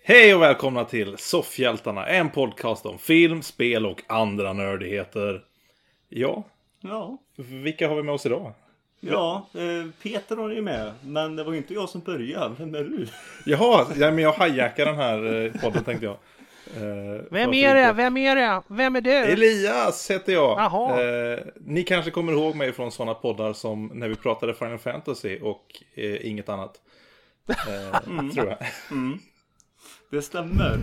Hej och välkomna till Soffhjältarna, en podcast om film, spel och andra nördigheter. Ja, vilka har vi med oss idag? Ja, Peter har ju med, men det var ju inte jag som började. Vem är du? Jaha, men jag hijackar den här podden tänkte jag. Vem är det? Vem är du? Elias heter jag. Jaha. Ni kanske kommer ihåg mig från sådana poddar som när vi pratade Final Fantasy och inget annat. Tror jag. Mm. Det stämmer.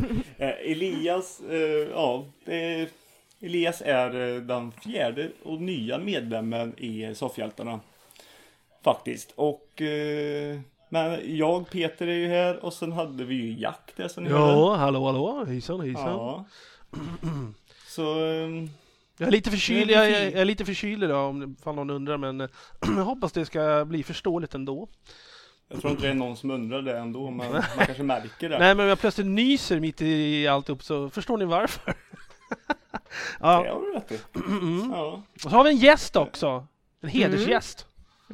Elias är den fjärde och nya medlemmen i Soffhjältarna. Faktiskt. Och men jag, Peter är ju här och sen hade vi ju Jack där som ni hörde. Ja, hallå, hejsan. Ja. Så Jag är lite förkyld, jag är lite förkyld idag om fan någon undrar, men jag hoppas det ska bli förståeligt ändå. jag tror inte det är någon som undrar det ändå, men man kanske märker det. Nej, men jag plötsligt nyser mitt i alltihop, så förstår ni varför. Ja. Det har du rätt i. Ja. Och så har vi en gäst också. En hedersgäst.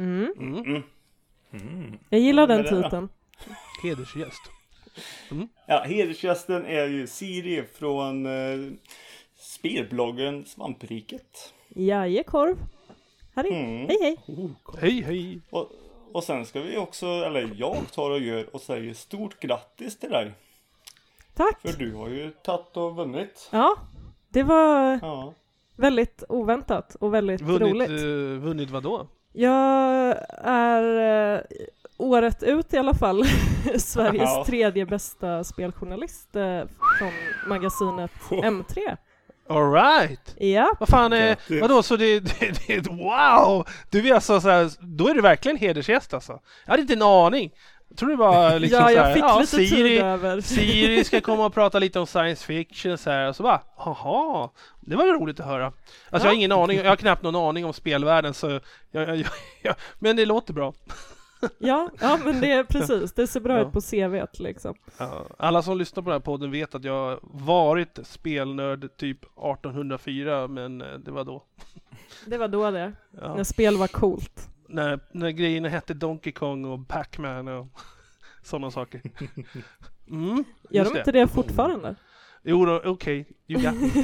Jag gillar den titeln. Hedersgäst. Ja, hedersgästen är ju Siri från spelbloggen Svampriket. Jajekorv. Hej. Hej. Och sen ska vi också, eller jag tar och gör och säger stort grattis till dig. Tack. För du har ju tagit och vunnit. Ja, det var Ja. väldigt oväntat och väldigt roligt. Vunnit vad då? Jag är året ut i alla fall Sveriges tredje bästa speljournalist från magasinet M3. All right. Ja. Vad fan är vadå, så det wow. Du är alltså så här, då är det verkligen hedersgäst alltså. Jag hade inte en aning. Jag tror det var liksom ja, så här, jag fick lite tid över. Siri ska komma och prata lite om science fiction så här, och så bara, haha, det var roligt att höra. Alltså jag har ingen aning, jag har knappt någon aning om spelvärlden, så men det låter bra. Ja, men det är precis, det ser bra ut på CV:t liksom. Ja, alla som lyssnar på den här podden vet att jag har varit spelnörd typ 1804, men det var då. Det var då det, när spel var coolt. När grejerna hette Donkey Kong och Pac-Man och sådana saker. Gör de inte det fortfarande? Jo då, okej. You got me.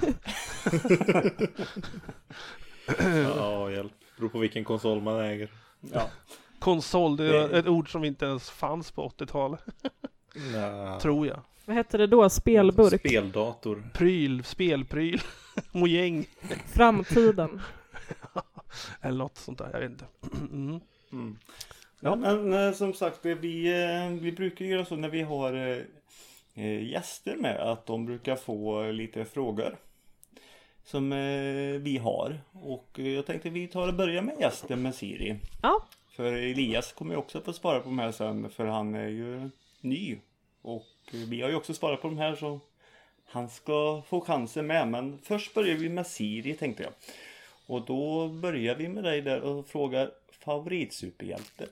Ja, hjälp. Beror på vilken konsol man äger. Ja. Konsol, det är ett ord som inte ens fanns på 80-talet. Tror jag. Vad hette det då? Spelburk? Speldator. Spelpryl. Mojäng. Framtiden. Eller något sånt där, jag vet inte. Ja, men som sagt, vi brukar göra så när vi har gäster med, att de brukar få lite frågor som vi har. Och jag tänkte vi tar och börjar med gästen med Siri. Ja. För Elias kommer ju också få svara på de här sen, för han är ju ny. Och vi har ju också svarat på de här, så han ska få chansen med. Men först börjar vi med Siri, tänkte jag. Och då börjar vi med dig där och frågar favoritsuperhjälte.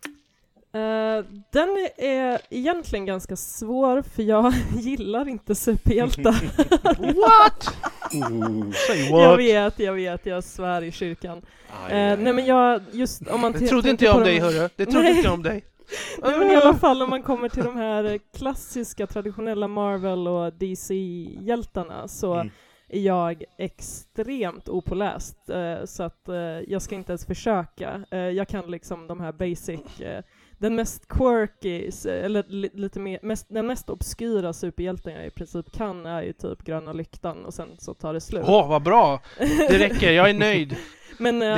Den är egentligen ganska svår, för jag gillar inte superhjältar. What? Say what? Jag vet, jag svär i kyrkan. Nej, men jag just om man det trodde inte jag om dig, hörru. Det trodde inte jag om dig. Nej, men i alla fall om man kommer till de här klassiska traditionella Marvel och DC-hjältarna, så är jag extremt opåläst, så att jag ska inte ens försöka. Jag kan liksom de här basic, den mest quirky eller lite mer, den mest obskyra superhjälten jag i princip kan är ju typ Gröna Lyktan, och sen så tar det slut. Vad bra. Det räcker, jag är nöjd. Men det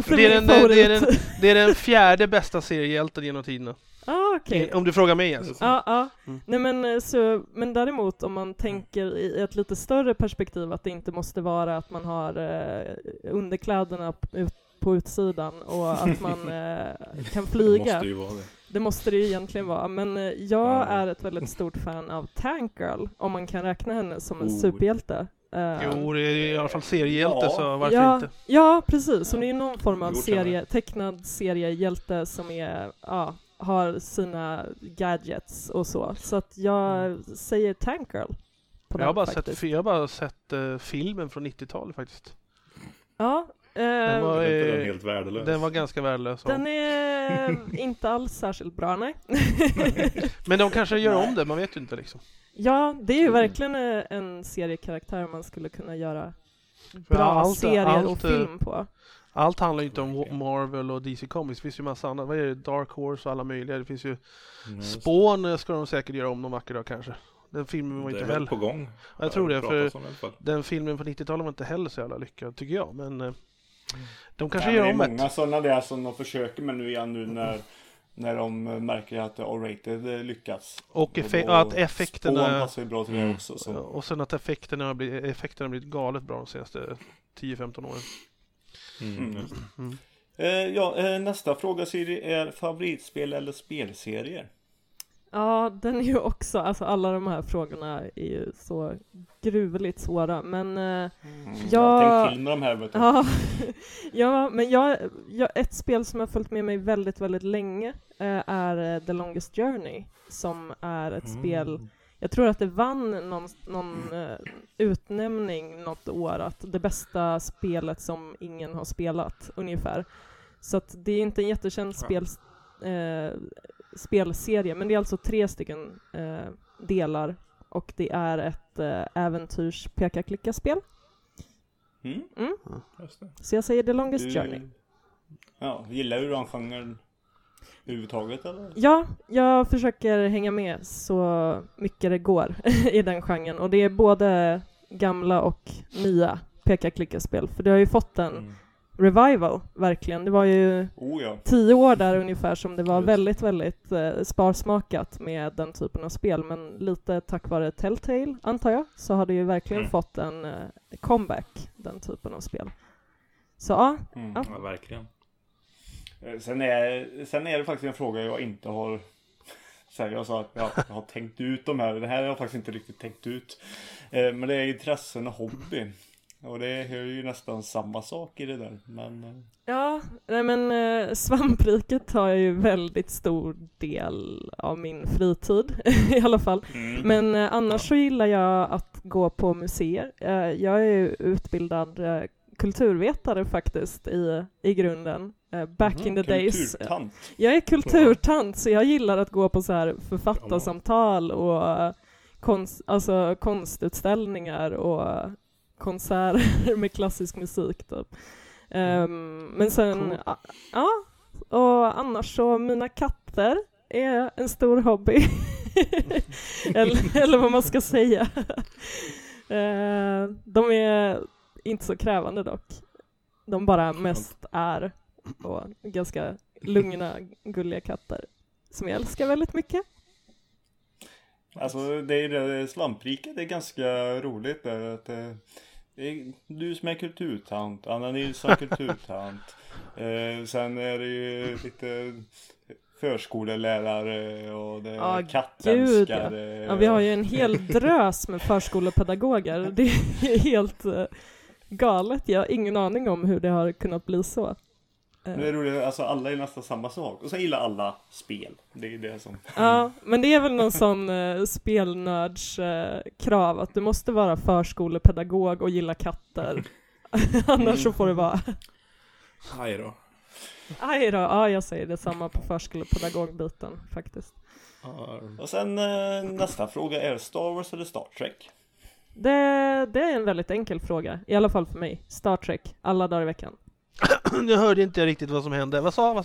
är den fjärde bästa seriehjälten genom tiderna. Okay. Om du frågar mig alltså. Nej, men däremot om man tänker i ett lite större perspektiv, att det inte måste vara att man har underkläderna på utsidan och att man kan flyga. Det måste det ju egentligen vara. Men jag är ett väldigt stort fan av Tank Girl, om man kan räkna henne som en superhjälte. Jo, det är i alla fall seriehjälte, så varför inte? Ja, precis. Så det är ju någon form av tecknad seriehjälte som är, har sina gadgets och så. Så att jag säger Tank Girl på jag har bara sett filmen från 90-talet faktiskt. Ja, Den var, den helt värdelös. Den var ganska värdelös. Den är inte alls särskilt bra, nej. Men de kanske gör om det, man vet ju inte liksom. Ja, det är ju verkligen en seriekaraktär man skulle kunna göra bra serier och film på. Allt handlar ju inte om Marvel och DC Comics. Det finns ju massa annat. Vad är det? Dark Horse och alla möjliga. Det finns ju Spawn ska de säkert göra om någon vacker dag kanske. Den filmen var inte heller på gång. Ja, jag tror det, för den filmen på 90-talet var inte heller så jävla lyckad, tycker jag. Men de kanske gör om det. Det är många sådana där som de försöker med nu igen nu när de märker att R-rated lyckas. Och att effekterna Spawn passar ju bra till det också. Så. Och sen att effekterna har blivit galet bra de senaste 10-15 åren. Nästa fråga, Siri, är favoritspel eller spelserier? Ja, den är ju också, alltså alla de här frågorna är ju så gruvligt svåra, men jag tänkt till med de här, vet du. Ja, men ett spel som har följt med mig väldigt, väldigt länge är The Longest Journey, som är ett spel, jag tror att det vann någon utnämning något år, att det bästa spelet som ingen har spelat, ungefär. Så att det är inte en jättekänd spelserie, men det är alltså 3 stycken delar, och det är ett äventyrs peka-klicka-spel. Så jag säger The Longest Journey. Ja, gillar du den genren överhuvudtaget, eller? Ja, jag försöker hänga med så mycket det går i den genren, och det är både gamla och nya peka-klicka-spel, för det har ju fått en revival, verkligen. Det var ju 10 år där ungefär som det var väldigt, väldigt sparsmakat med den typen av spel, men lite tack vare Telltale, antar jag, så har det ju verkligen fått en comeback, den typen av spel. Så ja. Ja, verkligen. Sen är det faktiskt en fråga jag inte har... Jag sa att jag har tänkt ut de här. Det här har jag faktiskt inte riktigt tänkt ut. Men det är intressen och hobby. Och det är ju nästan samma sak i det där. Men... Ja, nej men svampriket har ju väldigt stor del av min fritid i alla fall. Men annars så gillar jag att gå på museer. Jag är ju utbildad kulturvetare faktiskt i grunden. Back in the days. Kulturtant. Jag är kulturtant, så jag gillar att gå på så här författarsamtal och konstutställningar och konserter med klassisk musik typ. Men sen och annars så mina katter är en stor hobby. eller vad man ska säga. De är inte så krävande dock. De bara mest är och ganska lugna, gulliga katter som jag älskar väldigt mycket. Alltså det är det svampriket, det är ganska roligt där att det är du som är kulturtant, Anna Nilsson kulturtant. Sen är det ju lite förskolelärare och det är kattälskare. Ja, vi har ju en hel drös med förskolepedagoger. Det är helt galet. Jag har ingen aning om hur det har kunnat bli så. Det är roligt, alltså alla är nästan samma sak. Och så gillar alla spel. Det är det som... Ja, men det är väl någon sån spelnörds krav att du måste vara förskolepedagog och gilla katter. Annars så får det vara... Aj då, ja, jag säger detsamma på förskolepedagogbiten faktiskt. Och sen nästa fråga är Star Wars eller Star Trek? Det är en väldigt enkel fråga, i alla fall för mig. Star Trek, alla dagar i veckan. Jag hörde inte riktigt vad som hände. Vad sa?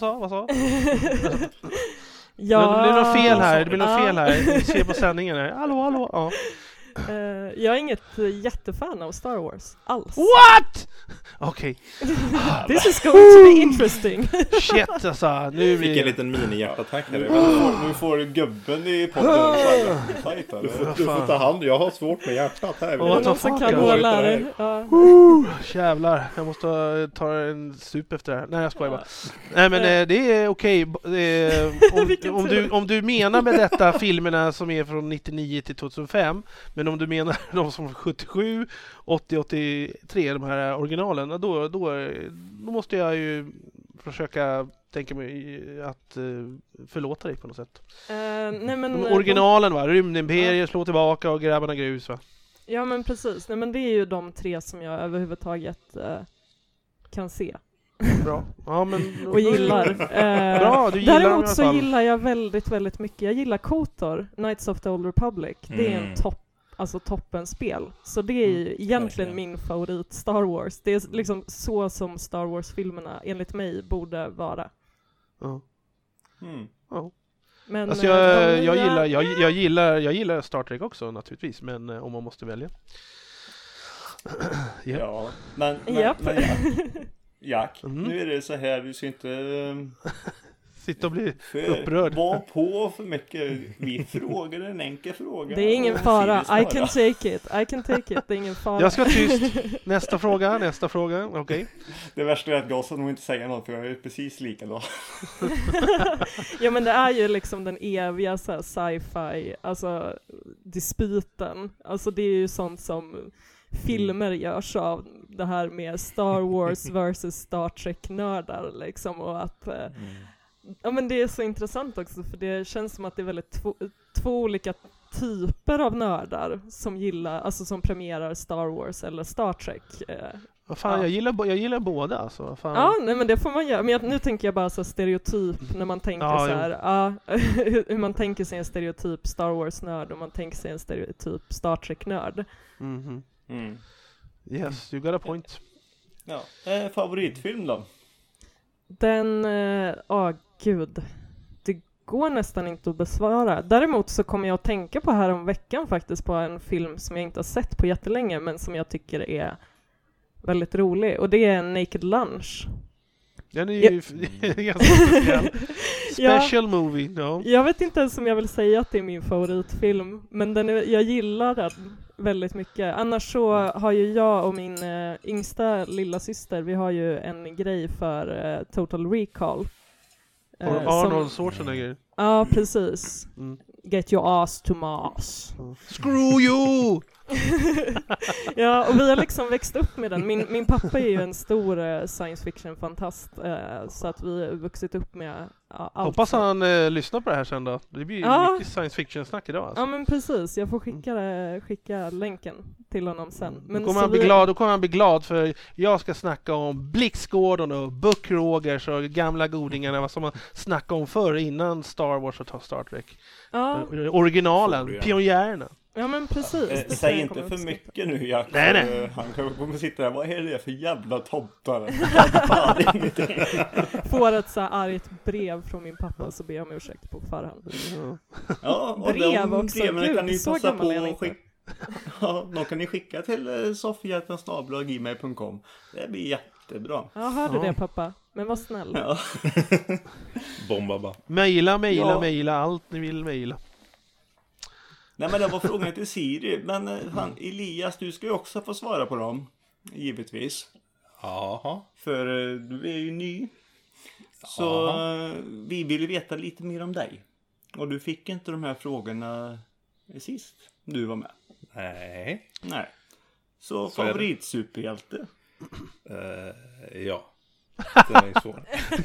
Ja. Men det blir något fel här. Vi ser på sändningen här. Hallå. Ja. Jag är inget jättefan av Star Wars alls. What? Okej. This is going to be interesting. Shit alltså. Nu fick en liten mini-hjärtattack här. Nu får du gubben i podden. Du får ta hand. Jag har svårt med hjärtat här. Någon som kan hålla det. Jävlar. Jag måste ta en sup efter det här. Nej, jag skojar bara. Nej, men det är okej. Om du menar med detta filmerna som är från 99 till 2005, men om du menar de som 77, 80, 83, de här originalen, då måste jag ju försöka tänka mig att förlåta dig på något sätt. Nej, men, originalen va? Rymdimperiet, slå tillbaka och grabbarna grus va? Ja men precis. Nej, men det är ju de 3 som jag överhuvudtaget kan se. Bra. Ja, men... Och gillar. Bra, du gillar däremot så gillar jag väldigt, väldigt mycket. Jag gillar KOTOR, Knights of the Old Republic. Det är en toppenspel. Så det är ju egentligen min favorit Star Wars. Det är liksom så som Star Wars-filmerna enligt mig borde vara. Ja. Ja. Men alltså jag gillar Star Trek också naturligtvis, men om man måste välja. Ja, men Jack, nu är det så här, vi ska inte sitta och bli upprörd. Var på för mycket. Vi frågar en enkel fråga. Det är ingen fara. I can take it. Det är ingen fara. Jag ska vara tyst. Nästa fråga. Okej. Det värsta är att jag ska nog inte säga något, för jag är precis lika då. Ja, men det är ju liksom den eviga så här, sci-fi, alltså dispyten. Alltså det är ju sånt som filmer görs av, det här med Star Wars versus Star Trek-nördar liksom, och att ja, men det är så intressant också, för det känns som att det är väldigt två olika typer av nördar som gillar, alltså som premierar Star Wars eller Star Trek. Vad fan, jag gillar båda alltså. Vad fan. Ja, nej, men det får man göra. Men nu tänker jag bara så stereotyp när man tänker så här, hur man tänker sig en stereotyp Star Wars-nörd och man tänker sig en stereotyp Star Trek-nörd. Yes, you got a point. Ja. Favoritfilm då? Den, gud. Det går nästan inte att besvara. Däremot så kommer jag att tänka på här om veckan faktiskt på en film som jag inte har sett på jättelänge, men som jag tycker är väldigt rolig. Och det är Naked Lunch. Den är ju ganska speciell. Special movie, no. Jag vet inte ens om jag vill säga att det är min favoritfilm, men jag gillar den väldigt mycket. Annars så har ju jag och min yngsta lilla syster, vi har ju en grej för Total Recall. Arnold Schwarzenegger. Ja, precis. Get your ass to Mars. Screw you! Ja, och vi har liksom växt upp med den. Min pappa är ju en stor science fiction-fantast, så att vi har vuxit upp med allt. Hoppas han lyssnar på det här sen då. Det blir mycket science fiction-snack idag alltså. Ja, men precis. Jag får skicka länken till honom sen. Men då kommer han bli glad, för jag ska snacka om Blix Gordon och Buck Rogers och gamla godingarna som man snackade om förr innan Star Wars och Star Trek. Ja. Originalen, pionjärerna. Ja, men precis. Säg inte för mycket nu, Jack. Nej. Han kommer sitta där. Vad är det för jävla tomtar? Får ett så här argt brev från min pappa, så ber jag om ursäkt på förhand. Ja, och brev också. Breven kan ni passa på att skicka. Ja, de kan ni skicka till soffhjälten@gmail.com. Det blir jättebra. Ja, hörde det, pappa. Men var snäll. Ja. Bomba bara. Maila allt ni vill mejla. Nej, men det var frågan till Siri. Men Elias, du ska ju också få svara på dem. Givetvis. Jaha. För du är ju ny. Så vi vill veta lite mer om dig. Och du fick inte de här frågorna sist du var med. Nej. Så favoritsuperhjälte? Ja. Det är svårt.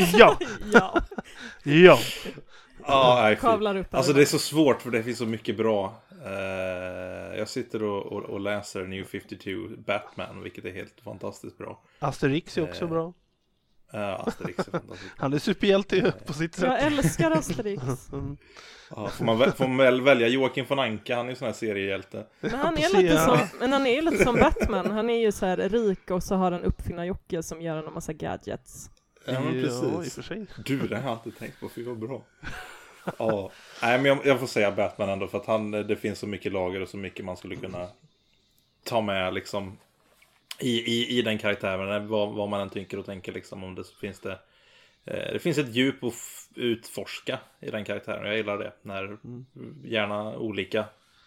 Ja. Kavlar upp. Alltså det är så svårt, för det finns så mycket bra. Jag sitter och läser New 52 Batman, vilket är helt fantastiskt bra. Asterix är också bra. Asterix är fantastiskt. Han är superhjälte på sitt sätt. Jag älskar Asterix. Ja, får man väl välja Joakim von Anka, han är ju sån här seriehjälte. Men han är lite som Batman. Han är ju så här rik, och så har en uppfinnarjocke som gör en massa gadgets. Ja, men precis. Ja, i och för sig. Du, det har jag alltid tänkt på, för vad bra. Ja, nej, men jag får säga Batman ändå, för att det finns så mycket lager och så mycket man skulle kunna ta med liksom i den karaktären, vad man än tycker och tänker liksom, om det finns det finns ett djup att utforska i den karaktären. Jag gillar det, när gärna olika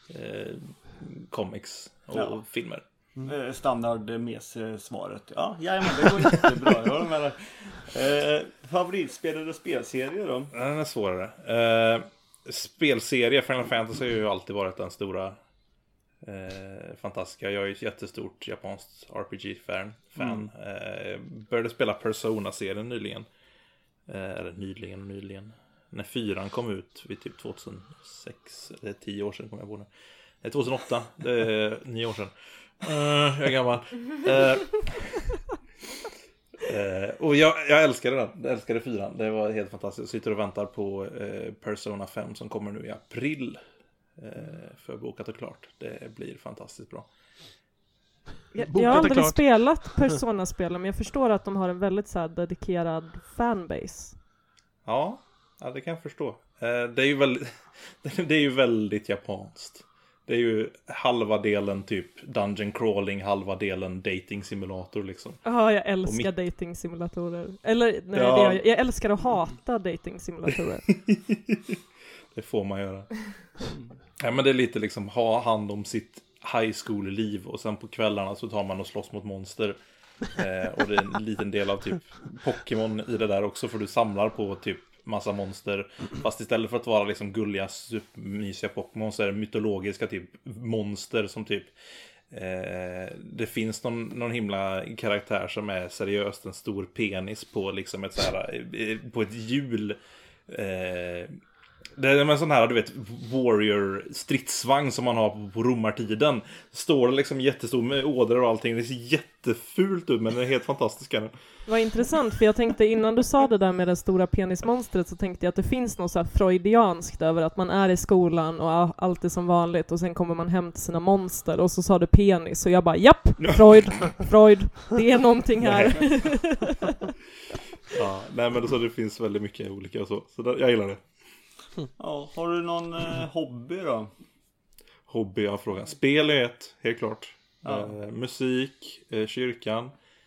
comics och filmer. Standard mes-svaret. Ja, men det går jättebra. Favoritspelare och spelserier då? Den är svårare. Spelserie, Final Fantasy har ju alltid varit den stora fantastiska. Jag är ju ett jättestort japanskt RPG-fan. Började spela Persona-serien nyligen. Eller nyligen. När 4 kom ut vid typ 2006. Det är 10 år sedan kom jag på det. Det är 2008. Det är 9 år sedan. Jag är gammal. Och jag älskade den. Jag älskade 4. Det var helt fantastiskt. Jag sitter och väntar på Persona 5 som kommer nu i april. Förbokat och klart. Det blir fantastiskt bra. Jag har aldrig spelat Persona-spelen, men jag förstår att de har en väldigt så här dedikerad fanbase. Ja, det kan jag förstå. Det är ju väldigt japanskt. Det är ju halva delen typ dungeon crawling, halva delen dating simulator liksom. Ja, jag älskar dating simulatorer. Eller nej, jag älskar att hata dating simulatorer. Det får man göra. Ja, men det är lite liksom ha hand om sitt high school-liv och sen på kvällarna så tar man och slåss mot monster. Och det är en liten del av typ Pokémon i det där också, för du samlar på typ massa monster, fast istället för att vara liksom gulliga, supermysiga Pokémon så är det mytologiska typ monster som typ det finns någon himla karaktär som är seriöst en stor penis på liksom ett så här, på ett hjul. Det är en sån här, du vet, warrior stridsvagn som man har på romartiden. Står det liksom jättestor med ådror och allting. Det ser jättefult ut, men det är helt fantastiskt. Vad intressant, för jag tänkte innan du sa det där med det stora penismonstret så tänkte jag att det finns något så här freudianskt över att man är i skolan och allt är som vanligt och sen kommer man hem till sina monster och så sa du penis och jag bara, japp, Freud, det är någonting här. Ja, nej men så det finns väldigt mycket olika och så jag gillar det. Ja, har du någon hobby då? Hobby, jag frågar. Spel är ett, helt klart. Ja. Musik, kyrkan.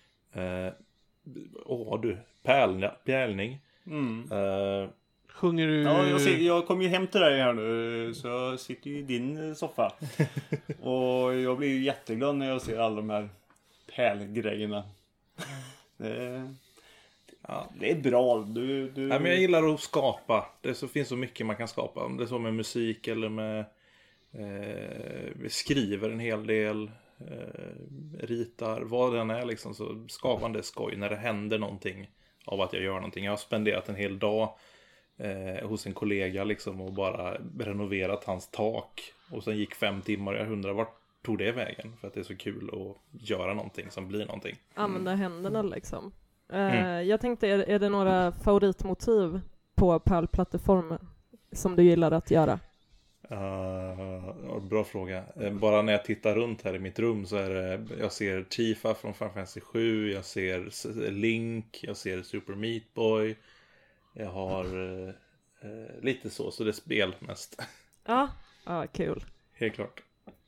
Pärlning. Sjunger du... Ja, jag kom ju hem till dig här nu, så jag sitter ju i din soffa. Och jag blir ju jätteglad när jag ser alla de här pärlgrejerna. Det är bra. Du... Ja, men jag gillar att skapa. Finns så mycket man kan skapa. Om det är så med musik eller med skriver en hel del, ritar, vad den är liksom, så skapande skoj när det händer någonting av att jag gör någonting. Jag har spenderat en hel dag hos en kollega liksom och bara renoverat hans tak. Och sen gick 5 timmar och jag undrar vart tog det vägen? För att det är så kul att göra någonting som blir någonting. Använda händerna liksom. Jag tänkte, är det några favoritmotiv på pärlplatteformen som du gillar att göra? Bra fråga. Bara när jag tittar runt här i mitt rum så är det, jag ser Tifa från Final Fantasy 7, jag ser Link, jag ser Super Meat Boy, jag har lite så det är spel mest. Ja, kul. Helt klart.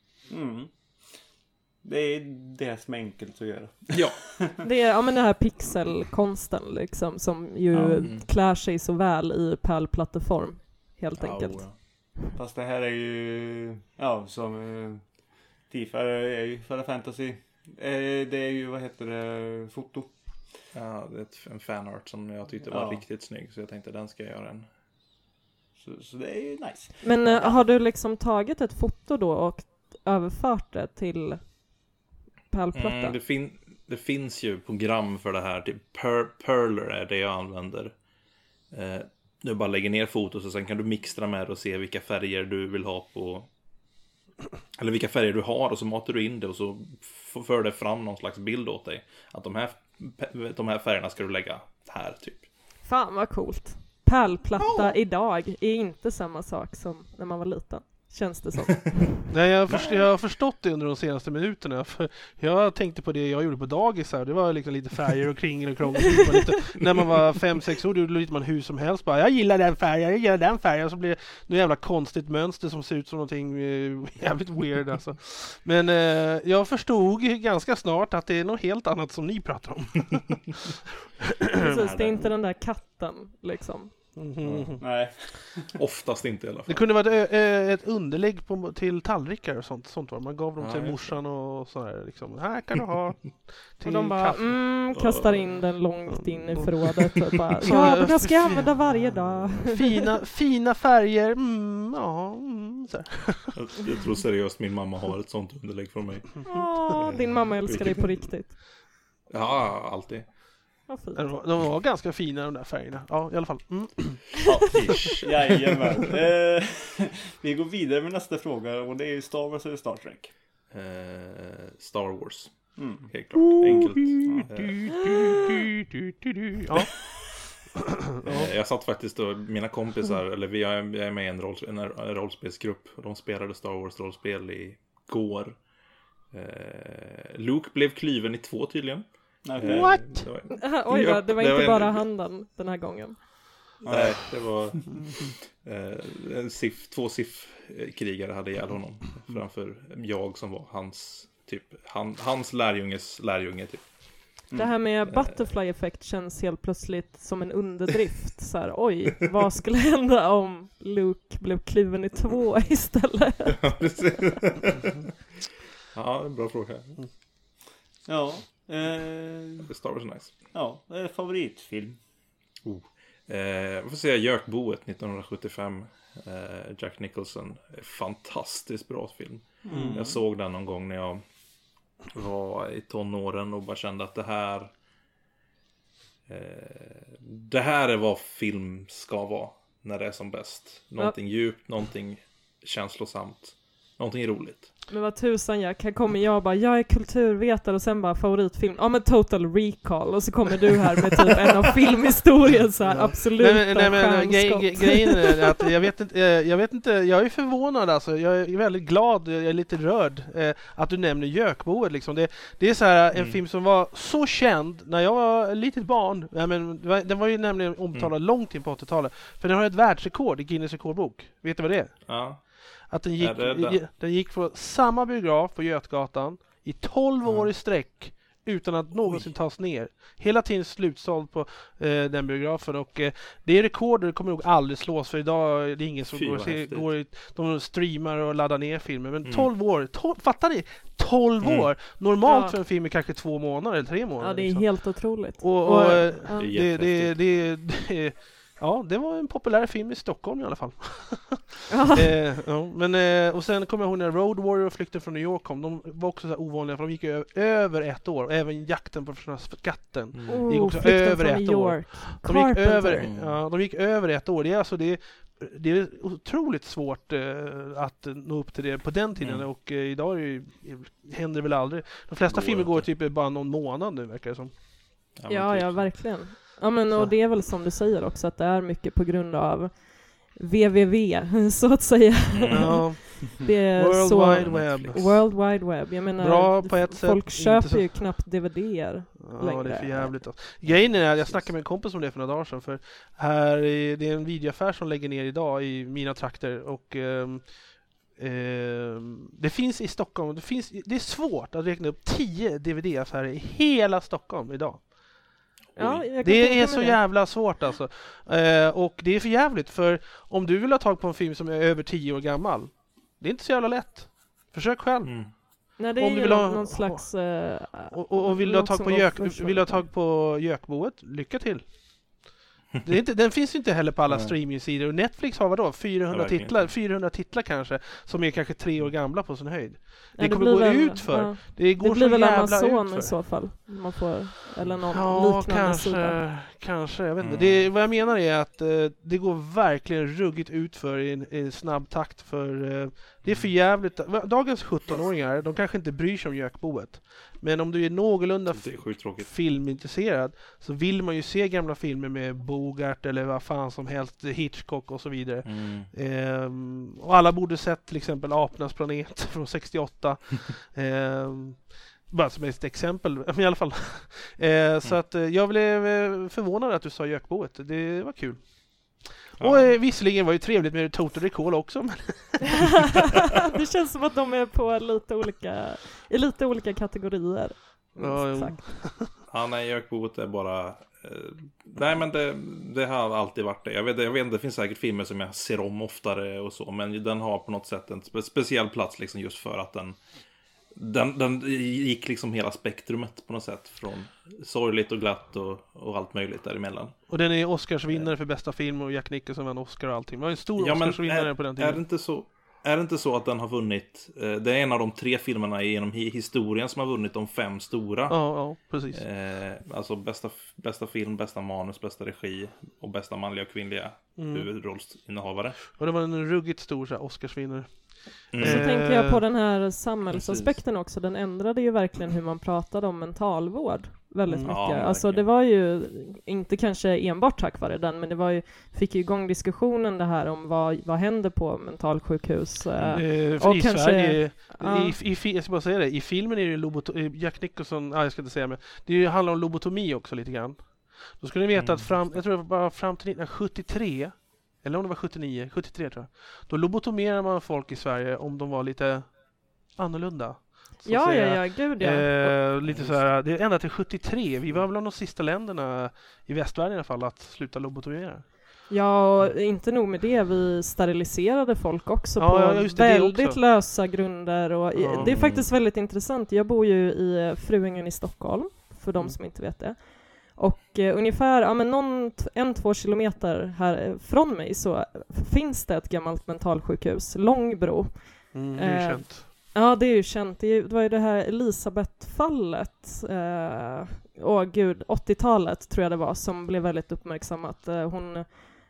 Det är det som är enkelt att göra. Ja. Det är den här pixelkonsten liksom, som ju klär sig så väl i pärlplatteform helt enkelt. Ja. Fast det här är ju som Tifa är ju Final Fantasy. Det är ju, vad heter det, foto. Ja, det är en fanart som jag tyckte var riktigt snygg, så jag tänkte den ska jag göra en. Så det är ju nice. Men har du liksom tagit ett foto då och överfört det till pärlplatta? Det finns ju program för det här, typ Perler är det jag använder. Du bara lägger ner fotos och sen kan du mixtra med och se vilka färger du vill ha på, eller vilka färger du har, och så matar du in det och så för det fram någon slags bild åt dig att de här färgerna ska du lägga här typ. Fan vad coolt. Pärlplatta idag är inte samma sak som när man var liten. Känns det som. Nej, jag har förstått det under de senaste minuterna. För jag tänkte på det jag gjorde på dagis här. Det var liksom lite färger och kringel och krångel. När man var 5-6 år, då gjorde man hur som helst. Bara, jag gillar den färgen, jag gillar den färgen. Så blir det något jävla konstigt mönster som ser ut som någonting jävligt weird alltså. Men jag förstod ganska snart att det är något helt annat som ni pratar om. Precis, det är inte den där katten liksom. Nej. Oftast inte i alla fall. Det kunde vara ett underlägg till tallrikar och sånt var. Man gav dem till morsan och sådär liksom. Här kan du ha till och de bara kaffe. kastar in den långt in i förrådet och bara, men jag ska använda varje dag. Fina färger. Så jag tror seriöst min mamma har ett sånt underlägg för mig. Din mamma älskar dig på riktigt. Ja, alltid. De var ganska fina de där färgerna. Ja, i alla fall. Jajamän. Vi går vidare med nästa fråga, och det är Star Wars eller Star Trek? Star Wars. Helt klart, enkelt. Ja. Jag satt faktiskt och mina kompisar, eller jag är med i en rollspelsgrupp, och de spelade Star Wars-rollspel igår. Luke blev klyven i 2 tydligen. What? Oj då, det var inte bara handen den här gången. Nej, det var 2 Sith-krigare hade ihjäl honom framför jag som var hans lärjunges lärjunge typ. Det här med butterfly effect känns helt plötsligt som en underdrift. Så här, oj, vad skulle hända om Luke blev kluven i 2 istället? Ja, precis. Ja, bra fråga. Ja. Star Wars är nice. Ja, favoritfilm. Jag får säga Jökboet 1975. Jack Nicholson. Fantastiskt bra film. Jag såg den någon gång när jag var i tonåren och bara kände att det här är vad film ska vara när det är som bäst. Någonting djupt, någonting känslosamt, någonting roligt. Men vad tusan Jack, här kommer jag bara, jag är kulturvetare och sen bara favoritfilm. Ja men Total Recall, och så kommer du här med typ en av filmhistorien så här, absolut. Grejen är att jag vet inte, jag är förvånad alltså, jag är väldigt glad, jag är lite rörd att du nämner Jökboet liksom. Det är så här en film som var så känd när jag var litet barn. Den var ju nämligen omtalad långt in på 80-talet, för den har ett världsrekord i Guinness rekordbok. Vet du vad det är? Ja. Att den gick på samma biograf på Götgatan i 12 år i sträck utan att någonsin tas ner. Hela tiden slutsåld på den biografen, och det rekordet kommer nog aldrig slås, för idag är det ingen som de streamar och laddar ner filmer. Men 12 år, fattar ni? 12 år! Normalt för en film är kanske 2 månader eller 3 månader. Ja, det är liksom helt otroligt. Ja, det var en populär film i Stockholm i alla fall. Och sen kommer jag ihåg när Road Warrior och Flykten från New York kom. De var också så här ovanliga, för de gick över 1 år. Och även Jakten på skatten gick också över 1 år. De gick över 1 år. Det är otroligt svårt att nå upp till det på den tiden. Och idag händer det väl aldrig. De flesta filmer går typ bara någon månad nu, verkar det som. Ja, verkligen. Ja, men och det är väl som du säger också, att det är mycket på grund av www, så att säga. Det är World Wide Web. Jag menar, bra på ett folk sätt, köper ju knappt DVD-er längre. Det är för jävligt. Grejen är att jag snackade med en kompis om det för några dagar sedan, för det är en videoaffär som lägger ner idag i mina trakter, och det finns i Stockholm, det är svårt att räkna upp 10 DVD-affärer i hela Stockholm idag. Ja, det är så jävla svårt alltså. Och det är för jävligt, för om du vill ha tag på en film som är över 10 år gammal, det är inte så jävla lätt. Försök själv. Nej, det är ju någon slags och vill du ha tag på Jökboet, lycka till. Den finns ju inte heller på alla streamingsidor, och Netflix har vadå? 400 titlar kanske, som är kanske 3 år gamla på sin höjd. Det kommer gå ut för. Det går blir så väl jävla Amazon ut för. I så fall. Man får, eller någon liknande sida. Kanske, jag vet inte. Vad jag menar är att det går verkligen ruggigt ut för i en snabb takt, för det är för jävligt. Dagens 17-åringar, de kanske inte bryr sig om Jökboet. Men om du är någorlunda filmintresserad, så vill man ju se gamla filmer med Bogart eller vad fan som helst, Hitchcock och så vidare. Och alla borde sett till exempel Apornas planet från 68. Bara som ett exempel, men i alla fall. Så att jag blev förvånad att du sa Jökboet. Det var kul. Och visserligen var det trevligt med Total Recall också. Men det känns som att de är på lite olika kategorier. Nej, Jökboet är bara... nej, men det har alltid varit det. Jag vet inte, det finns säkert filmer som jag ser om oftare och så, men den har på något sätt en speciell plats liksom, just för att den gick liksom hela spektrumet på något sätt, från sorgligt och glatt och allt möjligt däremellan. Och den är Oscarsvinnare för bästa film, och Jack Nicholson vann Oscar och allting. Det var en stor Oscarsvinnare på den tiden. Är det inte så? är det inte så att den har vunnit, det är en av de 3 filmerna genom historien som har vunnit de 5 stora. Ja, precis. Alltså bästa film, bästa manus, bästa regi och bästa manliga och kvinnliga huvudrollsinnehavare. Och det var en ruggigt stor så här, Oscarsvinnare. Så tänker jag på den här samhällsaspekten också. Den ändrade ju verkligen hur man pratade om mentalvård väldigt mycket. Ja, alltså det var ju inte kanske enbart tack vare den, men det var ju, fick ju igång diskussionen det här om vad händer på mentalsjukhus. Och i kanske, Sverige, jag ska bara säga det, i filmen är det Jack Nicholson, jag ska inte säga, men det handlar om lobotomi också lite grann. Då skulle ni veta att jag tror det var fram till 1973, eller om det var 73 tror jag. Då lobotomerar man folk i Sverige om de var lite annorlunda. Gud lite så här, det är ända till 73. Vi var bland de sista länderna i västvärlden i alla fall att sluta lobotomera. Ja, och inte nog med det, vi steriliserade folk också på väldigt lösa grunder. Och det är faktiskt väldigt intressant. Jag bor ju i Fruängen i Stockholm, för de som inte vet det. Och ungefär 1-2 kilometer här från mig så finns det ett gammalt mentalsjukhus, Långbro. Det är ju känt. Ja, det är ju känt. Det var ju det här Elisabeth-fallet. 80-talet tror jag det var, som blev väldigt uppmärksammat. Hon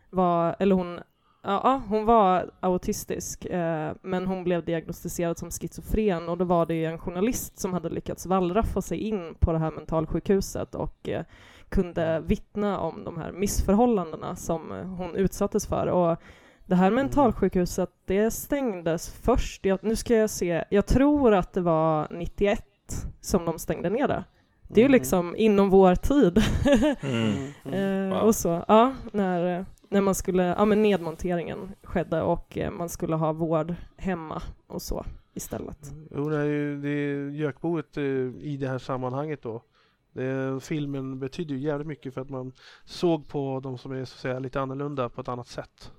var autistisk, men hon blev diagnostiserad som schizofren, och då var det ju en journalist som hade lyckats wallraffa sig in på det här mentalsjukhuset och kunde vittna om de här missförhållandena som hon utsattes för. Och det här mentalsjukhuset, det stängdes först. Nu ska jag se. Jag tror att det var 91 som de stängde ner det. Det är ju liksom inom vår tid. Och så, när man skulle, nedmonteringen skedde och man skulle ha vård hemma och så istället. Jo, det är Gökboet i det här sammanhanget då. Filmen betyder ju jävligt mycket för att man såg på de som är så att säga lite annorlunda på ett annat sätt.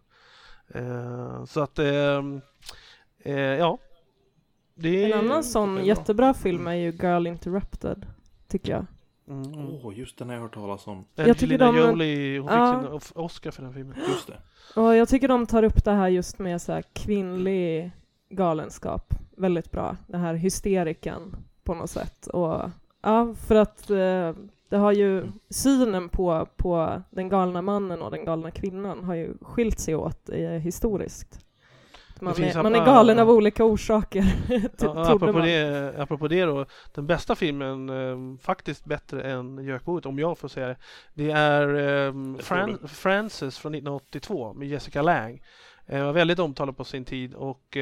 Så att ja, det är en annan sån jättebra film är ju Girl Interrupted, tycker jag. Just den har jag hört talas om. Jag tycker Jolie, hon fick sin Oscar för den filmen. Just det. Och jag tycker de tar upp det här just med så här kvinnlig galenskap väldigt bra. Den här hysterikan på något sätt. Och för att det har ju synen på den galna mannen och den galna kvinnan har ju skilt sig åt historiskt. Man är galen av olika orsaker. Apropå det då, den bästa filmen, faktiskt bättre än Gökboet, om jag får säga det, det är Frances från 1982 med Jessica Lange. Var väldigt omtalad på sin tid, och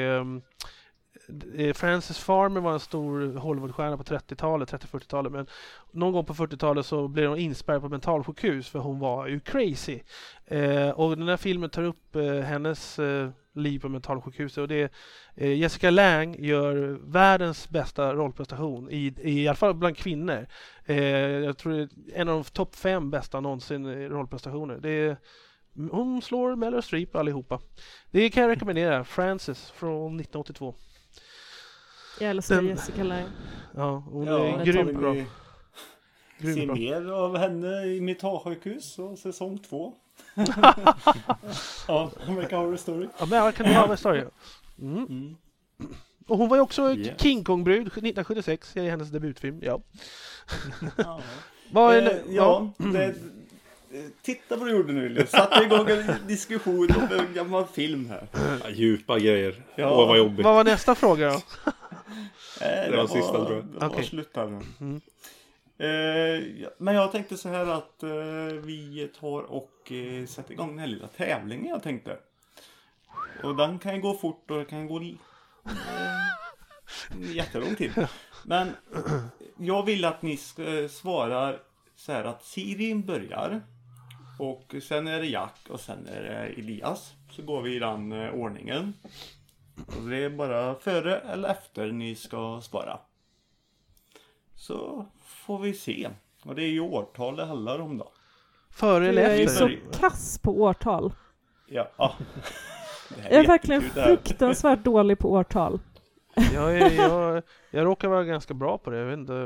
Frances Farmer var en stor Hollywoodstjärna på 30-40-talet, men någon gång på 40-talet så blev hon inspärrad på mentalsjukhus för hon var ju crazy. Och den här filmen tar upp hennes liv på mentalsjukhuset, och det Jessica Lange gör världens bästa rollprestation i alla fall bland kvinnor. Jag tror det är en av de topp 5 bästa någonsin rollprestationer. Hon slår Meryl Streep allihopa. Det kan jag rekommendera. Frances från 1982. Jag älskar Jessica Lange. Ja, hon är grymt bra. Se mer av henne i mentalsjukhus och säsong 2. American Horror Story. American Horror Story. Och hon var ju också King Kong-brud 1976 i hennes debutfilm. Titta vad du gjorde nu. Satte igång en diskussion om en gammal film här. Djupa grejer. Vad jobbigt. Vad var nästa fråga då? Det var sista, tror jag. Det var slut här. Men jag tänkte så här att vi tar och sätter igång den här lilla tävlingen jag tänkte. Och den kan ju gå fort och det kan gå jättelång tid. Men jag vill att ni svarar så här att Siri börjar. Och sen är det Jack och sen är det Elias. Så går vi i den ordningen. Och det är bara före eller efter ni ska svara. Så får vi se. Och det är ju årtal det handlar om då. Före eller efter? Jag är så kass på årtal. Ja. Jag är verkligen fruktansvärt dålig på årtal. Jag råkar vara ganska bra på det, jag vet inte,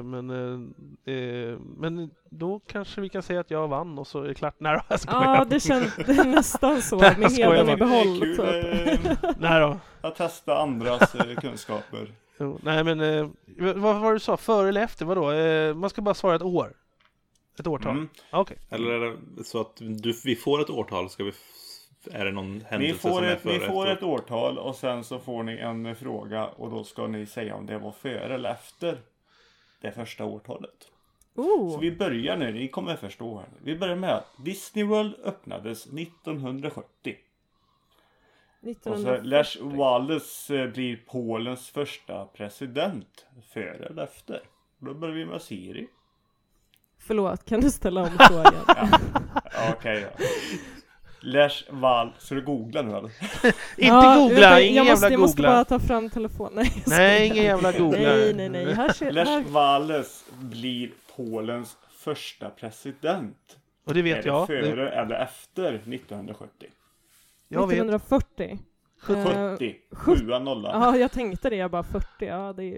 men då kanske vi kan säga att jag vann och så är det klart. Nej då, jag skojar. Ja, det är nästan så, med hedern i behåll. Nej då. Att testa andras kunskaper. Jo, nej men, vad var det du sa? Före eller efter? Vadå? Man ska bara svara ett år. Ett årtal? Okej. Eller är det så att vi får ett årtal? Är det någon händelse som är före? Ni får ett årtal och sen så får ni en fråga och då ska ni säga om det var före eller efter det första årtalet. Så vi börjar nu, ni kommer förstå här. Vi börjar med att Disney World öppnades 1970. Och så Lech Walesa blir Polens första president. Före eller efter? Då börjar vi med Siri. Förlåt, kan du ställa om frågan? Okej. Lech Walesa, så du googlar nu eller? Inte googla, ingen jävla jag måste googla. bara ta fram telefonen. Nej, ingen jävla googla. Nej. Lech Walesa blir Polens första president. Och det vet jag. Före eller efter 1970? Jag 1940. 70. 7-0. Ja, jag tänkte det. Jag bara 40. Ja, det är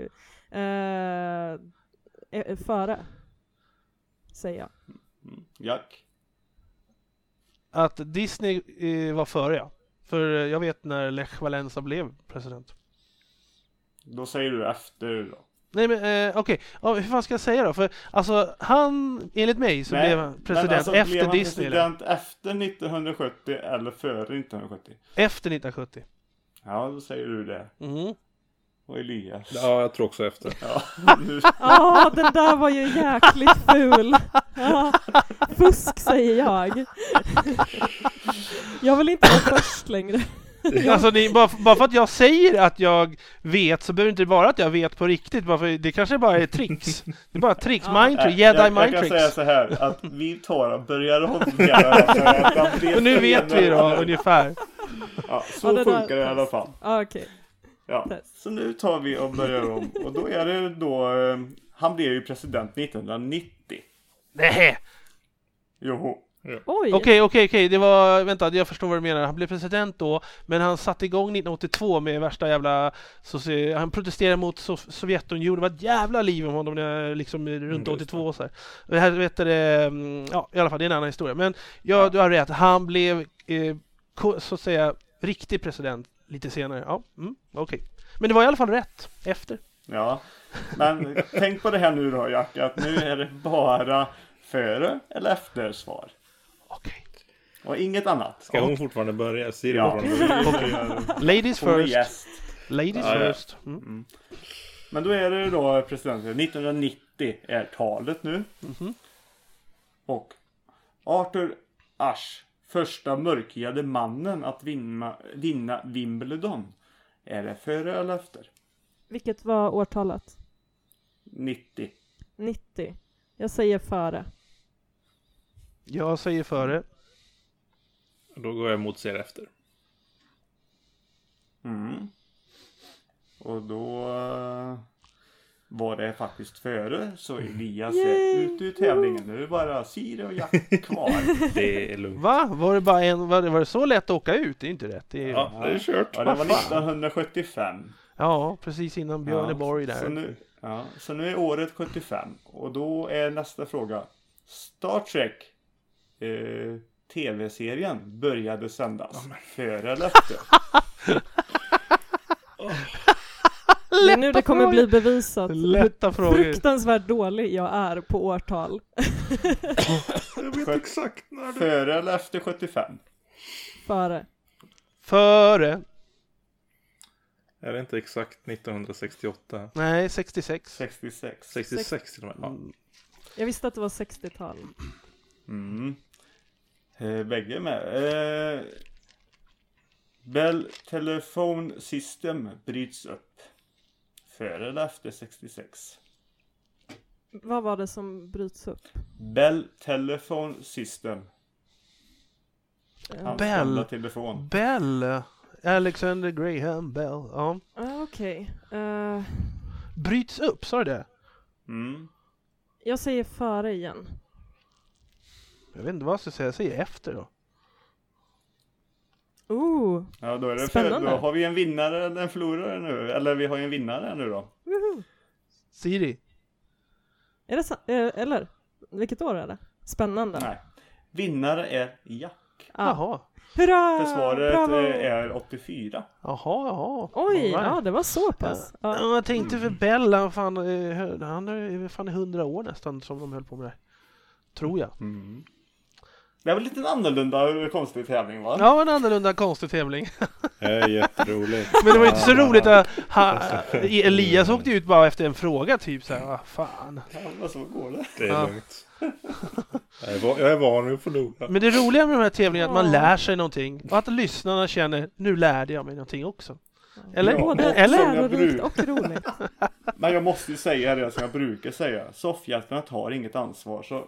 ju... före. Säger jag. Jack. Att Disney var före, ja. För jag vet när Lech Walesa blev president. Då säger du efter då. Nej men okej. Ja, hur fan ska jag säga då? För alltså han, enligt mig så blev han president efter blev han Disney. President efter 1970 eller före 1970? Efter 1970. Ja, då säger du det. Mm. Och Elias. Ja, jag tror också efter. Ja, den där var ju jäkligt ful. Ja, fusk säger jag. Jag vill inte vara först längre. Alltså bara för att jag säger att jag vet så behöver det inte vara att jag vet på riktigt. Bara för det kanske bara är tricks. Det är bara tricks, mind tricks, Jedi mind tricks. Jag kan säga så här att vi börjar om och nu vet vi då ungefär. Ja, så funkar det i alla fall. Okej. Ja, så nu tar vi och börjar om. Och då är det då... han blev ju president 1990. Nej. Jo. Ja. Okej. Det var... Vänta, jag förstår vad du menar. Han blev president då, men han satte igång 1982 med värsta jävla... han protesterade mot Sovjetunionen. Det var ett jävla liv om honom liksom runt 82 och så här. Det här vet det... Ja, i alla fall, det är en annan historia. Men du har rätt. Han blev, så att säga, riktig president lite senare. Ja, okej. Men det var i alla fall rätt. Efter. Ja, men tänk på det här nu då, Jack. Att nu är det bara före eller efter svar. Okej. Och inget annat. Ska hon fortfarande börja? Siri Ladies first. Yes. Ladies first. Men då är det då presidenten. 1990 är talet nu. Och Arthur Ashe, första mörkhyade mannen att vinna Wimbledon. Är det före eller efter? Vilket var årtalet? 90. Jag säger före. Jag säger före. Då går jag emot ser efter. Och då var det faktiskt före. Så Elias är ute ur tävlingen. Nu är det bara Siri och Jack kvar. Det är lugnt. Va? Var det bara var det så lätt att åka ut? Det är inte rätt. Det är... Ja, det är kört. Ja, det var 1975. Ja, precis innan Björneborg där. Så nu är året 75. Och då är nästa fråga. Star Trek tv-serien började sändas. Före eller efter? Det är nu det kommer bli bevisat Lätta frågor. Fruktansvärt dålig jag är på årtal. Jag vet exakt när det... Före eller efter 75? Före. Är det inte exakt 1968? Nej, 66. 66 till och med. Ja. Jag visste att det var 60-tal. Bägge med. Bell Telephone System bryts upp. Före eller efter 66? Vad var det som bryts upp? Bell Telephone System. Bell. Telefon. Bell. Alexander Graham Bell. Ja. Okej. Bryts upp, sa du det? Jag säger före igen. Jag vet inte vad jag ska säga. Jag säger efter då. Ja, då är det Spännande. då har vi en vinnare eller en förlorare nu. Eller vi har ju en vinnare nu då. Woho! Siri. Är det eller? Vilket år är det? Spännande. Nej. Vinnare är Jack. Jaha. Hurra! För svaret Bravo! är 84. Jaha. Oj, All right. ja det var så pass. Ja. Ja, jag tänkte för Bella, han är fan i 100 år nästan som de höll på med det. Tror jag. Mm. Det var lite en annorlunda konstig tävling, va? Ja, en annorlunda konstig tävling. Det är jätteroligt. Men det var inte så roligt att Elias åkte ut bara efter en fråga typ så här, vad fan. Ja, men så går det. Det är Ja. lugnt. Jag är van vid att förlora. Men det roliga med de här tävlingarna är att man lär sig någonting och att lyssnarna känner, nu lärde jag mig någonting också. Eller? Ja. Både Eller? lärorikt och roligt. Men jag måste ju säga det som jag brukar säga. Soffhjältarna tar inget ansvar, så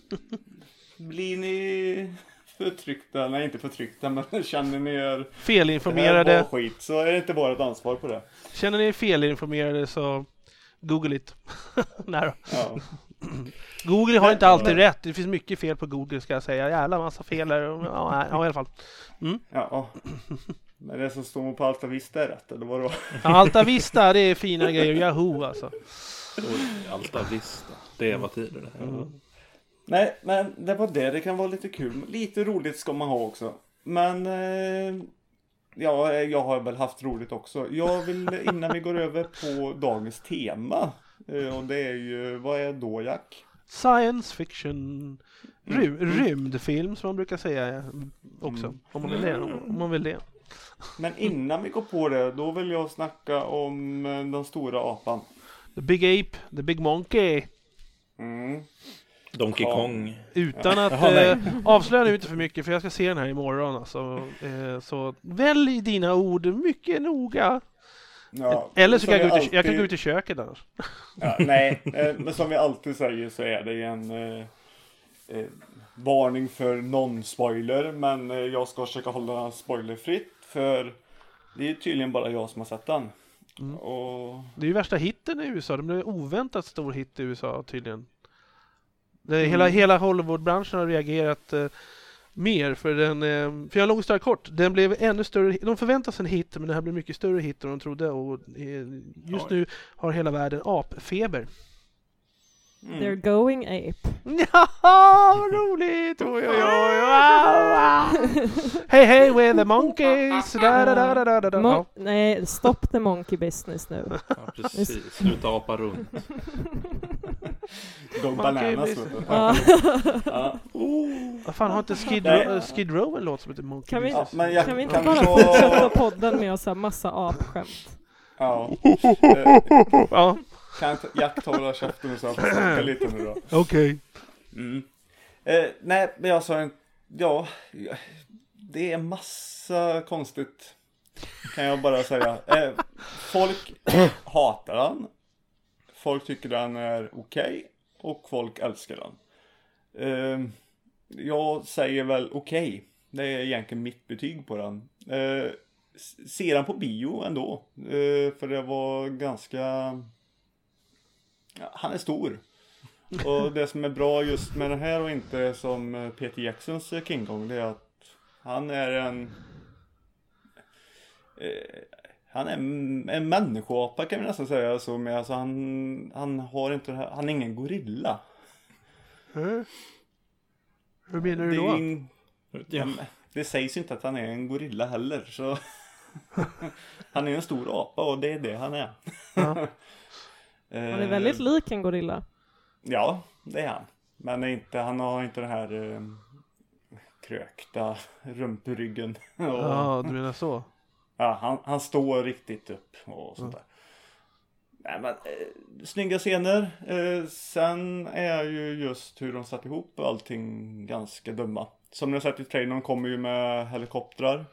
blir ni förtryckta, nej inte förtryckta, men känner ni er det här Felinformerade. var skit, så är det inte bara ett ansvar på det. Känner ni er felinformerade så Google it. Nej då. Ja. Google har inte alltid rätt. Det finns mycket fel på Google ska jag säga. Jävla massa fel där. Ja, i alla fall. Ja. Men det som står på Alta Vista är rätt, eller vadå? Alta Vista, det är fina grejer. Yahoo alltså. Alta Vista. Det var tider det. Nej, men det var det kan vara lite kul. Lite roligt ska man ha också. Men ja, jag har väl haft roligt också. Jag vill, innan vi går över på dagens tema, och det är ju, vad är då, Jack? Science fiction. Rymdfilm som man brukar säga också. Om man vill det. Om man vill det. Men innan vi går på det, då vill jag snacka om den stora apan. The Big Ape, The Big Monkey. Mm. Donkey Kong. Utan att avslöja nu inte för mycket, för jag ska se den här imorgon. Alltså, så välj dina ord mycket noga. Ja, Eller så kan jag, alltid... jag kan gå ut i köket annars. Ja, nej, men som vi alltid säger så är det en varning för non-spoiler. Men jag ska försöka hålla spoilerfritt, för det är tydligen bara jag som har sett den. Och... Det är ju värsta hitten i USA. Det blev oväntat stor hit i USA tydligen. Hela Hollywood-branschen har reagerat mer för den. För jag lång stark kort. Den blev ännu större. De förväntas en hit, men det här blev mycket större hit än de trodde. Och just nu har hela världen apfeber. They're going ape. Ja, vad roligt! Oj, oj, oj, wow. Hey, we're the monkeys! Ja. Nej, stop the monkey business nu. Ja, precis. Sluta apa runt. Go bananas. Ja. Ja. Vad fan, har inte Skid Row en låt som heter Monkey Kan vi, Business? men jag, kan vi inte kan bara ta... fortsätta podden med att säga massa apskämt? Ja. Ja, Kan Jack ta käften så jag får snacka lite nu då. okej. Nej, men jag sa en... Ja, det är massa konstigt, kan jag bara säga. Folk hatar den. Folk tycker den är okej. Och folk älskar den. Jag säger väl okej. Det är egentligen mitt betyg på den. Ser den på bio ändå. För det var ganska... Ja, han är stor. Och det som är bra just med den här och inte som Peter Jacksons King Kong, det är att han är en människoapa, kan vi nästan säga så, men alltså han har inte, han är ingen gorilla. Hur menar du då? Ja. Det sägs inte att han är en gorilla heller, så han är en stor apa och det är det han är. Ja. Han är väldigt lik en gorilla. Ja, det är han. Men han har inte den här krökta rumpryggen. Ja, du menar så. Ja, han står riktigt upp och sånt där. Nej, men snygga scener. Sen är ju just hur de satt ihop allting ganska dumma. Som ni har sett i trailern kommer ju med helikoptrar.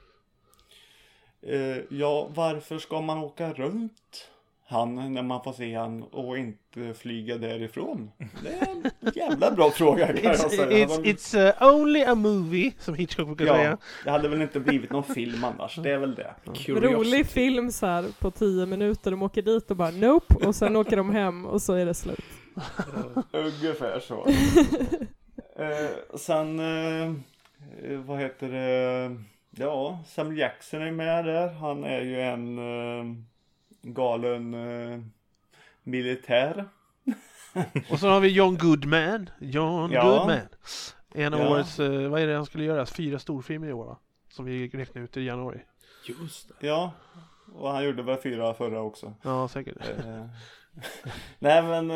Ja, varför ska man åka runt när man får se han och inte flyga därifrån? Det är en jävla bra fråga, kan jag säga. It's only a movie, som Hitchcock brukar säga. Ja, det hade väl inte blivit någon film annars. Det är väl det. Rolig film så här på 10 minuter. De åker dit och bara nope. Och sen åker de hem och så är det slut. Ungefär så. Sen, vad heter det? Ja, Samuel Jackson är med där. Han är ju en galen militär. Och så har vi John Goodman. John Goodman. En av årets, vad är det han skulle göra? 4 storfilmer i år, va? Som vi räknade ut i januari. Just det. Ja, och han gjorde väl 4 förra också. Ja, säkert. Nej, men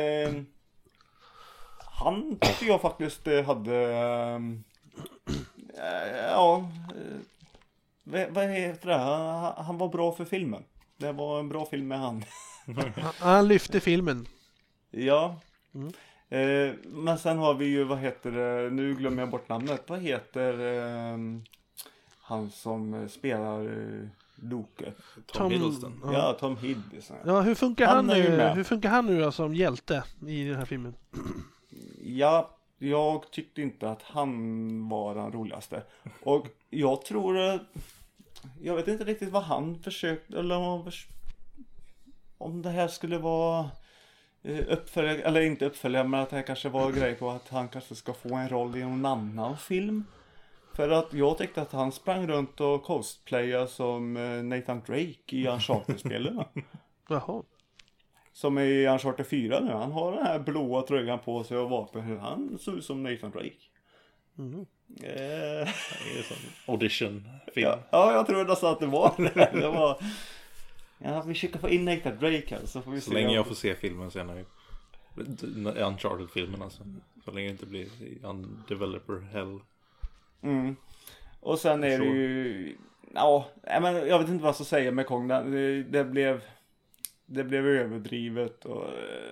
han tycker jag faktiskt hade vad heter det? Han var bra för filmen. Det var en bra film med han. Han lyfte filmen. Ja. Men sen har vi ju, vad heter det? Nu glömmer jag bort namnet. Vad heter han som spelar Loke? Tom Hiddleston. Ja, Tom Hiddleston. Ja, hur funkar han nu då, som hjälte i den här filmen? Ja, jag tyckte inte att han var den roligaste. Och jag tror, jag vet inte riktigt vad han försökte, eller om det här skulle vara uppföljare, eller inte uppföljare, men att det här kanske var grej på att han kanske ska få en roll i en annan film. För att jag tyckte att han sprang runt och cosplayade som Nathan Drake i Uncharted-spelen. Jaha. Som i Uncharted 4 nu. Han har den här blåa tröjan på sig och vapen. Han ser ut som Nathan Drake. Det är som audition-film. Ja, jag tror nästan att det var det. var... Ja, vi försöker få in Nathan Drake här. Så får vi Så se länge jag får se filmen senare. Uncharted-filmen alltså. Så länge det inte blir Undeveloper Hell. Och sen är det ju... Ja, men jag vet inte vad jag ska säga med Kong. Det blev överdrivet och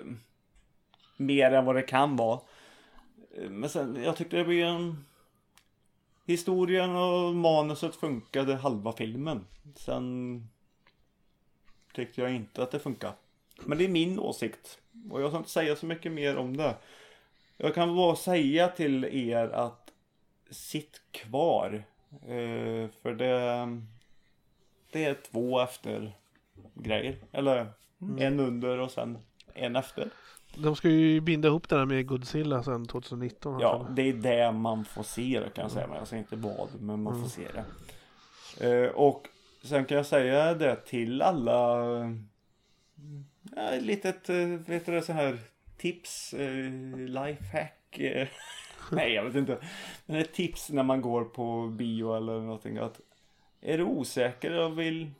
mer än vad det kan vara. Men sen, jag tyckte det blev en... Historien och manuset funkade halva filmen. Sen tyckte jag inte att det funkar. Men det är min åsikt. Och jag ska inte säga så mycket mer om det. Jag kan bara säga till er att sitt kvar. För det är 2 efter grejer. Eller en under och sen en efter. De ska ju binda ihop det där med Godzilla sen 2019. Ja, det är det man får se det, kan jag säga. Men jag säger inte vad, men man får se det. Och sen kan jag säga det till alla... litet, vet du det, så här tips, lifehack. Nej, jag vet inte. Men ett tips när man går på bio eller någonting. Att är du osäker och vill...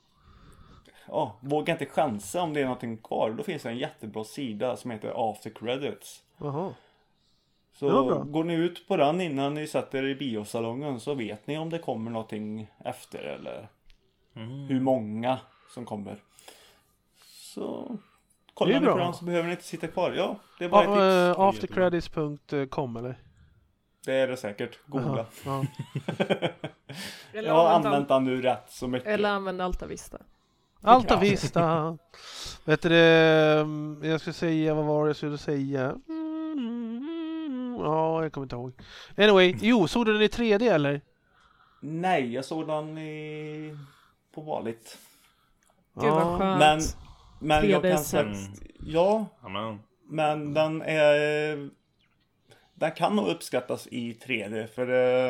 våga inte chansa om det är någonting kvar. Då finns det en jättebra sida som heter After Credits. Jaha. Så går ni ut på den innan ni sätter er i biosalongen, så vet ni om det kommer någonting efter eller hur många som kommer. Så kollar ni på den så behöver ni inte sitta kvar. Ja, det är bara ett tips. Aftercredits.com eller? Det är det säkert. Googla. Ja. Jag har använt den nu rätt så mycket. Eller använd Alta Vista. Alta Vista. Vet du det? Jag skulle säga, vad var det jag skulle säga? Ja, jag kommer inte ihåg. Anyway, såg du den i 3D eller? Nej, jag såg den på vanligt. Gud vad skönt. Men jag kan säga... Ja, men den kan nog uppskattas i 3D. För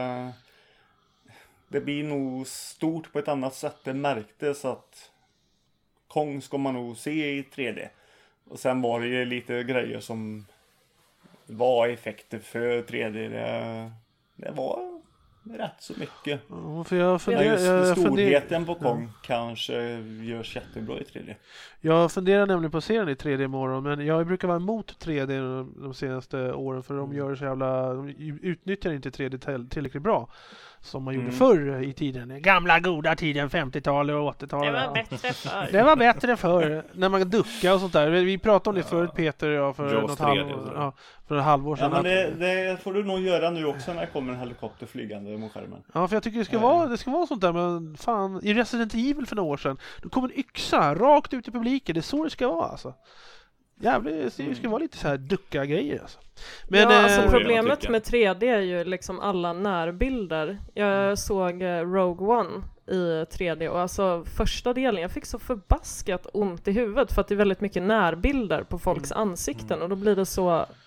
det blir nog stort på ett annat sätt. Det märktes att Kong ska man nog se i 3D. Och sen var det ju lite grejer som var effekter för 3D. Det var rätt så mycket. Storheten på Kong kanske görs jättebra i 3D. Jag funderar nämligen på att se den i 3D imorgon, men jag brukar vara emot 3D de senaste åren, för de gör så jävla, de utnyttjar inte 3D tillräckligt bra som man gjorde förr i tiden. Gamla goda tiden, 50-talet och 80-talet. Det var bättre förr. Det var bättre förr, när man duckade och sånt där. Vi pratade om det förut, Peter och jag, för något halvår sedan. Ja, men det får du nog göra nu också när det kommer en helikopter flygande mot skärmen. Ja, för jag tycker det ska vara sånt där, men fan, i Resident Evil för några år sedan, då kom en yxa rakt ut i publiken. Det är så det ska vara, alltså. Jävligt, det ska vara lite så här ducka grejer, alltså. Men, alltså problemet med 3D är ju liksom alla närbilder. Jag såg Rogue One i 3D och alltså första delen, jag fick så förbaskat ont i huvudet för att det är väldigt mycket närbilder på folks ansikten och då blir det så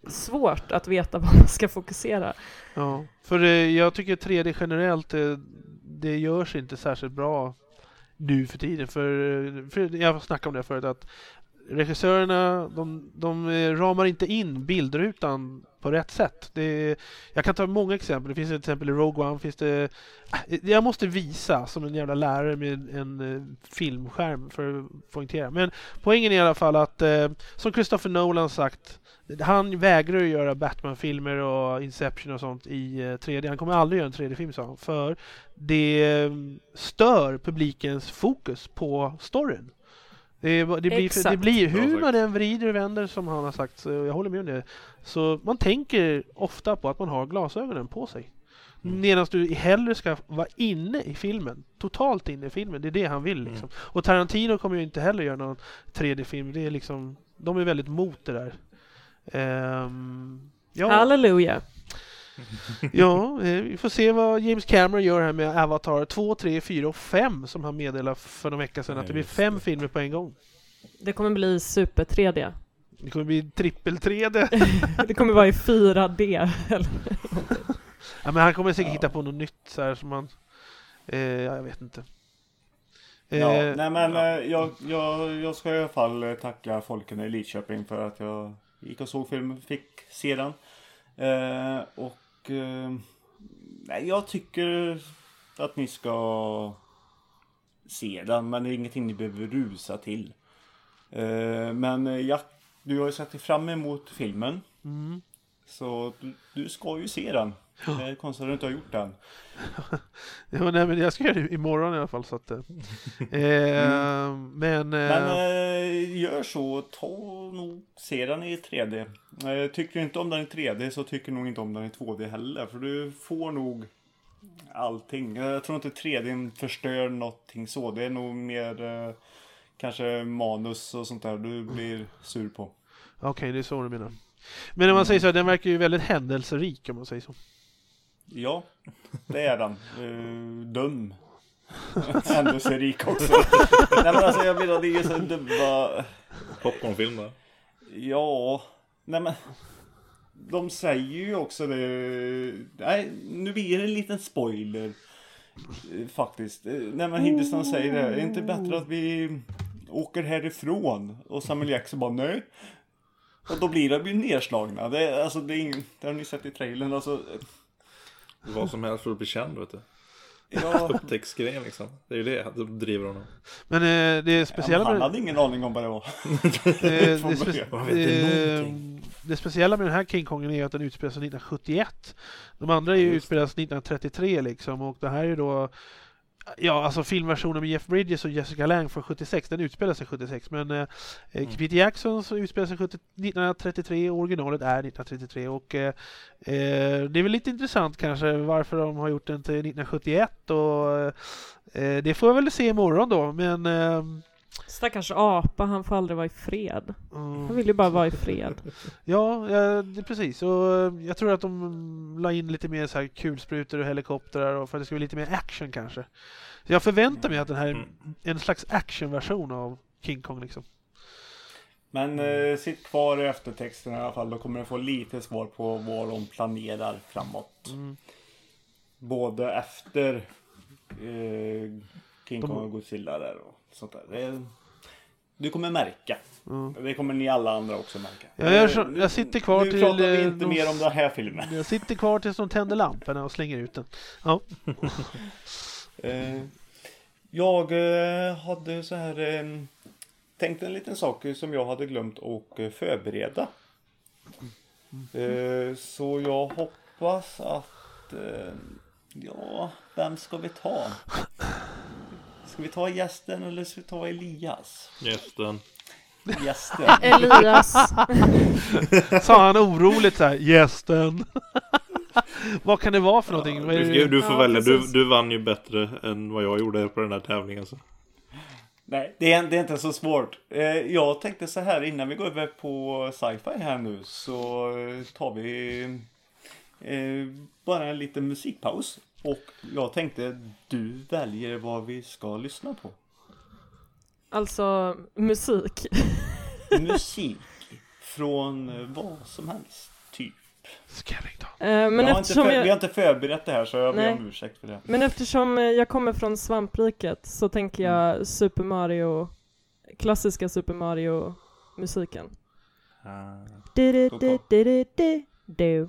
svårt att veta vad man ska fokusera. Ja, för jag tycker 3D generellt, det görs inte särskilt bra nu för tiden. För jag snackade om det förut, att regissörerna, de ramar inte in bildrutan på rätt sätt. Jag kan ta många exempel. Det finns till exempel i Rogue One, jag måste visa som en jävla lärare med en filmskärm för att poängtera. Men poängen är i alla fall att, som Christopher Nolan sagt, han vägrar att göra Batman-filmer och Inception och sånt i 3D. Han kommer aldrig göra en 3D-film, sa han, för det stör publikens fokus på storyn. Det blir hur man än vrider och vänder, som han har sagt, så jag håller med om det. Så man tänker ofta på att man har glasögonen på sig. Medan du hellre ska vara inne i filmen, totalt inne i filmen. Det är det han vill liksom. Och Tarantino kommer ju inte heller göra någon 3D-film. Det är liksom, de är väldigt mot det där. Ja. Halleluja. Ja, vi får se vad James Cameron gör här med Avatar 2, 3, 4 och 5 som han meddelade för några veckor sedan, att det blir 5 filmer på en gång. Det kommer bli super 3D. Det kommer bli trippel 3D. Det kommer vara i 4D. Ja, men han kommer säkert hitta på något nytt så här som man... jag vet inte. Jag ska i alla fall tacka folken i Lidköping för att jag gick och såg filmen, fick se den. Jag tycker att ni ska se den, men det är ingenting ni behöver rusa till. Men du har ju sett fram emot filmen. Så du ska ju se den. Det är konstigt att du inte har gjort den. Ja, nej, men jag ska göra det imorgon i alla fall. Så att, men gör så. Se den i 3D. Tycker du inte om den i 3D, så tycker nog inte om den i 2D heller. För du får nog allting. Jag tror inte 3D förstör någonting så. Det är nog mer kanske manus och sånt där du blir sur på. Okej, det är så du menar. Men om man säger så, den verkar ju väldigt händelserik, om man säger så. Ja, det är den. Dum. Händelserik också. Nej, men alltså jag menar, det är ju så dumma... Popcornfilm där. Ja, nej men... De säger ju också det... Nej, nu blir det en liten spoiler. Faktiskt. Nej, men Hindustan säger det. Är det inte bättre att vi åker härifrån? Och Samuel Jackson bara, nej. Och då blir de ju nedslagna. Det har ni sett i trailern. Alltså... Vad som helst för att bli känd, vet du. Ja. Upptäcktsgrejen liksom. Det är ju det som driver honom. Men det speciella han hade ingen aning om vad det var. Det speciella med den här King Kongen är att den utspelas 1971. De andra är ju utspelas 1933 liksom. Och det här är ju då... Ja, alltså filmversionen med Jeff Bridges och Jessica Lange från 76, den utspelar sig 76, men Peter Jackson så utspelar sig 1933 och originalet är 1933 och det är väl lite intressant kanske varför de har gjort den till 1971 och det får jag väl se imorgon då, men stackars apa, han får aldrig vara i fred. Han vill ju bara vara i fred. Ja, precis. Och jag tror att de la in lite mer så här kulsprutor och helikoptrar och för att det ska bli lite mer action kanske. Så jag förväntar mig att den här är en slags actionversion av King Kong liksom. Men sitt kvar i eftertexten i alla fall, då kommer du få lite svar på vad de planerar framåt. Både efter King Kong och Godzilla där och sånt där. Du kommer märka. Det kommer ni alla andra också märka. Jag sitter kvar nu pratar vi inte mer om den här filmen. Jag sitter kvar tills de tänder lamporna och slänger ut den. Ja. Jag hade så här tänkt en liten sak som jag hade glömt att förbereda. Så jag hoppas att vem ska vi ta? Ska vi ta gästen eller ska vi ta Elias? Gästen. Elias. Sa han oroligt så här, gästen. Vad kan det vara för någonting? Du får välja, du vann ju bättre än vad jag gjorde på den här tävlingen. Så. Nej, det är inte så svårt. Jag tänkte så här, innan vi går över på sci-fi här nu så tar vi bara en liten musikpaus. Och jag tänkte, du väljer vad vi ska lyssna på. Alltså, musik. Musik från vad som helst. Typ. Skellington. Men eftersom vi har inte förberett det här så jag ber om ursäkt för det. Men eftersom jag kommer från svampriket så tänker jag Super Mario, klassiska Super Mario musiken. Du.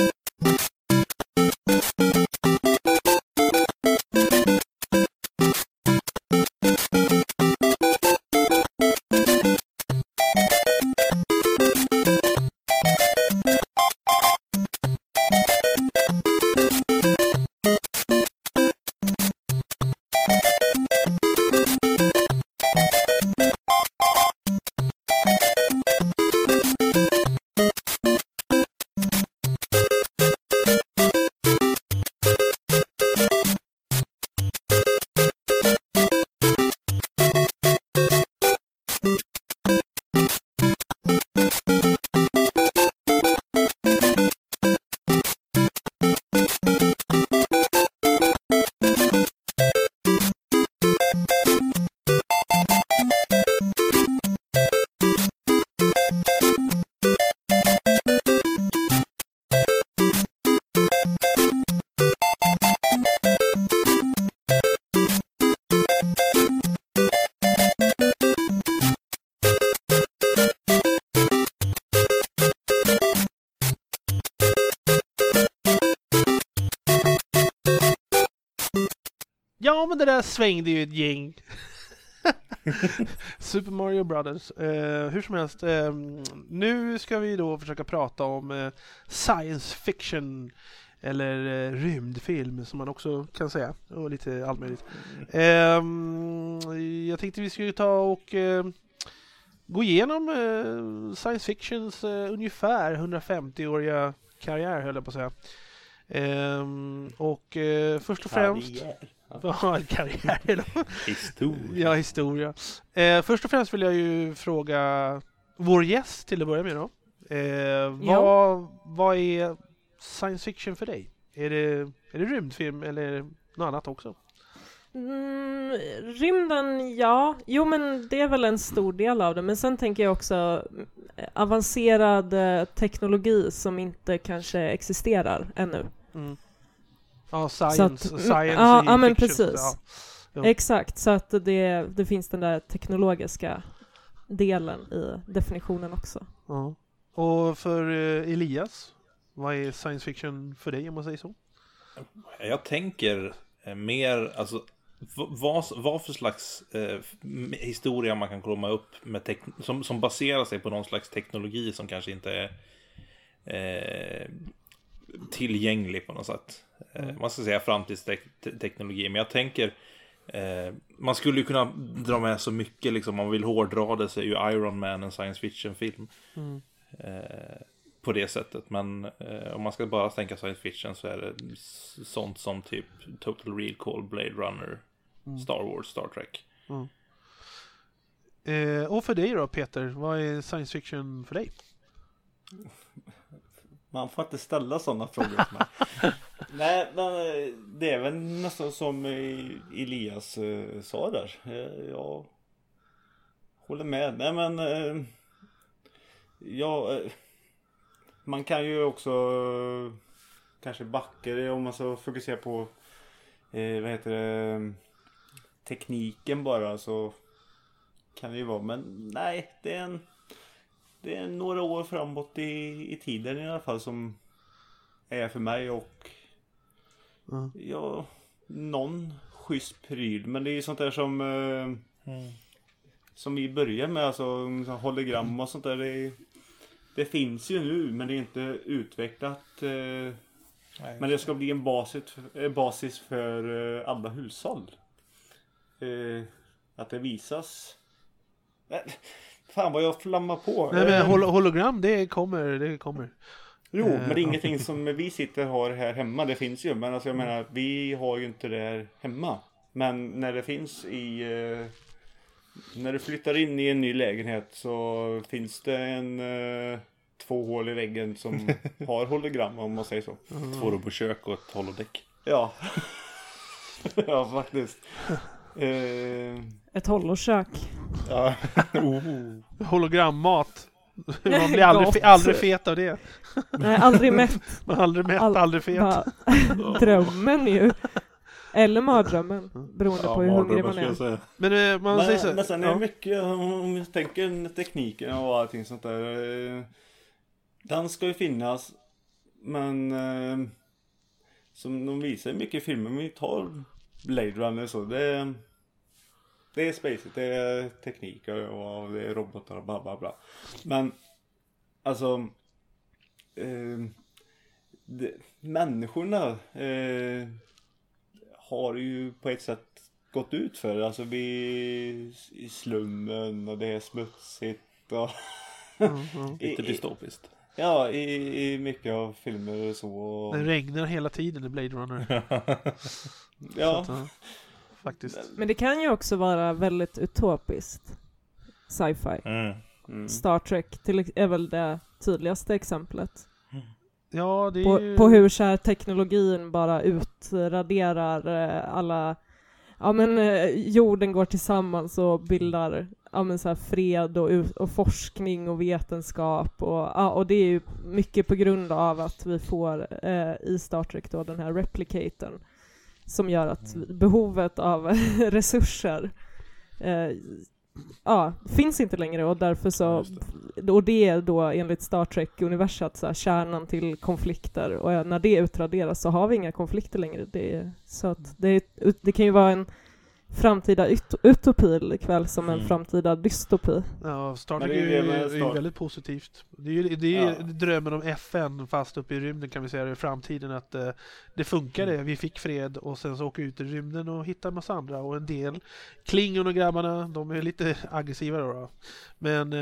Ja, men det där svängde ju ett gäng. Super Mario Brothers. Hur som helst. Nu ska vi då försöka prata om science fiction. Eller rymdfilm som man också kan säga. Och lite allmänligt. Jag tänkte vi skulle ta och gå igenom science fictions ungefär 150-åriga karriär, höll jag på att säga. Och först och främst karriär. Historia. Ja, historia. Först och främst vill jag ju fråga vår gäst till att börja med då. Vad är science fiction för dig? Är det rymdfilm eller något annat också? Rymden, ja. Jo, men det är väl en stor del av det. Men sen tänker jag också avancerad teknologi som inte kanske existerar ännu. Mm. Ja, science ja, men fiction. precis. Ja. Exakt, så att det finns den där teknologiska delen i definitionen också. Ja. Och för Elias, vad är science fiction för dig om man säger så? Jag tänker mer, alltså vad för slags historia man kan komma upp med som baserar sig på någon slags teknologi som kanske inte är tillgänglig på något sätt. Man ska säga framtidsteknologi, men jag tänker man skulle ju kunna dra med så mycket liksom, man vill hårdra det, så är ju Iron Man en science fiction film på det sättet, men om man ska bara tänka science fiction så är det sånt som typ Total Recall, Blade Runner, Star Wars, Star Trek. Och för dig då, Peter, vad är science fiction för dig? Man får inte ställa sådana frågor till mig. Nej, men det är väl nästan som Elias sa där. Jag håller med. Nej, men man kan ju också kanske backa det om man så fokuserar på tekniken bara, så kan det ju vara. Men nej, det är några år framåt i tiden i alla fall som är för mig, och någon schysst pryl, men det är ju sånt där som vi börjar med, alltså hologram och sånt där, det finns ju nu, men det är inte utvecklat, men det ska bli en basis för alla hushåll, att det visas. Fan vad jag flammar på. Nej, men hologram, det kommer. Jo, men det är ingenting som vi sitter har här hemma. Det finns ju, men alltså jag menar, vi har ju inte det här hemma. Men när det finns när du flyttar in i en ny lägenhet så finns det en 2 hål i väggen som har hologram, om man säger så. 2 rum på kök och ett holodäck. Ja. Ja, faktiskt. Ett holokök. Ja. Hologrammat. Man blir aldrig fet av det. Nej, aldrig mätt. Man är aldrig mätt, aldrig fet. Drömmen ju. Eller mardrömmen, beroende på hur hungrig man är. Men sen är det mycket, om jag tänker tekniken och allting sånt där. Den ska ju finnas, men som de visar mycket i filmer, vi tar Blade Runner så, det är spacet, det är tekniker och det är robotar och bla bla bla. Men alltså människorna har ju på ett sätt gått ut för. Alltså vi i slummen och det är smutsigt och lite dystopiskt. Ja, i mycket av filmer och så. Det regnar hela tiden i Blade Runner. Ja. Så att, faktiskt. Men det kan ju också vara väldigt utopiskt. Sci-fi. Star Trek är väl det tydligaste exemplet. Ja, det är ju... på hur så här teknologin bara utraderar alla... Ja, men jorden går tillsammans och bildar så här fred och forskning och vetenskap. Och det är ju mycket på grund av att vi får i Star Trek då den här replicatorn. Som gör att behovet av resurser finns inte längre, och därför så och det är då enligt Star Trek-universat så här, kärnan till konflikter, och när det utraderas så har vi inga konflikter längre. Så att det kan ju vara en framtida utopi likväl som en framtida dystopi. Ja, Star Trek är ju väldigt positivt. Det är drömmen om FN fast uppe i rymden, kan vi säga, i framtiden, att det funkade. Vi fick fred och sen så åker ut i rymden och hittar en massa andra, och en del Klingon och grabbarna, de är lite aggressiva då. Men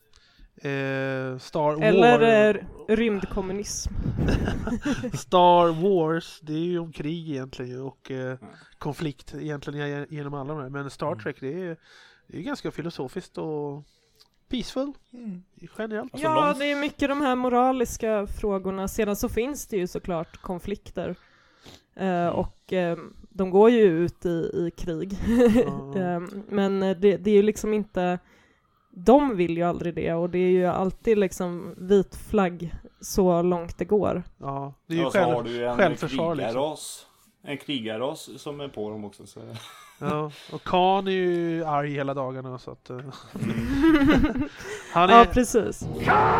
Star Wars eller rymdkommunism. Star Wars, det är ju om krig egentligen och konflikt egentligen genom alla de här. Men Star Trek, det är ganska filosofiskt och peaceful generellt. Ja, det är mycket de här moraliska frågorna. Sedan så finns det ju såklart konflikter. Och de går ju ut i krig. Men det är ju liksom inte... De vill ju aldrig det, och det är ju alltid liksom vit flagg så långt det går. Ja, det är ju har du självförsvar en krigarras som är på dem också. Så. Ja, och Khan är ju arg hela dagarna, så att han är... Ja, precis.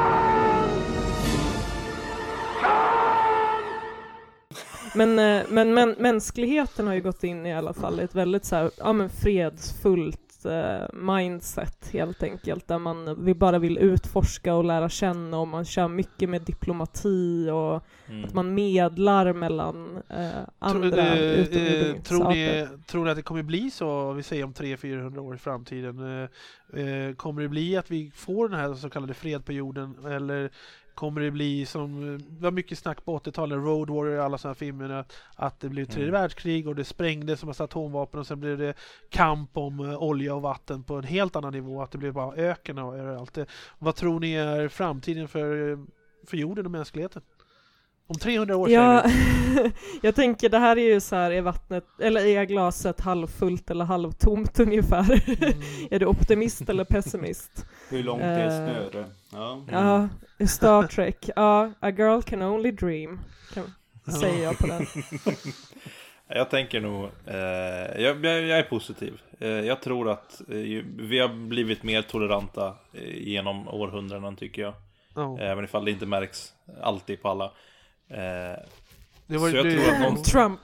Men mänskligheten har ju gått in i alla fall i ett väldigt så här, fredsfullt mindset helt enkelt, där man bara vill utforska och lära känna, och man kör mycket med diplomati och att man medlar mellan andra Tror ni att det kommer bli så, vi säger om 300-400 år i framtiden, kommer det bli att vi får den här så kallade fred på jorden, eller kommer det bli som var mycket snack på 80-talet, Road Warrior och alla sådana filmer, att det blev tredje världskrig och det sprängdes som atomvapen, och sen blev det kamp om olja och vatten på en helt annan nivå, att det blev bara öken och överallt. Vad tror ni är framtiden för jorden och mänskligheten? Om 300 år sedan. Jag tänker, det här är ju så här, är vattnet, eller är glaset halvfullt eller halvtomt ungefär? Är du optimist eller pessimist? Hur långt är snöre? Ja, Star Trek. Ja, a girl can only dream. Säger jag på den. Jag tänker nog, jag är positiv. Jag tror att vi har blivit mer toleranta genom århundraden, tycker jag. Även ifall det inte märks alltid på alla. Det var så jag tror att Trump.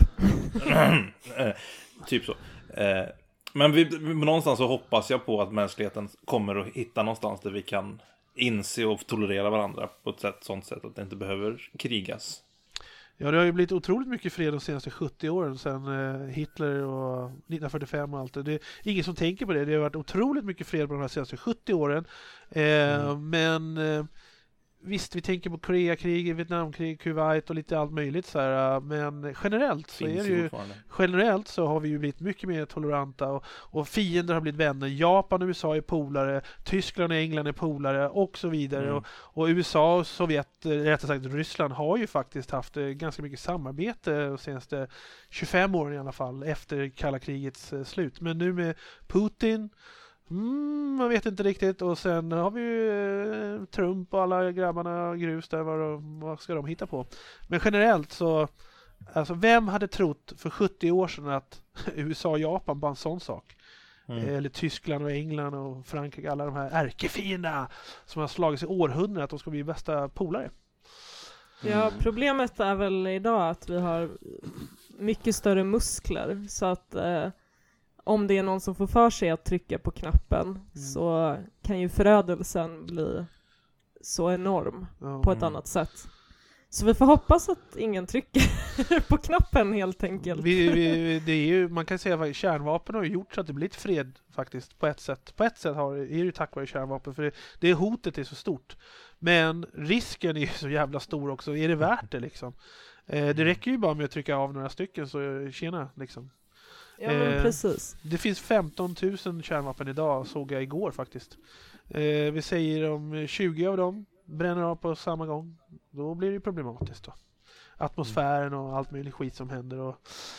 Typ så. Men någonstans så hoppas jag på att mänskligheten kommer att hitta någonstans där vi kan inse och tolerera varandra på ett sånt sätt att det inte behöver krigas. Ja, det har ju blivit otroligt mycket fred de senaste 70 åren sedan Hitler och 1945 och allt. Det är ingen som tänker på det. Det har varit otroligt mycket fred på de här senaste 70 åren. Men visst, vi tänker på Koreakriget, Vietnamkrig, Kuwait och lite allt möjligt så här, men generellt så är det ju generellt så har vi ju blivit mycket mer toleranta, och fiender har blivit vänner. Japan och USA är polare, Tyskland och England är polare och så vidare. Och USA och Sovjet, rättare sagt Ryssland, har ju faktiskt haft ganska mycket samarbete de senaste 25 åren i alla fall, efter kalla krigets slut. Men nu med Putin Man vet inte riktigt. Och sen har vi ju Trump och alla grabbarna och grus där. Vad ska de hitta på? Men generellt så, alltså vem hade trott för 70 år sedan att USA och Japan bara en sån sak? Eller Tyskland och England och Frankrike, alla de här ärkefienderna som har slagits i århundraden, att de ska bli bästa polare. Ja, problemet är väl idag att vi har mycket större muskler, så att om det är någon som får för sig att trycka på knappen så kan ju förödelsen bli så enorm på ett annat sätt. Så vi får hoppas att ingen trycker på knappen helt enkelt. Det är ju, man kan säga att kärnvapen har gjort så att det blir ett fred faktiskt på ett sätt. På ett sätt är det ju tack vare kärnvapen, för det hotet är så stort. Men risken är ju så jävla stor också. Är det värt det liksom? Det räcker ju bara med att trycka av några stycken så tjena liksom. Ja, men precis. Det finns 15 000 kärnvapen idag, såg jag igår faktiskt. Vi säger om 20 av dem bränner av på samma gång, då blir det problematiskt då. Atmosfären och allt möjligt skit som händer. Och,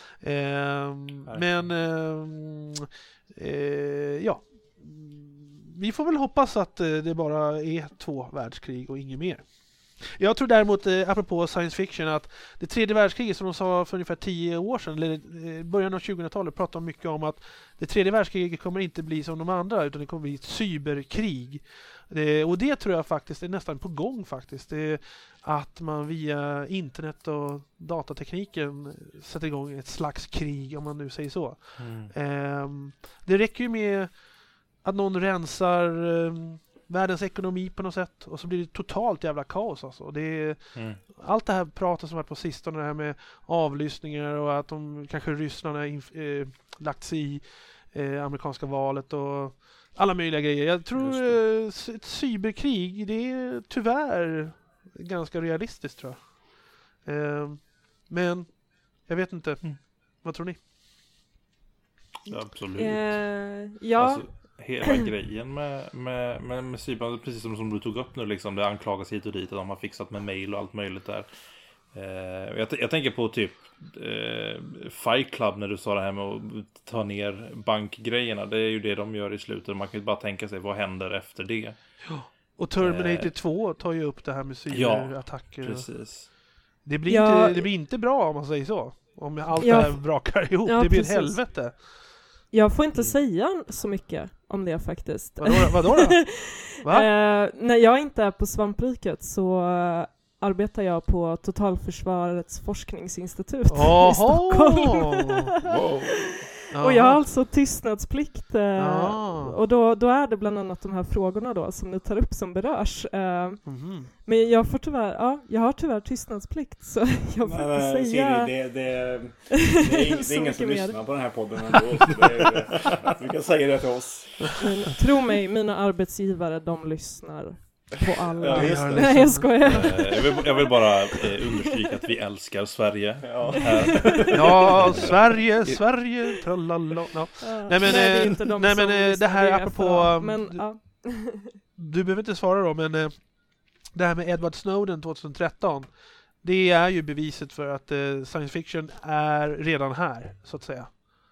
ja. Vi får väl hoppas att det bara är 2 världskrig och inget mer. Jag tror däremot, apropå science fiction, att det 3:e världskriget som de sa för ungefär 10 år sedan, eller början av 2000-talet, pratade de mycket om att det 3:e världskriget kommer inte bli som de andra, utan det kommer bli ett cyberkrig. Och det tror jag faktiskt är nästan på gång faktiskt. Det är att man via internet och datatekniken sätter igång ett slags krig, om man nu säger så. Det räcker ju med att någon rensar världens ekonomi på något sätt, och så blir det totalt jävla kaos alltså. Det är allt det här pratet som varit på sistone, det här med avlyssningar och att de kanske Ryssland har lagt sig i amerikanska valet och alla möjliga grejer. Jag tror ett cyberkrig, det är tyvärr ganska realistiskt tror jag. Men jag vet inte. Vad tror ni? Ja, absolut. Ja. Alltså, hela grejen med cyber, precis som du tog upp nu liksom, det anklagas hit och dit att de har fixat med mail och allt möjligt där. Jag tänker på typ Fight Club, när du sa det här med att ta ner bankgrejerna. Det är ju det de gör i slutet. Man kan ju bara tänka sig, vad händer efter det? Ja. Och Terminator 2 tar ju upp det här med cyberattacker. Ja, precis. Det blir inte bra om man säger så. Om allt det här brakar ihop. Det blir ett helvete. Jag får inte säga så mycket om det faktiskt. Vadå då? Va? När jag inte är på Svampriket så arbetar jag på Totalförsvarets forskningsinstitut i Stockholm. Wow. Och jag har alltså tystnadsplikt. Och då är det bland annat de här frågorna då som ni tar upp som berörs. Men jag får jag har tyvärr tystnadsplikt, så jag får inte säga. Siri, det är ingen som lyssnar på den här podden ändå. Du kan säga det till oss. Men, tro mig, mina arbetsgivare, de lyssnar på alla. Ja, nej, jag skojar. Jag vill bara understryka att vi älskar Sverige. Ja, Sverige, tralala. No. Nej men det här apropå du behöver inte svara då, men det här med Edward Snowden 2013, det är ju beviset för att science fiction är redan här, så att säga.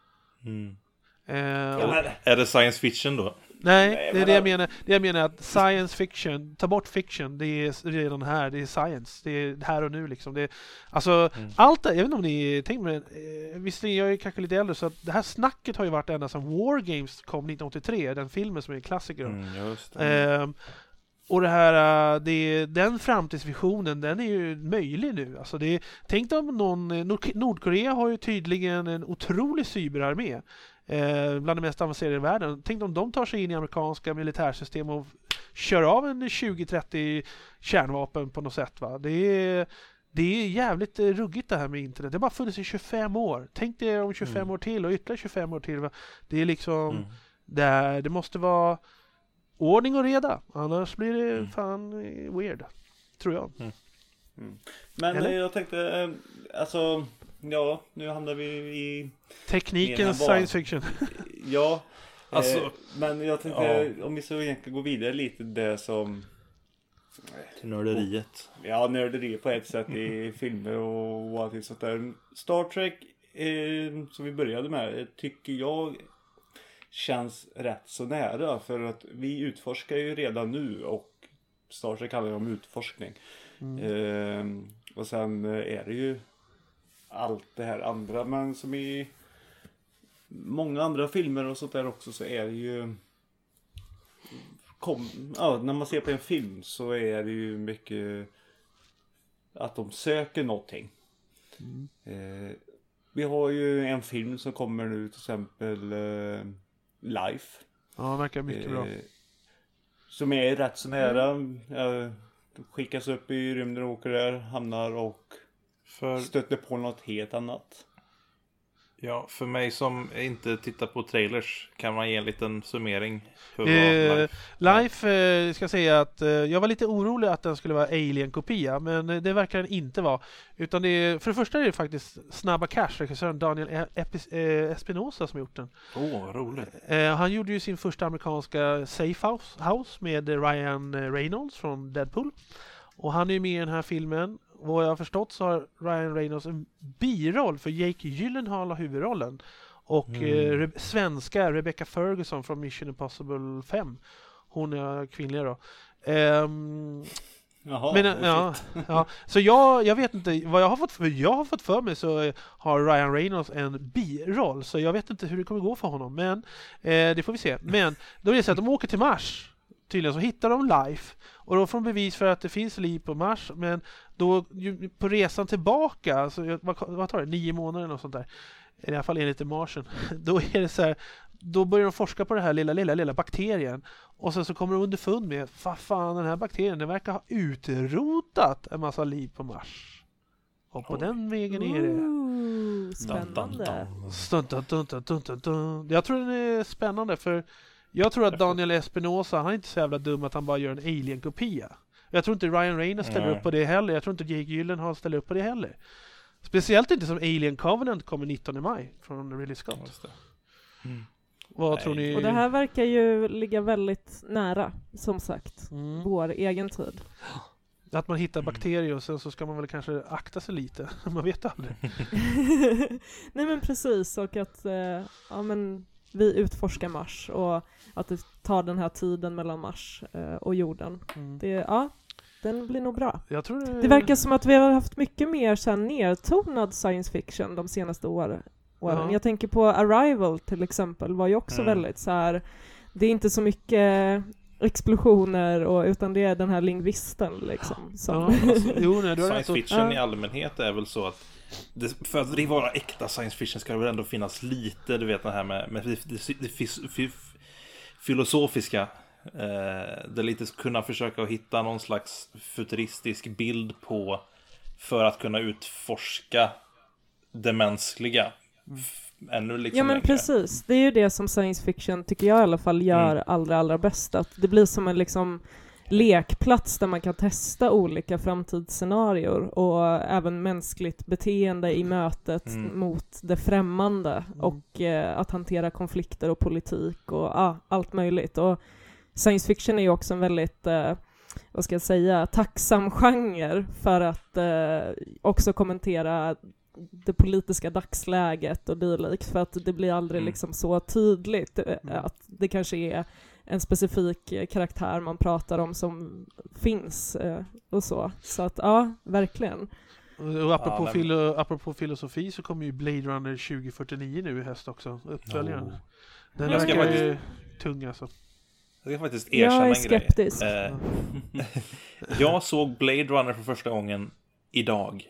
Är det science fiction då? Nej, det är det jag menar. Det jag menar är att science fiction, ta bort fiction, det är redan här, det är science, det är här och nu liksom. Det är, alltså, allt det, jag vet inte om ni tänker med det, visserligen jag är kanske lite äldre, så att det här snacket har ju varit ända sedan War Games kom 1983, den filmen som är en klassiker. Just det. Och det här, den framtidsvisionen, den är ju möjlig nu. Alltså tänk om Nordkorea har ju tydligen en otrolig cyberarmé. Bland de mest avancerade i världen. Tänk om de tar sig in i amerikanska militärsystem och kör av en 20-30 kärnvapen på något sätt, va? Det är jävligt ruggigt det här med internet. Det har bara funnits i 25 år. Tänk dig om 25 år till och ytterligare 25 år till, va? Det är liksom det måste vara ordning och reda. Annars blir det fan weird, tror jag. Men eller? Jag tänkte, alltså, ja, nu hamnar vi i teknikens science fiction. Ja, alltså, men jag tänkte, om vi så egentligen går vidare lite det som till nörderiet. Ja, nörderiet på ett sätt i filmer och allting sånt där. Star Trek, som vi började med, tycker jag känns rätt så nära. För att vi utforskar ju redan nu och Star Trek kallar det om utforskning. Och sen är det ju allt det här andra, men som i många andra filmer och sånt där också, så är det ju när man ser på en film så är det ju mycket att de söker någonting. Vi har ju en film som kommer nu, till exempel Life. Ja, det verkar mycket bra. Som är rätt så nära. Skickas upp i rymden och åker där, hamnar och stöter på något helt annat. Ja, för mig som inte tittar på trailers, kan man ge en liten summering för Life ska säga att jag var lite orolig att den skulle vara Alien-kopia, men det verkar den inte vara. Utan för det första är det faktiskt Snabba Cash, regissören Daniel Espinosa som gjort den. Vad roligt. Han gjorde ju sin första amerikanska Safe House med Ryan Reynolds från Deadpool. Och han är ju med i den här filmen. Vad jag har förstått så har Ryan Reynolds en biroll, för Jake Gyllenhaal har huvudrollen. Och svenska Rebecca Ferguson från Mission Impossible 5. Hon är kvinnlig då. Jaha, ja. Så jag vet inte vad jag har fått för mig, så har Ryan Reynolds en biroll, så jag vet inte hur det kommer gå för honom, men det får vi se. Men då är det så att de åker till Mars. Tydligen så hittar de Life och då får de bevis för att det finns liv på Mars, men då på resan tillbaka, så vad tar det? 9 månader eller något sånt där. I alla fall enligt Marsen. Då är det så här, då börjar de forska på det här lilla bakterien, och sen så kommer de underfund med fan, den här bakterien, den verkar ha utrotat en massa liv på Mars. Och på den vägen är det. Spännande. Jag tror den är spännande, för jag tror att Daniel Espinosa, han är inte så jävla dum att han bara gör en Alien-kopia. Jag tror inte Ryan Reynolds ställer upp på det heller. Jag tror inte Jake Gyllenhaal ställer upp på det heller. Speciellt inte som Alien Covenant kommer 19 maj från Ridley Scott. Vad tror ni? Och det här verkar ju ligga väldigt nära, som sagt, vår egen tid. Att man hittar bakterier och sen så ska man väl kanske akta sig lite. Man vet aldrig. Nej men precis, och att vi utforskar Mars och att det tar den här tiden mellan Mars och jorden. Den blir nog bra. Jag tror det verkar som att vi har haft mycket mer så här nedtonad science fiction de senaste åren. Ja. Jag tänker på Arrival till exempel, var ju också väldigt så här, det är inte så mycket explosioner utan det är den här lingvisten liksom. Science fiction i allmänhet är väl så att för att det vara äkta science fiction ska det väl ändå finnas lite, du vet, det här med det filosofiska. Det lite kunna försöka hitta någon slags futuristisk bild på, för att kunna utforska det mänskliga ännu liksom. Ja men längre. Precis, det är ju det som science fiction tycker jag i alla fall gör allra bäst, att det blir som en liksom lekplats där man kan testa olika framtidsscenarier och även mänskligt beteende i mötet mot det främmande och att hantera konflikter och politik och allt möjligt. Och science fiction är ju också en väldigt tacksam genre för att också kommentera det politiska dagsläget och dylikt, för att det blir aldrig liksom så tydligt att det kanske är en specifik karaktär man pratar om som finns och så. Så att verkligen. Och apropå filosofi så kommer ju Blade Runner 2049 nu i höst också, uppföljaren. Den är ju tung alltså. Jag ska faktiskt erkänna en grej. Jag är skeptisk. Jag såg Blade Runner för första gången idag.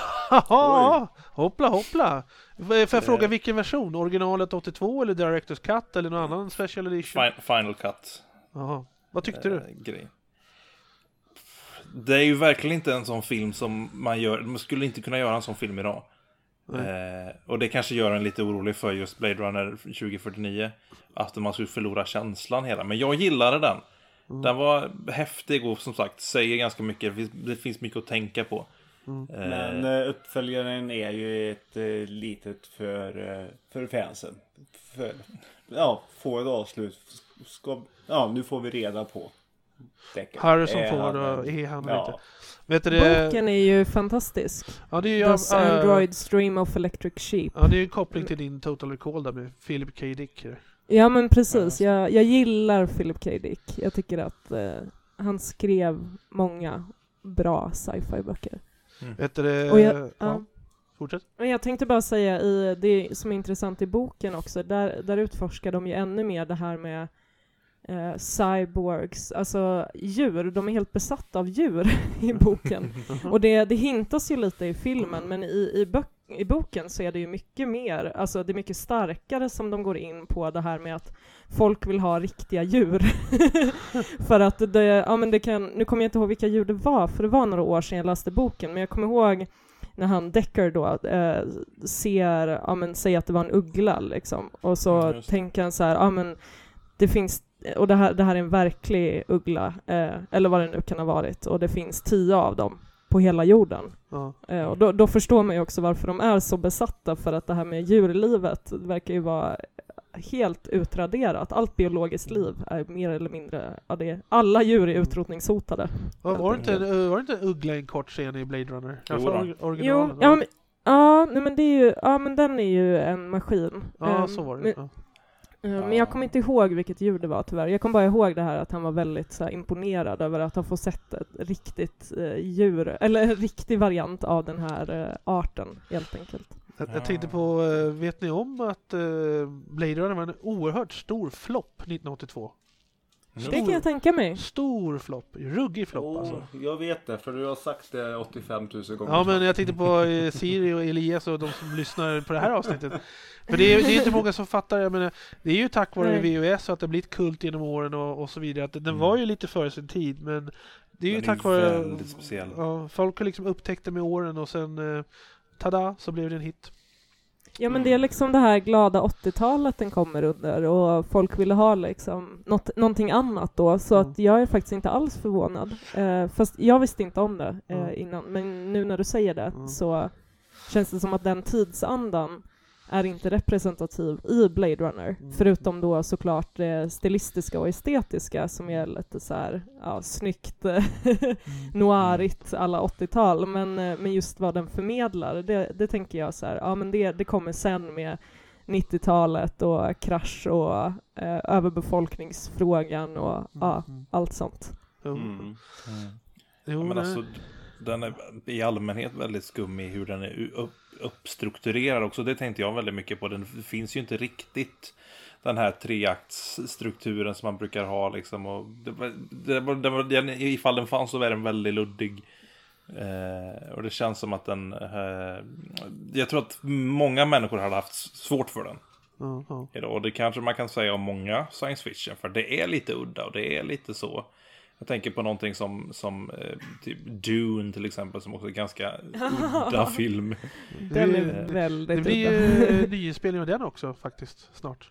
Hoppla. Får jag fråga vilken version? Originalet 82 eller Director's Cut eller någon annan special edition? Final Cut. Jaha. Vad tyckte du? Grej. Det är ju verkligen inte en sån film som man gör. Man skulle inte kunna göra en sån film idag. Och det kanske gör en lite orolig för just Blade Runner 2049, att man skulle förlora känslan hela. Men jag gillade den. Den var häftig och som sagt säger ganska mycket. Det finns mycket att tänka på. Men uppföljaren är ju ett litet för fansen. Få ett avslut. Nu får vi reda på. Harrison Ford är han lite. Vet du, boken är ju fantastisk. Ja, det är ju Android Stream of Electric Sheep. Ja, det är ju koppling till din Total Recall där med Philip K. Dick. Ja men precis, jag gillar Philip K. Dick. Jag tycker att han skrev många bra sci-fi-böcker. Vet du det? Och jag, Fortsätt. Jag tänkte bara säga, i det som är intressant i boken också, där utforskar de ju ännu mer det här med cyborgs, alltså djur. De är helt besatta av djur i boken. Och det hintas ju lite i filmen, men i boken så är det ju mycket mer, alltså det är mycket starkare som de går in på det här med att folk vill ha riktiga djur. För att nu kommer jag inte ihåg vilka djur det var, för det var några år sedan jag läste boken, men jag kommer ihåg när han Decker då säger att det var en uggla liksom. Och så tänker han så här, det finns, och det här är en verklig uggla, eller vad det nu kan ha varit, och det finns 10 av dem på hela jorden. Och då förstår man ju också varför de är så besatta, för att det här med djurlivet verkar ju vara helt utraderat. Allt biologiskt liv är mer eller mindre, alla djur är utrotningshotade. Var det inte en uggla i en kort scen i Blade Runner? Men det är ju, men den är ju en maskin. Ja, så var det. Men jag kommer inte ihåg vilket djur det var tyvärr. Jag kommer bara ihåg det här att han var väldigt så här, imponerad över att ha fått sett ett riktigt djur, eller en riktig variant av den här arten helt enkelt. Jag tänkte på, vet ni om att Blade Runner var en oerhört stor flopp 1982? Det kan jag tänka mig. Stor flopp, ruggig flopp alltså. Jag vet det, för du har sagt det 85 000 gånger. Ja, men jag tänkte på Siri och Elias och de som lyssnar på det här avsnittet. För det är inte många som fattar, jag menar, det är ju tack vare VHS och att det blivit kult genom åren och så vidare. Att den var ju lite före sin tid, men det är ju tack vare väldigt speciell. Ja, folk har liksom upptäckt det med åren och sen tada, så blev det en hit. Ja, men det är liksom det här glada 80-talet den kommer under, och folk ville ha liksom någonting annat då, så att jag är faktiskt inte alls förvånad. Fast jag visste inte om det innan, men nu när du säger det så känns det som att den tidsandan är inte representativ i Blade Runner, förutom då såklart det stilistiska och estetiska som är lite så här, snyggt noirigt alla 80-tal, men just vad den förmedlar, det tänker jag så här, men det kommer sen med 90-talet och krasch och överbefolkningsfrågan och allt sånt. Men alltså, den är i allmänhet väldigt skummig hur den är uppstrukturerad också. Det tänkte jag väldigt mycket på. Den finns ju inte riktigt den här treaktsstrukturen som man brukar ha liksom. Och ifall den fanns så var den väldigt luddig. Och det känns som att den jag tror att många människor hade haft svårt för den. Och det kanske man kan säga om många science fiction, för det är lite udda och det är lite så. Jag tänker på någonting som typ Dune till exempel, som också är ganska udda film. Den är väldigt det blir ju nyinspelning av den också faktiskt snart.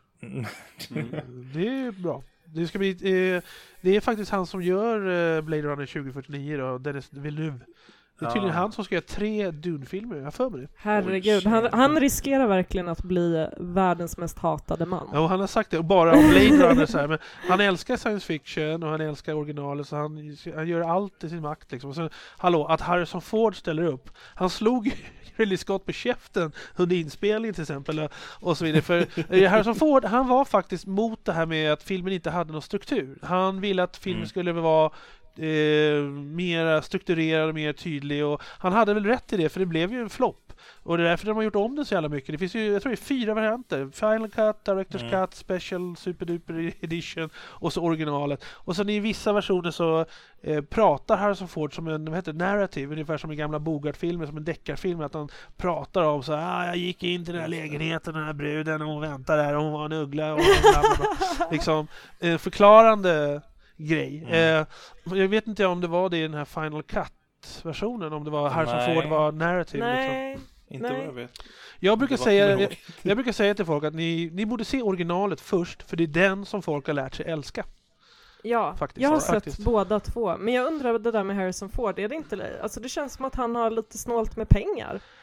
Det är bra. Det ska bli det är faktiskt han som gör Blade Runner 2049 då, Dennis Villeneuve. Det är tydligen han som ska göra 3 Dune-filmer, jag för mig. Herregud, han riskerar verkligen att bli världens mest hatade man. Ja, och han har sagt det, och bara om Blade Runner så här, men han älskar science fiction och han älskar originalet, så han gör allt i sin makt liksom. Och sen, att Harrison Ford ställer upp. Han slog Ridley Scott på käften under inspelningen till exempel och så vidare. För Harrison Ford, han var faktiskt mot det här med att filmen inte hade någon struktur. Han ville att filmen skulle vara mer strukturerad och mer tydlig, och han hade väl rätt i det, för det blev ju en flopp, och det är därför de har gjort om den så jävla mycket. Det finns ju, jag tror det är 4 varianter: Final Cut, Director's Cut, Special, Super Duper Edition och så originalet. Och sen i vissa versioner så pratar Harrison Ford som en narrative, ungefär som i gamla Bogart-filmer, som en deckarfilm, att han pratar om så här, jag gick in till den här lägenheten, den här bruden, och hon väntade där och hon var en uggla och liksom förklarande grej. Jag vet inte om det var det i den här Final Cut-versionen, om det var Harrison Ford var narrative. Nej. Liksom. Inte vad jag vet. Jag brukar säga till folk att ni borde se originalet först, för det är den som folk har lärt sig älska. Ja, faktiskt, jag har sett båda två. Men jag undrar det där med Harrison Ford, är det inte, alltså det känns som att han har lite snålt med pengar.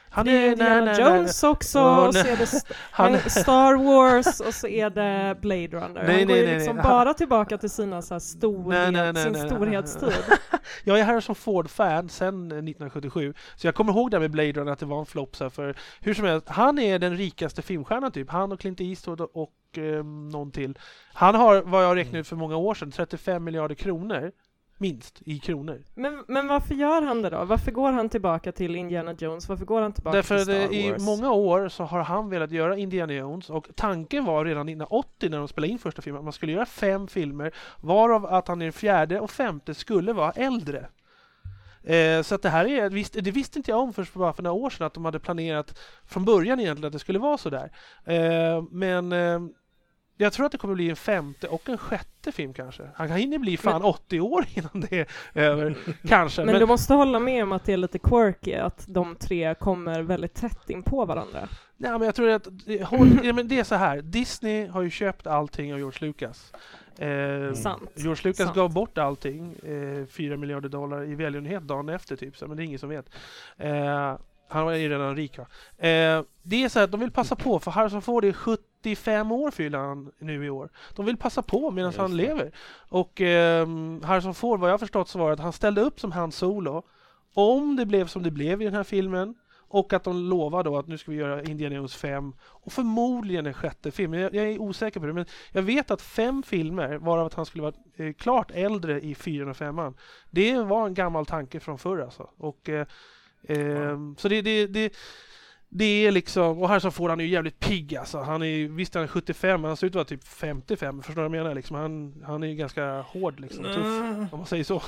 Han det är Indiana Jones också, och så är det Star Wars och så är det Blade Runner. Han går ju liksom bara tillbaka till sina så här sin storhetstid. Jag är Harrison Ford-fan sedan 1977, så jag kommer ihåg det med Blade Runner att det var en flopp så här, för hur som helst, han är den rikaste filmstjärnan typ. Han och Clint Eastwood och någon till. Han har, vad jag räknade ut för många år sedan, 35 miljarder kronor. Minst i kronor. Men varför gör han det då? Varför går han tillbaka till Indiana Jones? Varför går han tillbaka till Star Wars? I många år så har han velat göra Indiana Jones, och tanken var redan 1980 när de spelade in första filmen att man skulle göra 5 filmer, varav att han i den 4:e och 5:e skulle vara äldre. Så att det här är, det visste inte jag om först bara för några år sedan att de hade planerat från början egentligen att det skulle vara så där. Men jag tror att det kommer bli en 5:e och en 6:e film kanske. Han hinner bli fan 80 år innan det är över. Kanske. Men du måste hålla med om att det är lite quirky att de 3 kommer väldigt tätt in på varandra. Nej, men jag tror att det är så här. Disney har ju köpt allting av George Lucas. Sant. George Lucas gav bort allting, $4 miljarder i välgörenhet dagen efter typ, så, men det är ingen som vet. Han var ju redan rik. Det är så här att de vill passa på, för Harrison Ford är 75 år fyller han nu i år. De vill passa på medan han lever. Och Harrison Ford, vad jag förstått, så var att han ställde upp som Han Solo om det blev som det blev i den här filmen. Och att de lovar då att nu ska vi göra Indiana Jones 5 och förmodligen en 6:e film. Jag är osäker på det, men jag vet att 5 filmer, varav att han skulle vara klart äldre i 4 och 5. Det var en gammal tanke från förr alltså. Och så det är liksom, och här så får han ju jävligt pigg alltså. Han är, visst han är 75, men han ser ut att vara typ 55, förstår du vad jag menar liksom. Han är ju ganska hård liksom, tuff, om man säger så.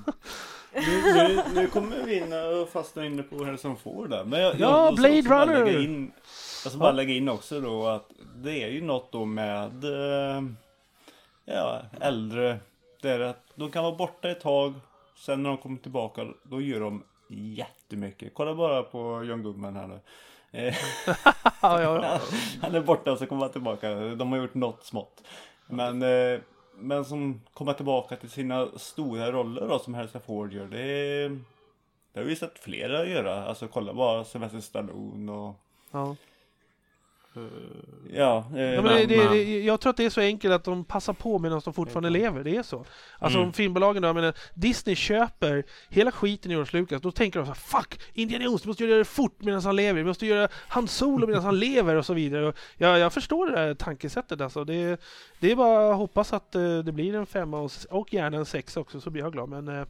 Nu kommer vi in och fastna inne på Harrison Ford där. Men jag Blade Runner! Jag ska bara lägga in också då att det är ju något då med äldre, där att de kan vara borta ett tag, sen när de kommer tillbaka då gör de jättemycket. Kolla bara på John Goodman här nu. Han är borta och så kommer han tillbaka. De har gjort något smått. Men som kommer tillbaka till sina stora roller då, som Harrison Ford gör, det har vi sett flera göra. Alltså kolla bara Sylvester Stallone och jag tror att det är så enkelt att de passar på medan de fortfarande lever. Det är så. Alltså om filmbolagen då, jag menar, Disney köper hela skiten i George Lucas, då tänker de så här: fuck, Indiana Jones, du måste göra det fort medan han lever. Vi måste göra Han Solo medan han lever och så vidare. Och jag förstår det där tankesättet alltså. Det är bara att hoppas att det blir en 5 och gärna en 6 också, så blir jag glad. Men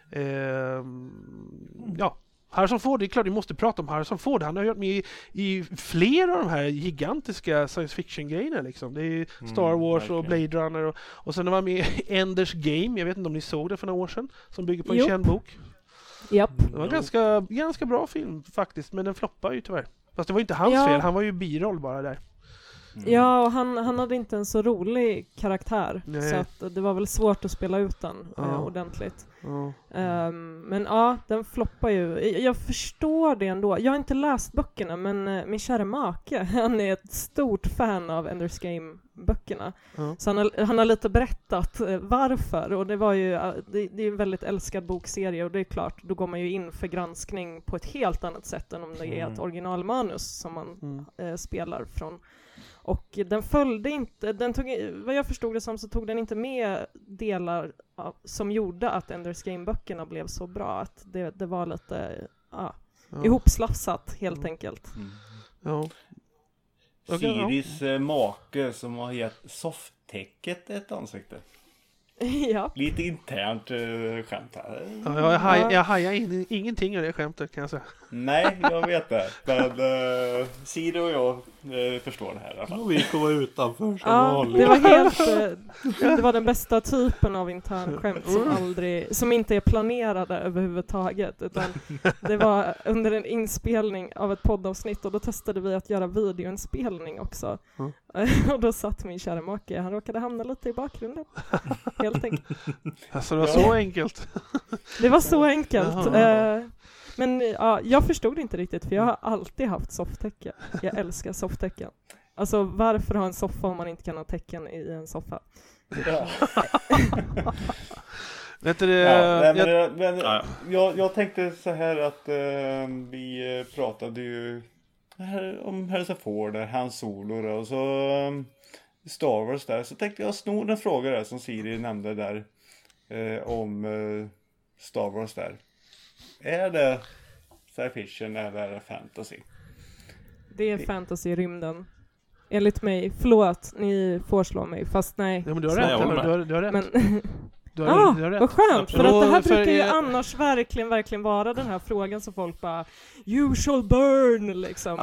Harrison Ford, det är klart vi måste prata om Harrison Ford. Han har gjort med i flera av de här gigantiska science fiction-grejerna liksom. Det är Star Wars och Blade Runner och sen var han med i Enders Game. Jag vet inte om ni såg det för några år sedan, som bygger på en känd bok. Japp. Det var ganska bra film faktiskt, men den floppar ju tyvärr. Fast det var inte hans fel, han var ju biroll bara där. Ja, och han hade inte en så rolig karaktär. Nej. Så att det var väl svårt att spela ut den ordentligt. Men ja, den floppar ju. Jag förstår det ändå. Jag har inte läst böckerna, men min kära make, han är ett stort fan av Ender's Game-böckerna. Så han har lite berättat varför. Och det var ju det är en väldigt älskad bokserie, och det är klart, då går man ju in för granskning på ett helt annat sätt än om det är ett originalmanus som man spelar från. Och den följde inte, vad jag förstod det som, så tog den inte med delar som gjorde att Ender's Game-böckerna blev så bra. Att det var lite ihopslafsat helt enkelt. Ja. Siris make som har gett softtäcket ett ansikte. Ja. Lite internt skämt här. Ja, jag hajar ingenting av det skämtet, kan jag säga. Nej, jag vet det. Men Siri och jag förstår det här i alla fall. Vi kommer utanför som vanligt. Det var det var den bästa typen av intern skämt som inte är planerade överhuvudtaget, utan det var under en inspelning av ett poddavsnitt, och då testade vi att göra videoinspelning också. Och då satt min kära make, han råkade hamna lite i bakgrunden. Helt enkelt. Alltså det var så enkelt. Det var så enkelt. Men jag förstod det inte riktigt, för jag har alltid haft sofftäcke. Jag älskar sofftäcken. Alltså varför ha en soffa om man inte kan ha täcken i en soffa? Vet du, jag tänkte så här att vi pratade ju om Harrison Ford, Hans Solo och så Star Wars där. Så tänkte jag snor en fråga där som Siri nämnde där om Star Wars där. Är det science fiction eller är det fantasy? Det är fantasy i rymden. Enligt mig. Förlåt, ni får slå mig. Fast nej. Ja, men du har rätt. Du har rätt. Men du har rätt. Vad skönt. För att det här brukar ju för annars verkligen vara den här frågan som folk bara you shall burn, liksom.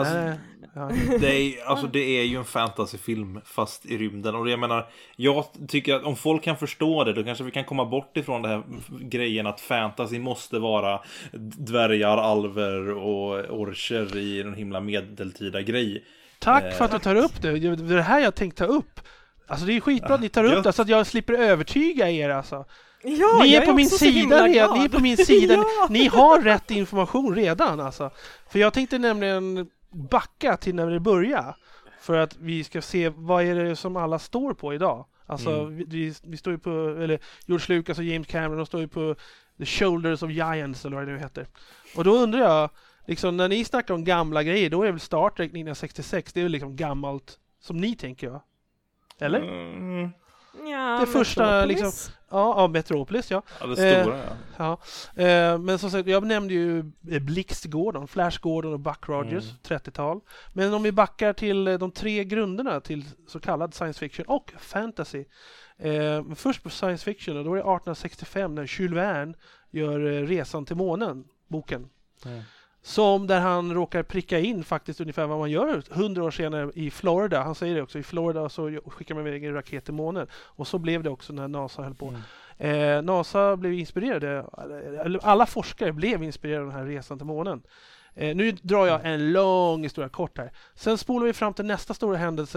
Det är ju en fantasyfilm fast i rymden. Och jag menar, jag tycker att om folk kan förstå det, då kanske vi kan komma bort ifrån det här grejen att fantasy måste vara dvärgar, alver och orcher i en himla medeltida grej. Tack för att du tar upp det. Det är det här jag tänkte ta upp. Alltså det är skitbra att ni tar upp det så att jag slipper övertyga er alltså. Ja, ni är på min sida redan. Ni är på min sida. Ja. Ni har rätt information redan alltså. För jag tänkte nämligen backa till när det börjar. För att vi ska se vad är det som alla står på idag. Alltså vi står ju på, eller George Lucas och James Cameron, de står ju på The Shoulders of Giants eller vad det nu heter. Och då undrar jag, liksom när ni snackar om gamla grejer, då är väl Star Trek 1966, det är väl liksom gammalt som ni tänker, va? Eller? Ja, det första Metropolis. liksom, ja, Metropolis, ja. Ja, det stora, men som sagt, jag nämnde ju Blixt Gordon, Flash Gordon och Buck Rogers, 30-tal. Men om vi backar till de tre grunderna till så kallad science fiction och fantasy. Först på science fiction, och då är det 1865 när Jules Verne gör Resan till månen, boken. Som där han råkar pricka in faktiskt ungefär vad man gör 100 år senare i Florida. Han säger det också, i Florida så skickar man iväg en raket till månen. Och så blev det också när NASA höll på. NASA blev inspirerade, alla forskare blev inspirerade av den här resan till månen. Nu drar jag en lång historia kort här. Sen spolar vi fram till nästa stora händelse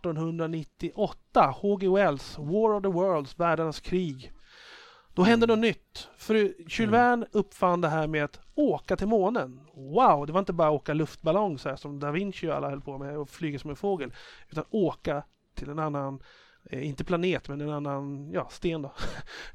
1898. H.G. Wells, War of the Worlds, världarnas krig. Då hände något nytt. För Jules Verne uppfann det här med att åka till månen. Wow, det var inte bara åka luftballong så här, som Da Vinci och alla höll på med och flyga som en fågel. Utan åka till en annan, inte planet men en annan, sten då.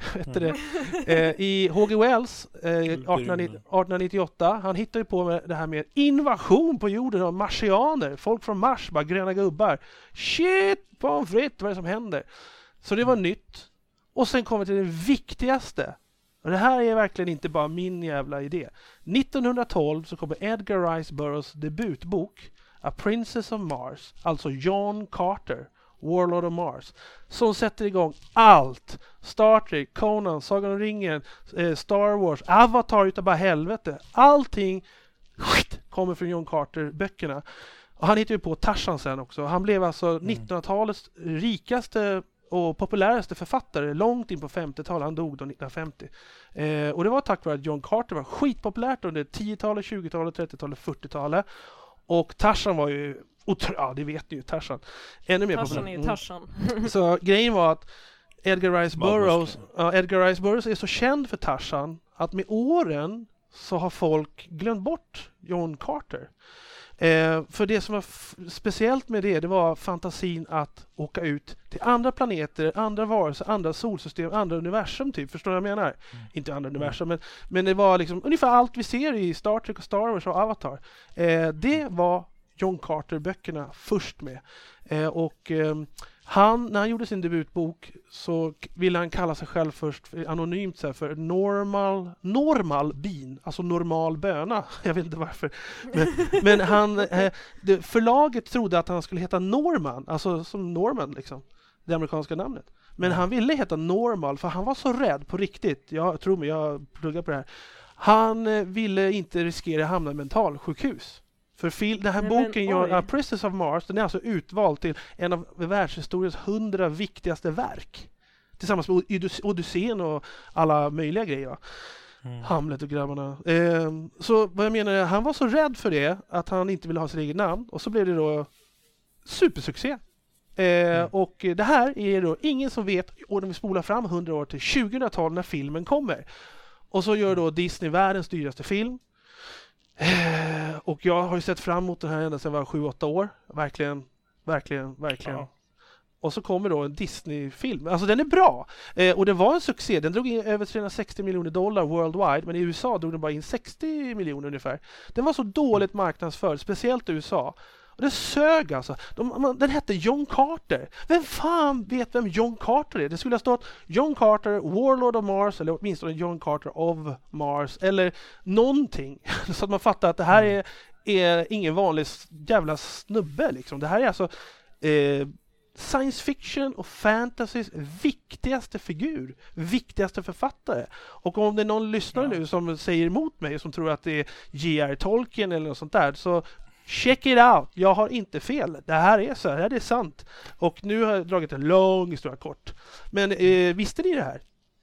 I H.G. Wells 1898, han hittade ju på det här med invasion på jorden av marsianer. Folk från Mars, bara gröna gubbar. Shit, pommes frites, vad är det som händer? Så det var nytt. Och sen kommer vi till det viktigaste. Och det här är verkligen inte bara min jävla idé. 1912 så kommer Edgar Rice Burroughs debutbok A Princess of Mars, alltså John Carter, Warlord of Mars, som sätter igång allt. Star Trek, Conan, Sagan om ringen, Star Wars, Avatar utav bara helvete. Allting kommer från John Carter-böckerna. Och han hittade ju på Tarzan sen också. Han blev alltså 1900-talets rikaste och populäraste författare långt in på 50-talet. Han dog då 1950. Och det var tack vare att John Carter var skitpopulärt under 10-talet, 20-talet, 30-talet, 40-talet. Och Tarzan var ju det vet ni ju, Tarzan. Ännu mer populär. Tarzan. Så grejen var att Edgar Rice Burroughs är så känd för Tarzan att med åren så har folk glömt bort John Carter. För det som var speciellt med det var fantasin att åka ut till andra planeter, andra varelser, andra solsystem, andra universum typ. Förstår du vad jag menar? Inte andra universum, men det var liksom ungefär allt vi ser i Star Trek och Star Wars och Avatar. Det var John Carter-böckerna först med. När han gjorde sin debutbok så ville han kalla sig själv först anonymt så här, för normal bean, alltså normal böna. Jag vet inte varför. Men förlaget trodde att han skulle heta Norman, alltså som Norman liksom, det amerikanska namnet. Men han ville heta Normal för han var så rädd på riktigt. Jag tror mig, jag pluggar på det här. Han ville inte riskera att hamna i mentalsjukhus. För den här boken, Princess of Mars, den är alltså utvald till en av världshistoriens 100 viktigaste verk. Tillsammans med Odysseen och alla möjliga grejer. Hamlet och grabbarna. Så vad jag menar är, han var så rädd för det att han inte ville ha sitt eget namn. Och så blev det då supersuccé. Och det här är då ingen som vet, och de spolar fram 100 år till 2000-tal när filmen kommer. Och så gör då Disney världens dyraste film. Och jag har ju sett fram emot den här ända sedan jag var 7-8 år. Verkligen. och så kommer då en Disney-film. Alltså den är bra. Och det var en succé. Den drog in över $360 miljoner worldwide, men i USA drog den bara in 60 miljoner ungefär. Den var så dåligt marknadsförd, speciellt i USA. Och det sög alltså. Den hette John Carter. Vem fan vet vem John Carter är? Det skulle ha stått John Carter, Warlord of Mars, eller åtminstone John Carter of Mars, eller någonting. Så att man fattar att det här är ingen vanlig jävla snubbe liksom. Det här är alltså science fiction och fantasys viktigaste figur, viktigaste författare. Och om det är någon lyssnare nu som säger emot mig, som tror att det är J.R. Tolkien eller något sånt där, så check it out, jag har inte fel. Det här är så här, det är sant. Och nu har jag dragit en lång historia kort. Men visste ni det här?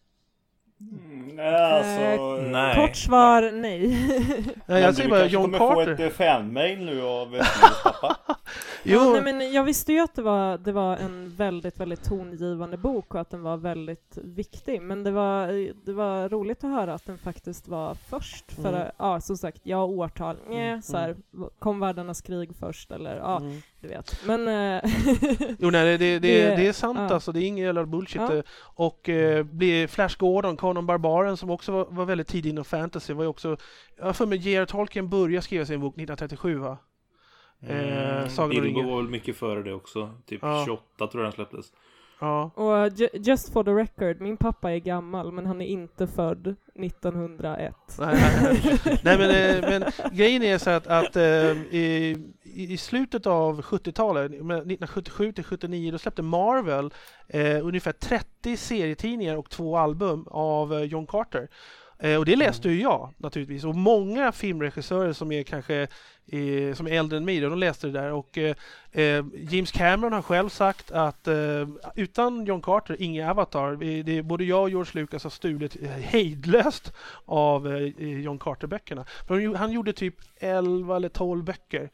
Nej. Kort svar, nej. Nej, jag säger bara John Carter. Du kommer få ett fanmail nu av Linus pappa. Jo. Nej, men jag visste ju att det var en väldigt, väldigt tongivande bok och att den var väldigt viktig. Men det var roligt att höra att den faktiskt var först. För ja, som sagt, årtal. Så här, kom världarnas krig först eller du vet. Men jo, nej, det är sant alltså. Det är ingen jävla bullshit. Ja. Och blir Flash Gordon, Conan Barbaren, som också var väldigt tidig inom fantasy, var ju också, jag för mig J.R. Tolkien började skriva sin bok 1937, va? Bilbo var väl mycket före det också. Typ 28 tror jag den släpptes. Ja. Och just for the record, min pappa är gammal, men han är inte född 1901. Nej, men grejen är så att i slutet av 70-talet, 1977 till 79, då släppte Marvel ungefär 30 serietidningar och 2 album av John Carter. Och det läste ju jag naturligtvis, och många filmregissörer som är kanske som är äldre än mig, de läste det där. Och James Cameron har själv sagt att utan John Carter, ingen Avatar. Både jag och George Lucas har stulit hejdlöst av John Carter-böckerna. För han gjorde typ 11 eller 12 böcker.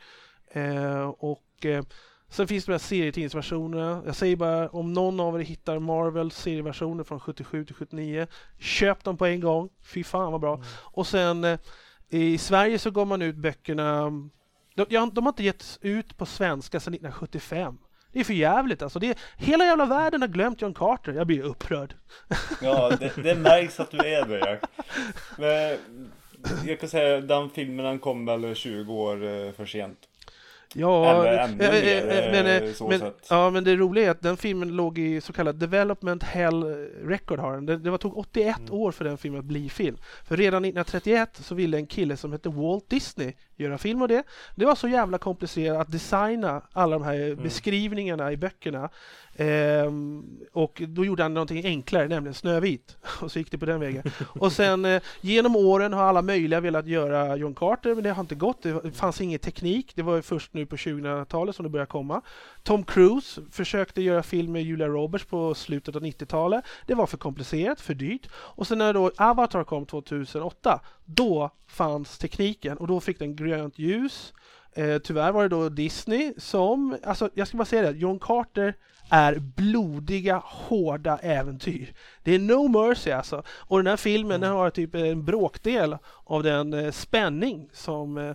Sen finns det de här serietidningsversionerna. Jag säger bara, om någon av er hittar Marvel serieversioner från 77 till 79, köp dem på en gång. Fy fan vad bra. Och sen i Sverige så går man ut böckerna. De har inte getts ut på svenska sedan 1975. Det är för jävligt alltså. Hela jävla världen har glömt John Carter. Jag blir upprörd. Ja, det märks att du är det. Men jag kan säga, den filmen kom väl 20 år för sent. Ja, men det roliga är att den filmen låg i så kallad development hell record har den. Det tog 81 år för den filmen att bli film. För redan 1931 så ville en kille som hette Walt Disney göra film av det. Det var så jävla komplicerat att designa alla de här beskrivningarna i böckerna. Och då gjorde han någonting enklare, nämligen Snövit. Och så gick det på den vägen. Och sen genom åren har alla möjliga velat göra John Carter, men det har inte gått. Det fanns ingen teknik. Det var ju först nu på 2000-talet som det började komma. Tom Cruise försökte göra film med Julia Roberts på slutet av 90-talet. Det var för komplicerat, för dyrt. Och sen när då Avatar kom 2008, då fanns tekniken och då fick den grönt ljus. Tyvärr var det då Disney som, alltså jag ska bara säga det, John Carter är blodiga, hårda äventyr. Det är no mercy alltså. Och den här filmen den har typ en bråkdel av den spänning som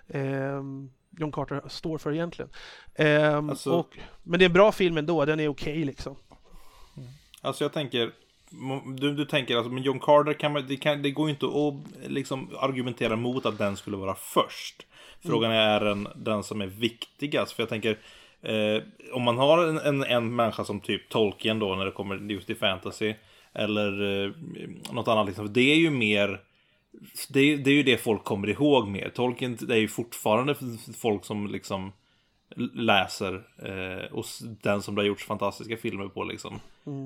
John Carter står för egentligen. Men det är en bra film ändå, den är okej liksom. Alltså jag tänker, du tänker alltså, men John Carter det går ju inte att liksom argumentera mot att den skulle vara först. Frågan är den som är viktigast. För jag tänker, om man har en människa som typ Tolkien då, när det kommer just till fantasy eller något annat liksom, det är ju mer det är ju det folk kommer ihåg mer. Tolkien, det är ju fortfarande folk som liksom läser och den som det har gjorts fantastiska filmer på liksom.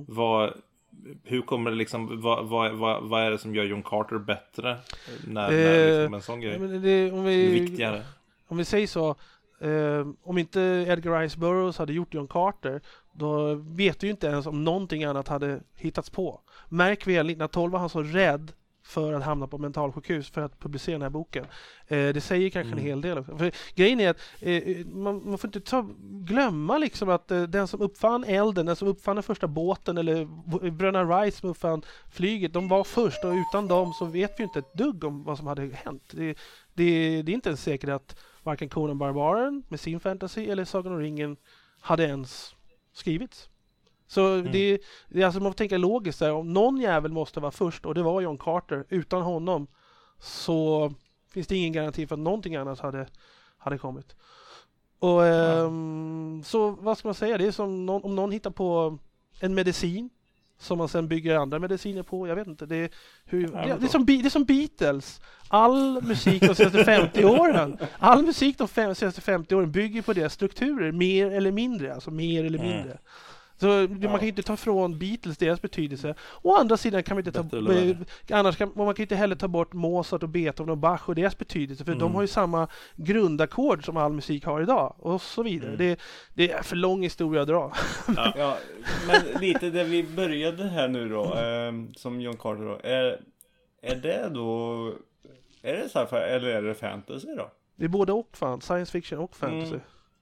Hur kommer det liksom, vad är det som gör John Carter bättre när liksom en sån grej är viktigare? Om vi säger så, om inte Edgar Rice Burroughs hade gjort John Carter, då vet vi ju inte ens om någonting annat hade hittats på. Märk väl, 1912 var han så rädd för att hamna på mentalsjukhus för att publicera den här boken. Det säger kanske en hel del också. För grejen är att man får inte glömma liksom att den som uppfann elden, den som uppfann den första båten eller Bröderna Wright som uppfann flyget, de var först, och utan dem så vet vi inte ett dugg om vad som hade hänt. Det är inte ens säkert att varken Conan Barbaren med sin fantasy eller Sagan om ringen hade ens skrivits. Så det är alltså, man får tänka logiskt där. Om någon jävel måste vara först, och det var John Carter, utan honom så finns det ingen garanti för att någonting annat hade kommit. Och så vad ska man säga, det är som om någon hittar på en medicin som man sen bygger andra mediciner på. Jag vet inte. Det är som Beatles. All musik de senaste 50 åren. All musik de senaste 50 åren bygger på deras strukturer. Mer eller mindre. Alltså mer eller mindre. Så man kan ju inte ta från Beatles deras betydelse. Å andra sidan kan man inte man kan inte heller ta bort Mozart och Beethoven och Bach och deras betydelse. För de har ju samma grundackord som all musik har idag. Och så vidare. Det är för lång historia att dra. Ja, men lite där vi började här nu då. Som John Carter då. Är det då... Är det sci-fi eller är det fantasy då? Det är både och fan. Science fiction och fantasy.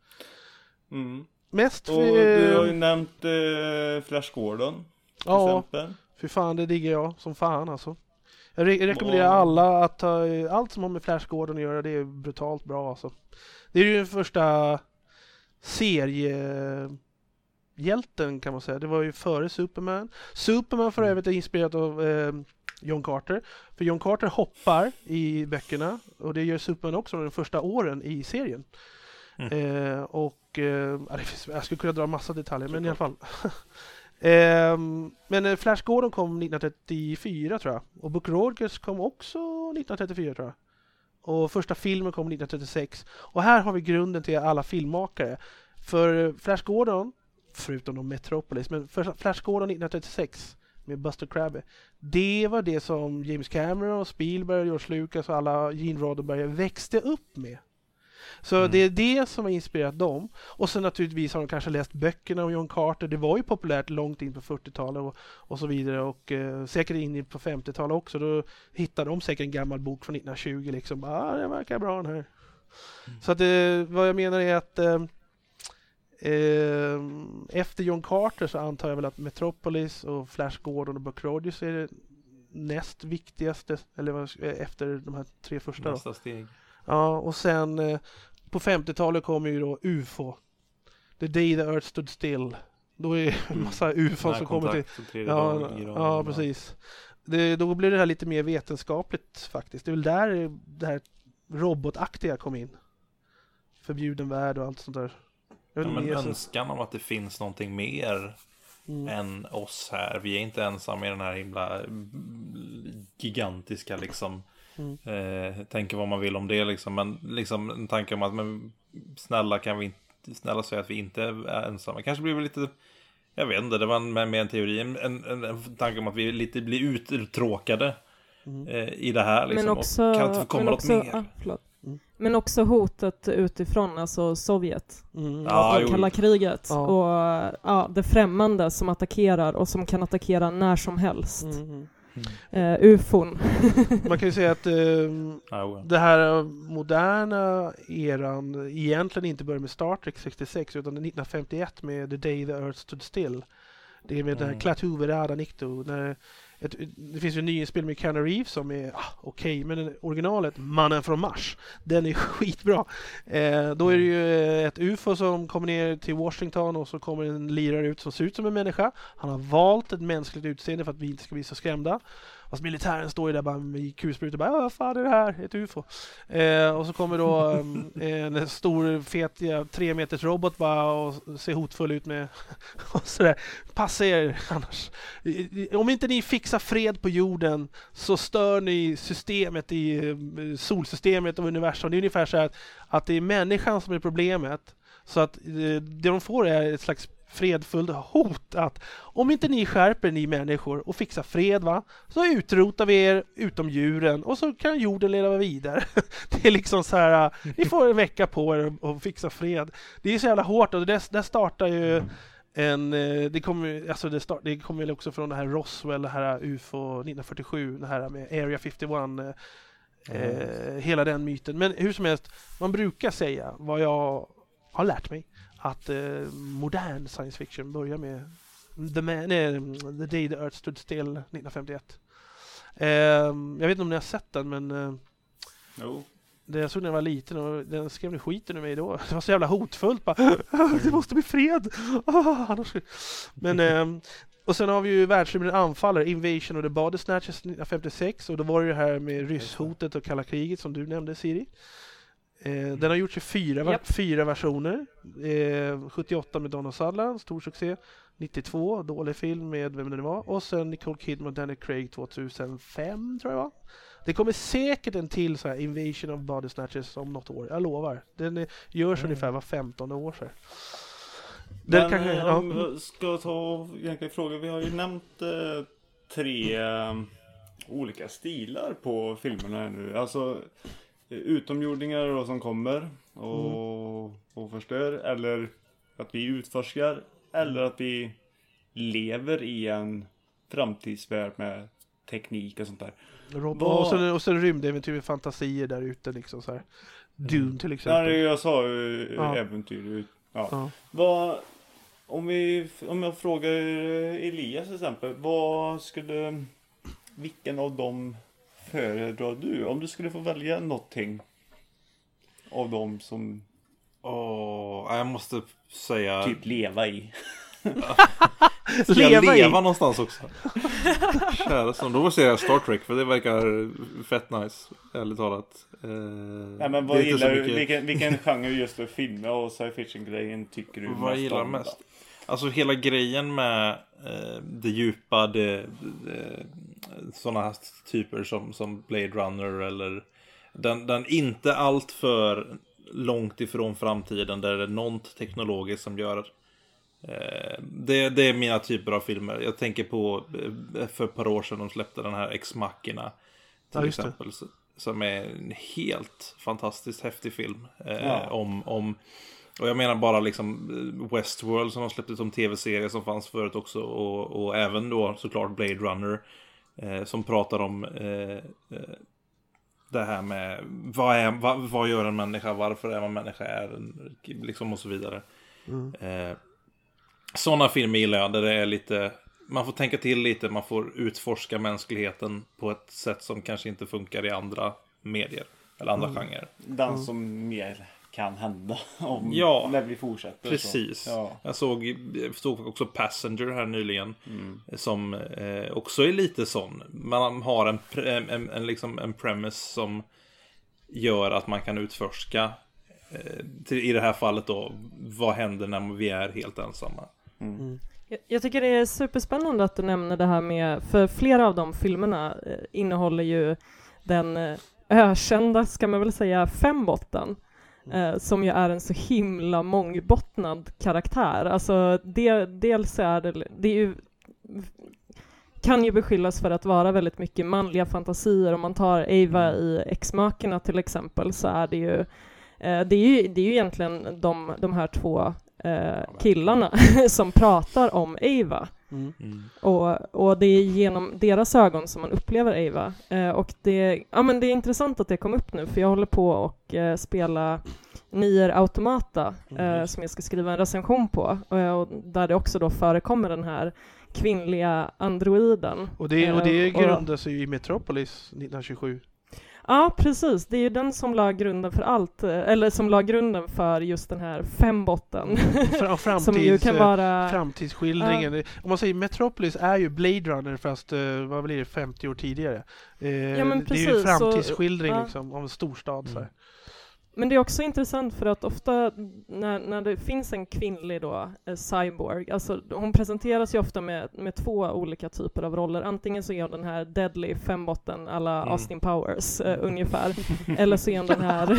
Mest och du har ju nämnt Flash Gordon till exempel. För fan, det digger jag som fan alltså. Jag rekommenderar alla att ta allt som har med Flash Gordon att göra. Det är brutalt bra alltså. Det är ju den första seriehjälten kan man säga. Det var ju före Superman. Superman för övrigt är inspirerat av John Carter. För John Carter hoppar i böckerna och det gör Superman också de första åren i serien. Jag skulle kunna dra massa detaljer, men i alla fall. Men Flash Gordon kom 1934 tror jag. Och Buck Rogers kom också 1934 tror jag. Och första filmen kom 1936. Och här har vi grunden till alla filmmakare. För Flash Gordon, förutom de Metropolis, men för Flash Gordon 1936 med Buster Crabbe. Det var det som James Cameron, Spielberg, George Lucas och alla Gene Roddenberry växte upp med. Så det är det som har inspirerat dem. Och sen naturligtvis har de kanske läst böckerna om John Carter. Det var ju populärt långt in på 40-talet och så vidare. Och säkert in på 50-talet också. Då hittade de säkert en gammal bok från 1920 liksom. Det verkar bra den här. Så att vad jag menar är att efter John Carter så antar jag väl att Metropolis och Flash Gordon och Buck Rogers är det näst viktigaste. Eller efter de här 3 första nästa steg. Ja, och sen på 50-talet kommer ju då UFO. The Day the Earth Stood Still. Då är en massa UFO som kommer till... Ja, precis. Då blir det här lite mer vetenskapligt faktiskt. Det är väl där det här robotaktiga kom in. Förbjuden värld och allt sånt där. Men önskan om att det finns någonting mer än oss här. Vi är inte ensamma i den här himla gigantiska liksom... tänker vad man vill om det liksom, men liksom en tanke om att men snälla säga att vi inte är ensamma. Kanske blir det lite, jag vet inte, det var med en teori, en tanke om att vi lite blir uttråkade i det här liksom, men också, och kan inte komma något mer. Men också hotet utifrån, alltså Sovjet och kalla kriget och det främmande som attackerar och som kan attackera när som helst. UFOn. Man kan ju säga att det här moderna eran egentligen inte börjar med Star Trek 66 utan 1951 med The Day the Earth Stood Still. Det är med den här Klaatu Verada Nikto. Det finns ju en nyinspel med Keanu Reeves som är okej, men originalet Mannen från Mars, den är skitbra. Då är det ju ett UFO som kommer ner till Washington och så kommer en lirare ut som ser ut som en människa. Han har valt ett mänskligt utseende för att vi inte ska bli så skrämda. Fast militären står ju där bara med kulsprutor och bara, vad fan är det här? Ett UFO. Och så kommer då en stor fet 3 meters robot bara och ser hotfull ut med och sådär. Passa er annars. Om inte ni fixar fred på jorden så stör ni systemet i solsystemet och universum. Det är ungefär så här att det är människan som är problemet. Så att det de får är ett slags fredfullt hot att om inte ni skärper ni människor och fixar fred så utrotar vi er utom djuren och så kan jorden leva vidare. Det är liksom så här, ni får en vecka på er att fixa fred. Det är så jävla hårt och där startar ju det kommer väl också från det här Roswell, det här UFO 1947, det här med Area 51, hela den myten. Men hur som helst, man brukar säga, vad jag har lärt mig, att modern science fiction börjar med The Day the Earth Stood Still 1951. Jag vet inte om ni har sett den, men jag såg när jag var liten och den skrev ni skiten ur mig då. Det var så jävla hotfullt. Bara, det måste bli fred. Annars... Men, och sen har vi ju världsrymden anfaller, Invasion of the Body Snatchers 1956. Och då var det här med rysshotet och kalla kriget som du nämnde, Siri. Den har gjort 4 versioner. 78 med Donald Sutherland, stor succé. 92, dålig film med vem det var. Och sen Nicole Kidman och Daniel Craig 2005 tror jag var. Det kommer säkert en till så här Invasion of Body Snatchers om något år. Jag lovar. Den görs ungefär var 15 år sedan. Men om vi ska ta egentligen frågor. Vi har ju nämnt 3 olika stilar på filmerna här nu. Alltså utomjordingar då, som kommer och förstör. Eller att vi utforskar. Eller att vi lever i en framtidsvärld med teknik och sånt där. Och sen rymdäventyr med fantasier där ute liksom så här. Dune till exempel. Nej, jag sa äventyr. Ja. Om jag frågar Elias till exempel, vilken av dem föredrar du? Om du skulle få välja någonting av dem som jag måste säga typ leva i. Ska jag leva någonstans också? Kära som då måste jag Star Trek, för det verkar fett nice, ärligt talat. Nej, men vad gillar du? Vilken genre just för filmer och science fiction-grejen tycker du vad gillar mest? Alltså hela grejen med det djupa, sådana här typer som Blade Runner, eller den inte allt för långt ifrån framtiden där det är något teknologiskt som gör det är mina typer av filmer. Jag tänker på för ett par år sedan de släppte den här Ex Machina till exempel, som är en helt fantastiskt häftig film om och jag menar bara liksom Westworld som de släppte som tv-serie som fanns förut också, och även då såklart Blade Runner som pratar om det här med vad gör en människa, varför är man människa liksom, och så vidare. Sådana filmer gillar jag, där det är lite, man får tänka till lite, man får utforska mänskligheten på ett sätt som kanske inte funkar i andra medier eller andra genrer. Den som mer kan hända när vi fortsätter. Precis. Så. Ja. Jag såg också Passenger här nyligen som också är lite sån. Man har en premise som gör att man kan utforska i det här fallet då, vad händer när vi är helt ensamma. Jag tycker det är superspännande att du nämner det här med, för flera av de filmerna innehåller ju den ökända, ska man väl säga, fembotten. Som ju är en så himla mångbottnad karaktär. Alltså dels är det är ju, kan ju beskyllas för att vara väldigt mycket manliga fantasier. Om man tar Ava i Ex Machina till exempel, så är det ju det är ju egentligen de här 2 killarna som pratar om Ava. Och det är genom deras ögon som man upplever Ava. Och det är intressant att det kom upp nu, för jag håller på och spela Nier Automata som jag ska skriva en recension på, och där det också då förekommer den här kvinnliga androiden. Och det grundar sig ju i Metropolis 1927. Ja, precis. Det är ju den som la grunden för allt, eller som la grunden för just den här fembotten. Som ju kan vara framtidsskildringen. Om man säger Metropolis är ju Blade Runner, fast vad blir det, 50 år tidigare. Men precis, det är ju framtidsskildring liksom, av en storstad. Så här. Men det är också intressant för att ofta när det finns en kvinnlig då, cyborg, alltså hon presenteras ju ofta med 2 olika typer av roller. Antingen så är hon den här deadly fembotten alla Austin Powers ungefär. Eller så är hon den här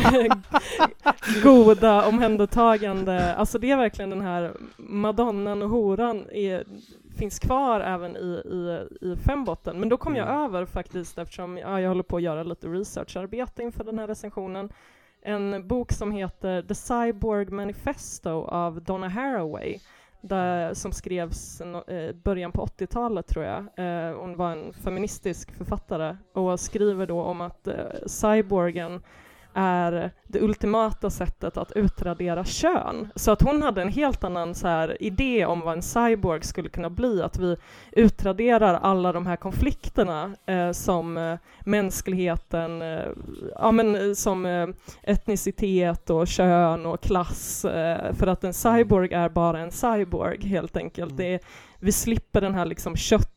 goda, omhändertagande. Alltså det är verkligen den här madonnan och horan finns kvar även i fembotten. Men då kom jag över faktiskt, eftersom jag håller på att göra lite researcharbete inför den här recensionen, en bok som heter The Cyborg Manifesto av Donna Haraway, som skrevs början på 80-talet tror jag. Hon var en feministisk författare och skriver då om att cyborgen är det ultimata sättet att utradera kön. Så att hon hade en helt annan så här idé om vad en cyborg skulle kunna bli, att vi utraderar alla de här konflikterna som mänskligheten, som etnicitet och kön och klass, för att en cyborg är bara en cyborg helt enkelt. Vi slipper den här liksom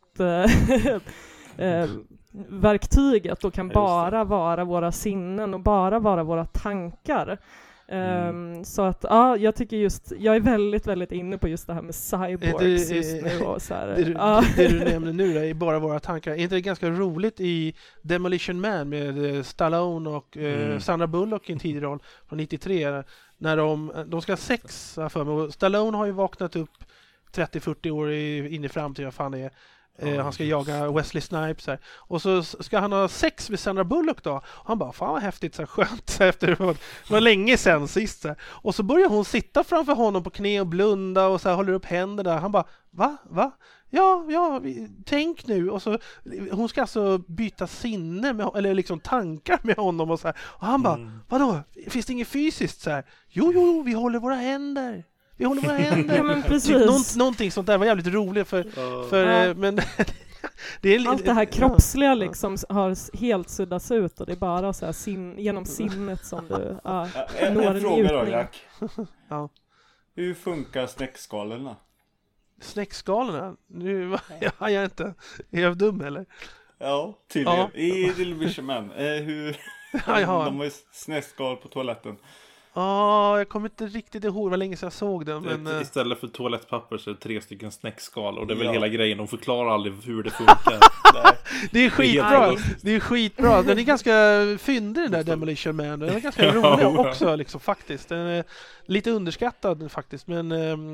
verktyget och kan bara vara våra sinnen och bara vara våra tankar. Så att jag tycker jag är väldigt, väldigt inne på just det här med cyborgs just nu. Och så här. Det du nämner nu är bara våra tankar. Är inte det ganska roligt i Demolition Man med Stallone och Sandra Bullock i en tidig roll från 93 när de ska ha sex för mig. Och Stallone har ju vaknat upp 30-40 år in i framtiden, vad fan det är. Han ska jaga Wesley Snipes här. Och så ska han ha sex med Sandra Bullock då. Och han bara, fan vad häftigt, så här, skönt så här, efter det var länge sedan sist så här. Och så börjar hon sitta framför honom på knä och blunda och så här, håller upp händerna. Han bara, va? Ja, tänk nu. Och så hon ska alltså byta sinne med, eller liksom tankar med honom och så här. Och han bara, vadå? Finns det inget fysiskt så här? Jo, vi håller våra händer. Ja, men precis. Någonting sånt där var jävligt roligt men det är allt det här kroppsliga liksom har helt suddats ut och det är bara så här genom sinnet som du når en fråga njutning. då, Jack. Ja. Hur funkar snäckskalorna? Snäckskalorna? Nu jag är inte. Är jag dum eller? Ja, tydligen. I Demolition Man. Hur de har snäckskal på toaletten. Jag kommer inte riktigt ihåg, vad länge sedan jag såg den. Men istället för toalettpapper så är det 3 stycken snäckskal. Och det är väl hela grejen, de förklarar aldrig hur det funkar. Det är skitbra. Det är skitbra. Den är ganska fyndig den där Demolition Man. Den är ganska rolig också liksom, faktiskt. Den är lite underskattad faktiskt. Men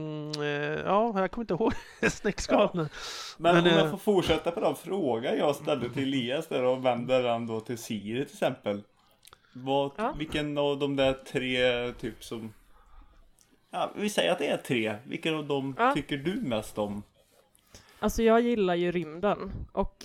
jag kommer inte ihåg snäckskalorna. Men om jag får fortsätta på den frågan jag ställde till Elias där och vänder den då till Siri till exempel. Vilken av de där 3 typ som... Ja, vi säger att det är 3. Vilken av dem tycker du mest om? Alltså jag gillar ju rymden. Och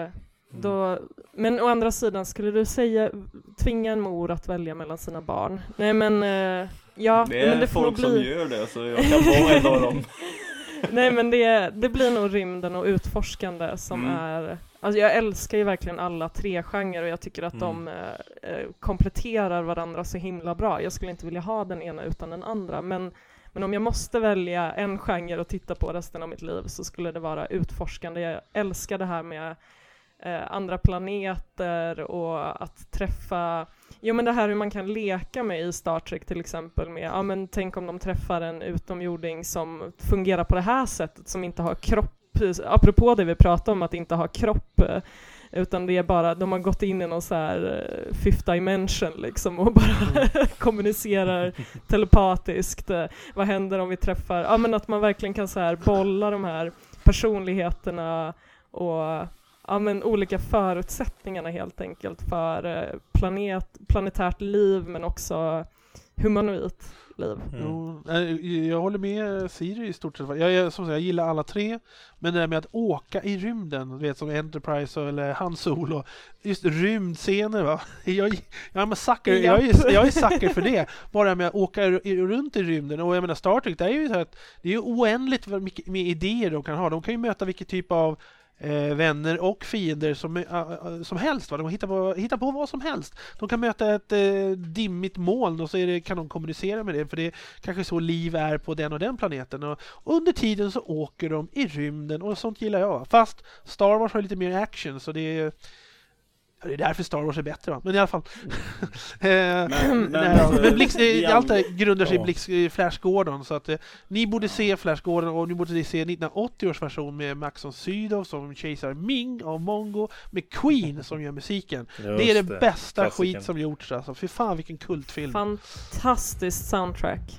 då... Men å andra sidan, skulle du tvinga en mor att välja mellan sina barn? Nej men... det är det folk som gör det, så jag kan vara en av dem. Nej men det blir nog rymden och utforskande som är... Alltså jag älskar ju verkligen alla 3 genrer och jag tycker att de kompletterar varandra så himla bra. Jag skulle inte vilja ha den ena utan den andra. Men om jag måste välja en genre och titta på resten av mitt liv så skulle det vara utforskande. Jag älskar det här med andra planeter och att träffa... Jo men det här hur man kan leka med i Star Trek till exempel med, men tänk om de träffar en utomjording som fungerar på det här sättet, som inte har kropp, apropå det vi pratade om att inte ha kropp, utan det är bara, de har gått in i någon så här fifth dimension liksom och bara kommunicerar telepatiskt. Vad händer om vi träffar, men att man verkligen kan så här bolla de här personligheterna och olika förutsättningarna helt enkelt för planetärt liv men också humanoidt liv. Jag håller med Siri i stort sett. Jag gillar alla 3, men det där med att åka i rymden, du vet, som Enterprise eller Han Solo, just rymdscener va. Jag är sucker för det. Bara med att åka runt i rymden, och jag menar Star Trek, det är ju så att det är ju oändligt mycket med idéer de kan ha. De kan ju möta vilken typ av vänner och fiender som helst. Va? De hittar på vad som helst. De kan möta ett dimmigt moln och så kan de kommunicera med det, för det är kanske så liv är på den och den planeten. Och under tiden så åker de i rymden och sånt gillar jag. Fast Star Wars har lite mer action, så det är därför Star Wars är bättre va? Men i alla fall. Allt det grundar sig i Flash Gordon, så att ni borde se Flash Gordon, och ni borde se 1980 års version med Max von Sydow som kejsar Ming av Mongo, med Queen som gör musiken. Det är det bästa skit som gjorts alltså. Fy fan vilken kultfilm. Fantastiskt soundtrack.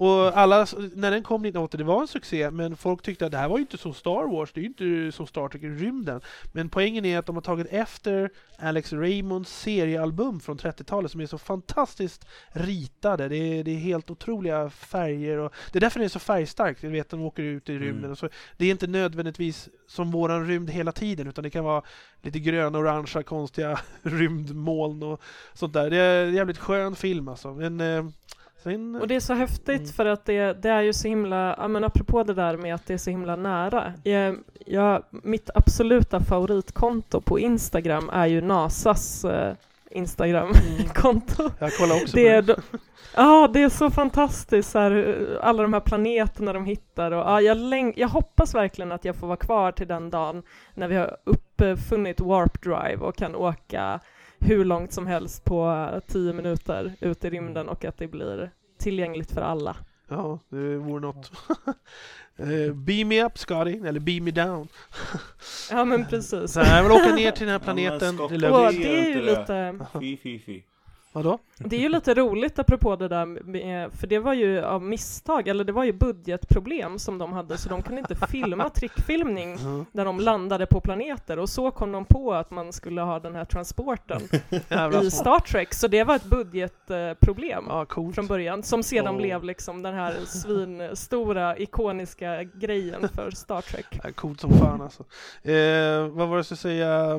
Och alla, när den kom 1980, det var en succé, men folk tyckte att det här var ju inte som Star Wars, det är ju inte som Star Trek i rymden. Men poängen är att de har tagit efter Alex Raymonds seriealbum från 30-talet som är så fantastiskt ritade. Det är helt otroliga färger och det är därför det är så färgstarkt. Du vet, de åker ut i rymden och så. Det är inte nödvändigtvis som våran rymd hela tiden, utan det kan vara lite gröna, orangea, konstiga rymdmoln och sånt där. Det är en jävligt skön film alltså. Men och det är så häftigt för att det är ju så himla, men apropå det där med att det är så himla nära. Mitt absoluta favoritkonto på Instagram är ju NASAs Instagram-konto. Jag kollar också det på det. Ja, det är så fantastiskt här, alla de här planeterna de hittar. Och, jag hoppas verkligen att jag får vara kvar till den dagen när vi har uppfunnit Warp Drive och kan åka hur långt som helst på 10 minuter ut i rymden och att det blir tillgängligt för alla. Ja, det vore något. Beam me up, Scotty, eller beam me down. Ja, men precis. Så jag vill åka ner till den här planeten. Ja, det är ju lite... Fy. Vadå? Det är ju lite roligt apropå det där med, för det var ju av misstag, eller det var ju budgetproblem som de hade, så de kunde inte filma trickfilmning där de landade på planeter, och så kom de på att man skulle ha den här transporten i Star Trek, så det var ett budgetproblem från början, som sedan blev liksom den här svinstora ikoniska grejen för Star Trek. Ja, coolt som fan alltså. Vad var det jag skulle säga?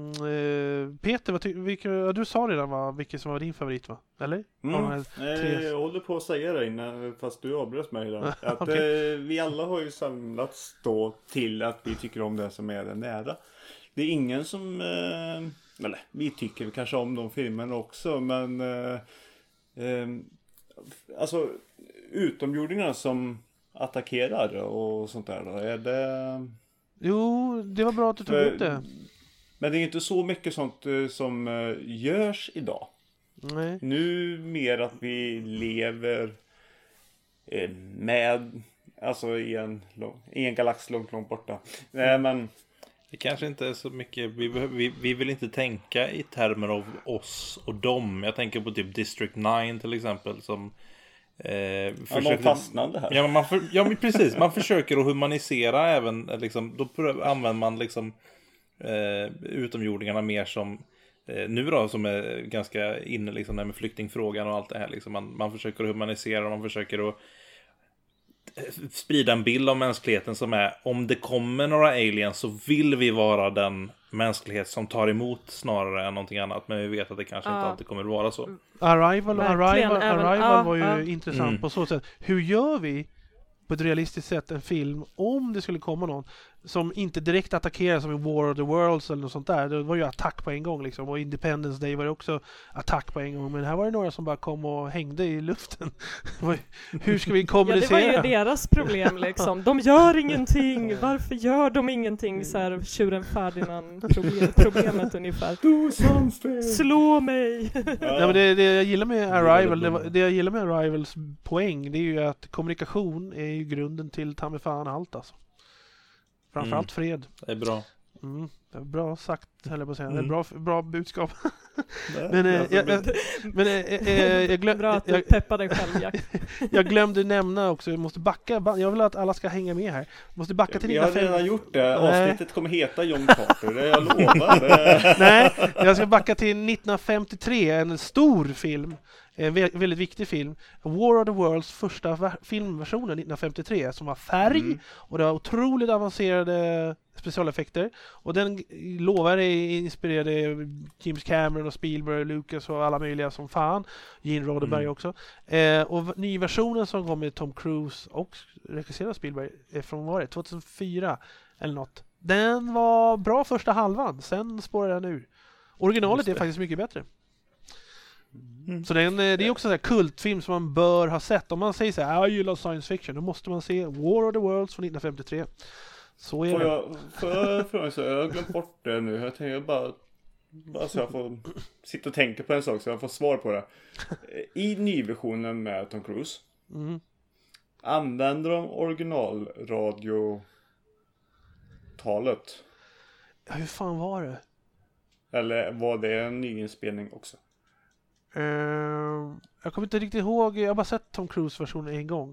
Peter, du sa redan vilket som var din favorit, va? Eller? Jag håller på att säga det innan, fast du avbröt mig där. Att vi alla har ju samlats då till att vi tycker om det som är det nära. Det är ingen som... eller, vi tycker kanske om de filmerna också, men... alltså, utomjordingarna som attackerar och sånt där då, är det... Jo, det var bra att du tog upp det. Men det är inte så mycket sånt som görs idag. Nej. Nu mer att vi lever med, alltså i en galax långt borta. Men det kanske inte är så mycket, vi vill inte tänka i termer av oss och dem. Jag tänker på typ District 9 till exempel, som någon fastnade här. Ja, men precis, man försöker att humanisera även liksom, då använder man liksom utomjordingarna mer som nu då, som är ganska inne liksom med flyktingfrågan och allt det här liksom. Man försöker att humanisera, man försöker att sprida en bild av mänskligheten som är, om det kommer några aliens så vill vi vara den mänsklighet som tar emot snarare än någonting annat, men vi vet att det kanske inte alltid kommer att vara så. Arrival var ju intressant på så sätt. Hur gör vi på ett realistiskt sätt en film om det skulle komma någon som inte direkt attackerar, som i War of the Worlds eller något sånt där. Det var ju attack på en gång liksom, och Independence Day var det också attack på en gång, men här var det några som bara kom och hängde i luften. Hur ska vi kommunicera? Ja, det var ju deras problem liksom. De gör ingenting. Varför gör de ingenting? Så här, tjuren Ferdinand problemet ungefär. Slå mig! Ja, men det jag gillar med Arrival, det jag gillar med Arrivals poäng, det är ju att kommunikation är ju grunden till ta mig fan allt alltså. Framförallt fred. Det är bra. Det är bra sagt, höll jag på att säga. Det är bra budskap. Bra att du peppar dig själv, Jack. Jag glömde nämna också, jag måste backa. Jag vill att alla ska hänga med här. Jag måste backa till 1950. Jag har redan gjort det. Avsnittet kommer heta John Carter, det jag lovar. Nej, jag ska backa till 1953, en stor film. En väldigt viktig film. War of the Worlds första filmversionen 1953, som var färg och det var otroligt avancerade specialeffekter, och den lovade inspirerade James Cameron och Spielberg, Lucas och alla möjliga som fan, Gene Roddenberry också, och nyversionen som kom med Tom Cruise och regisserad Spielberg från 2004 eller något, den var bra första halvan, sen spårar den ur. Originalet är faktiskt mycket bättre. Så det är också en kultfilm som man bör ha sett. Om man säger så här, jag gillar science fiction, då måste man se War of the Worlds från 1953. Så är jag har glömt bort det nu. Jag tänker bara så jag får sitta och tänka på en sak så jag får svar på det. I nyversionen med Tom Cruise använder de originalradiotalet? Ja, hur fan var det? Eller var det en nyinspelning också? Jag kommer inte riktigt ihåg. Jag har bara sett Tom Cruise-versionen en gång.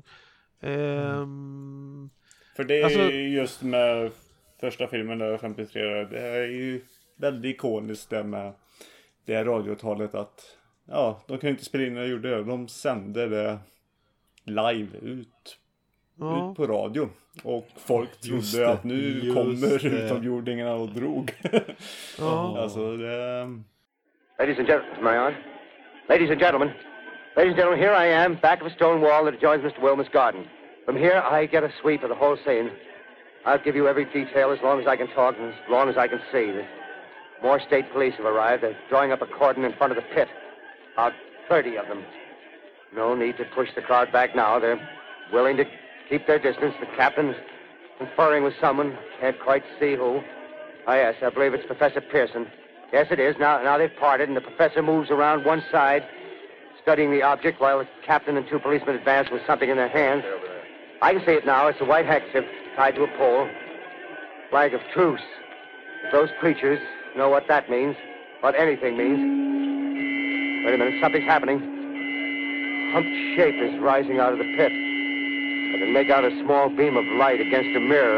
För det är alltså, just med första filmen där 53, det är ju väldigt ikoniskt det med det här radiotalet att de kan ju inte spela in när de gjorde det. De sände det live ut på radio. Och folk trodde att nu kommer utomjordingarna och drog. Alltså det... Ladies and gentlemen, Marion. Ladies and gentlemen. Ladies and gentlemen, here I am, back of a stone wall that adjoins Mr. Wilmer's garden. From here, I get a sweep of the whole scene. I'll give you every detail as long as I can talk and as long as I can see. More state police have arrived. They're drawing up a cordon in front of the pit. About 30 of them. No need to push the crowd back now. They're willing to keep their distance. The captain's conferring with someone. Can't quite see who. Oh, yes, I believe it's Professor Pearson. Yes, it is. Now they've parted, and the professor moves around one side, studying the object, while the captain and two policemen advance with something in their hands. I can see it now. It's a white handkerchief tied to a pole. Flag of truce. If those creatures know what that means, what anything means. Wait a minute, something's happening. Humped shape is rising out of the pit. I can make out a small beam of light against a mirror.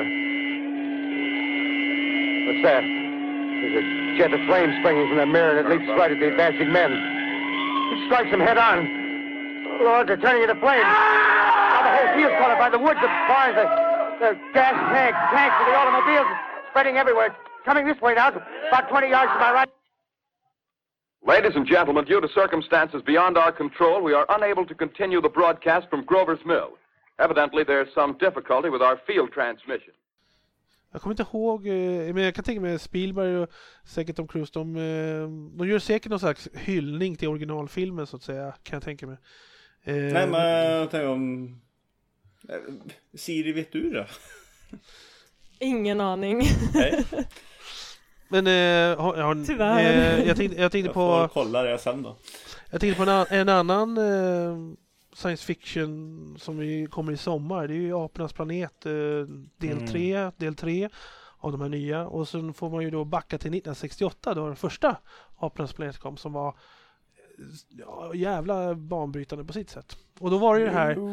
What's that? There's a jet of flame springing from the mirror and it leaps right at the advancing men. It strikes them head on. Oh, Lord, they're turning into flames. Now the whole field's caught up by the woods, the barns, the gas tanks of the automobiles spreading everywhere. Coming this way now, about 20 yards to my right. Ladies and gentlemen, due to circumstances beyond our control, we are unable to continue the broadcast from Grover's Mill. Evidently, there's some difficulty with our field transmission. Jag kommer inte ihåg, men jag kan tänka mig Spielberg och säkert Tom Cruise, de gör säkert någon slags hyllning till originalfilmen så att säga, kan jag tänka mig. Nej, men jag tänker om... Siri, vet du det? Ingen aning. Nej. Men tyvärr. Jag tänkte på... Jag får kolla det sen då. Jag tänkte på en annan science fiction som vi kommer i sommar. Det är ju Apornas planet del 3 av de här nya. Och sen får man ju då backa till 1968 då den första Apornas planet kom, som var jävla banbrytande på sitt sätt. Och då var det ju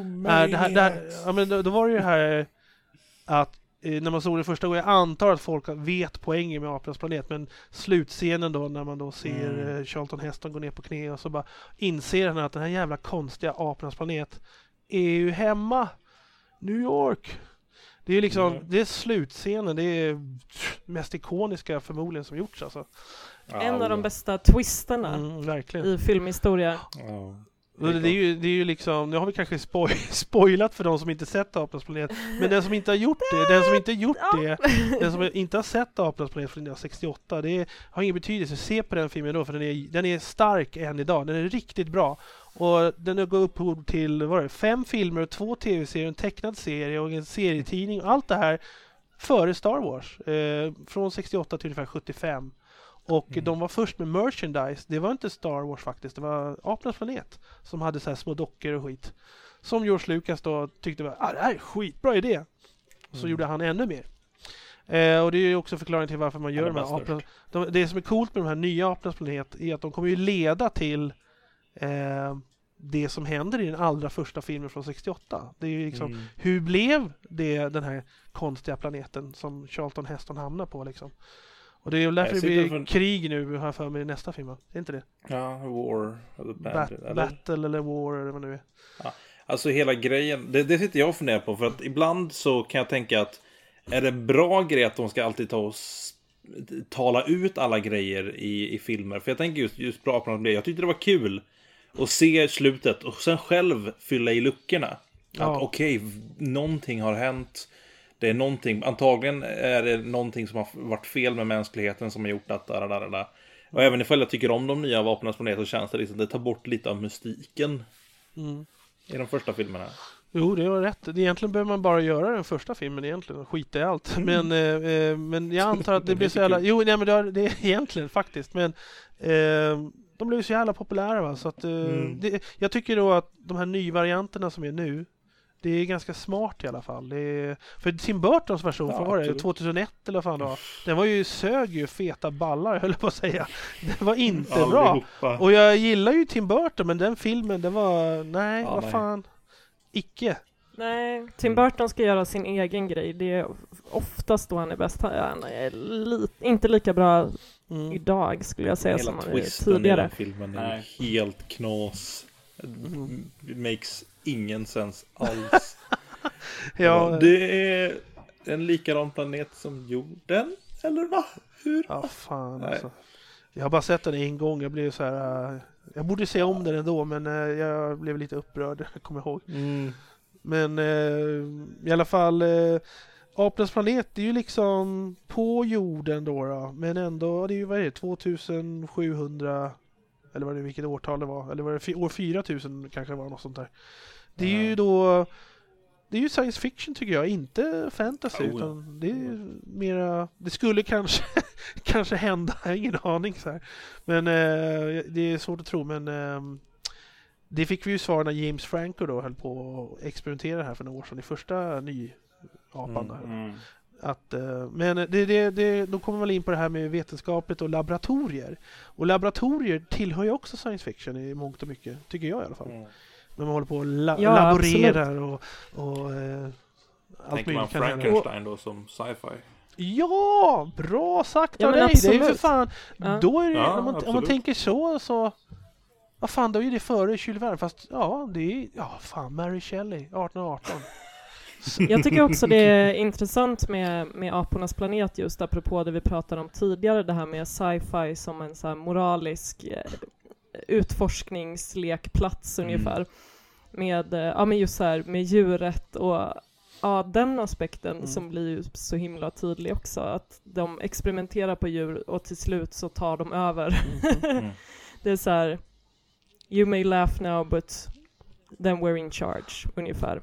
då var det ju det här att när man såg det första gången, jag antar att folk vet poängen med Apornas planet, men slutscenen då när man då ser Charlton Heston gå ner på knä och så bara inser han att den här jävla konstiga Apornas planet är ju hemma New York. Det är ju liksom, det är slutscenen, det är mest ikoniska förmodligen som gjorts alltså. En av de bästa twisterna verkligen i filmhistoria. Det är ju liksom, nu har vi kanske spoilat för de som inte sett Apornas planet, men den som inte har gjort det, den som inte har sett Apornas planet från 1968, det har ingen betydelse. Se på den filmen då, för den är stark än idag. Den är riktigt bra. Och den har gått upp till 5 filmer och 2 tv-serier, en tecknad serie och en serietidning och allt det här före Star Wars. Från 68 till ungefär 75. Och de var först med merchandise. Det var inte Star Wars faktiskt. Det var Apornas planet som hade så här små dockor och skit. Som George Lucas då tyckte var det här är skitbra idé. Och så gjorde han ännu mer. Och det är ju också förklaringen till varför man gör de här Apornas. Det som är coolt med de här nya Apornas planet är att de kommer ju leda till det som händer i den allra första filmen från 68. Det är ju liksom, hur blev det den här konstiga planeten som Charlton Heston hamnar på liksom. Och det är ju därför det blir krig nu här för mig i nästa film. Det är inte det? Ja, War. Battle eller War eller vad det nu är. Ja. Alltså hela grejen, det sitter jag och funderar på. För att ibland så kan jag tänka att är det bra grej att de ska alltid tala ut alla grejer i filmer? För jag tänker just bra på det. Jag tyckte det var kul att se slutet och sen själv fylla i luckorna. Att okej, någonting har hänt. Det är någonting, antagligen är det någonting som har varit fel med mänskligheten som har gjort att Och även ifall jag tycker om de nya Apornas planet så känns det liksom, det tar bort lite av mystiken i de första filmerna. Jo, det var rätt. Egentligen behöver man bara göra den första filmen egentligen och skita i allt. Men jag antar att det blir så jävla... Jo, nej, men det är egentligen faktiskt. Men de blev så jävla populära va? Så att, jag tycker då att de här nyvarianterna som är nu Det är ganska smart i alla fall. För Tim Burtons version, Ja, vad var det? absolut. 2001 eller vad fan det var. Den var ju sög ju feta ballar, höll jag på att säga. Den var inte bra. Allihopa. Och jag gillar ju Tim Burton, men den filmen, den var... Nej, Ja, vad nej. fan. Icke. Nej, Tim Burton ska göra sin egen grej. Det är oftast då han är bäst. Han är inte lika bra idag skulle jag säga Hela som han är twisten i tidigare. den filmen är Nej. helt knas. It makes ingen sens alls. Ja, Det är en likadan planet som jorden, eller va? Hur? ja fan Nej. alltså. Jag har bara sett den en gång. Jag blev så här... jag borde se om den ändå, men jag blev lite upprörd. Jag kommer ihåg. Men i alla fall... Apornas planet, det är ju liksom på jorden då. Men ändå, det är ju vad är det? 2700... Eller vad det, vilket årtal det var. Eller var det år 4000 kanske det var, något sånt där. Det är ju då... Det är ju science fiction tycker jag, inte fantasy. Oh, ja. Utan det är mera... Det skulle kanske kanske hända, jag har ingen aning så här. Men det är svårt att tro, men det fick vi ju svar när James Franco då höll på att experimentera här för några år sedan i första nyapan där. Att, men då kommer man in på det här med vetenskapligt och laboratorier. Och laboratorier tillhör ju också science fiction i mångt och mycket, tycker jag i alla fall. När man håller på och Ja, laborerar och allt Tänker man möjligt kan hända. Frankenstein då som sci-fi? Ja, bra sagt Ja, av men dig. Det är ju för absolut. fan. Ja. Då är det, Ja, om man absolut. tänker så vad fan, då är det före Jules Verne. Fast ja, det är fan, Mary Shelley 1818. Jag tycker också det är intressant med Apornas planet, just apropå det vi pratade om tidigare, det här med sci-fi som en så här moralisk utforskningslekplats ungefär. Med just så här, med djuret och den aspekten som blir ju så himla tydlig också, att de experimenterar på djur och till slut så tar de över. Det är så här, you may laugh now but then we're in charge ungefär.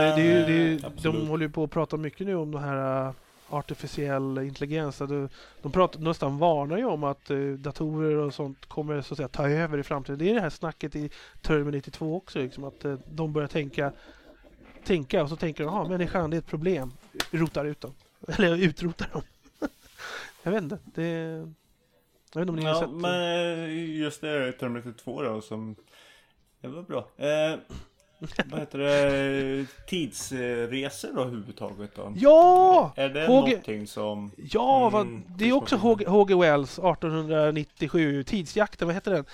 De håller ju på att prata mycket nu om det här artificiell intelligens. De nästan varnar ju om att datorer och sånt kommer så att säga ta över i framtiden. Det är det här snacket i Terminator 2 också, liksom, att de börjar tänka och så tänker de, människan, det är ett problem. Vi rotar ut dem. Eller utrotar dem. Jag vet inte. Jag vet inte om ni har sett. Men just det, Terminator 2 då, som det var bra. Vad heter det? Tidsresor då överhuvudtaget då? Ja! Är det någonting som... Ja, det är också H.G. Wells 1897, Tidsjakten, vad heter den?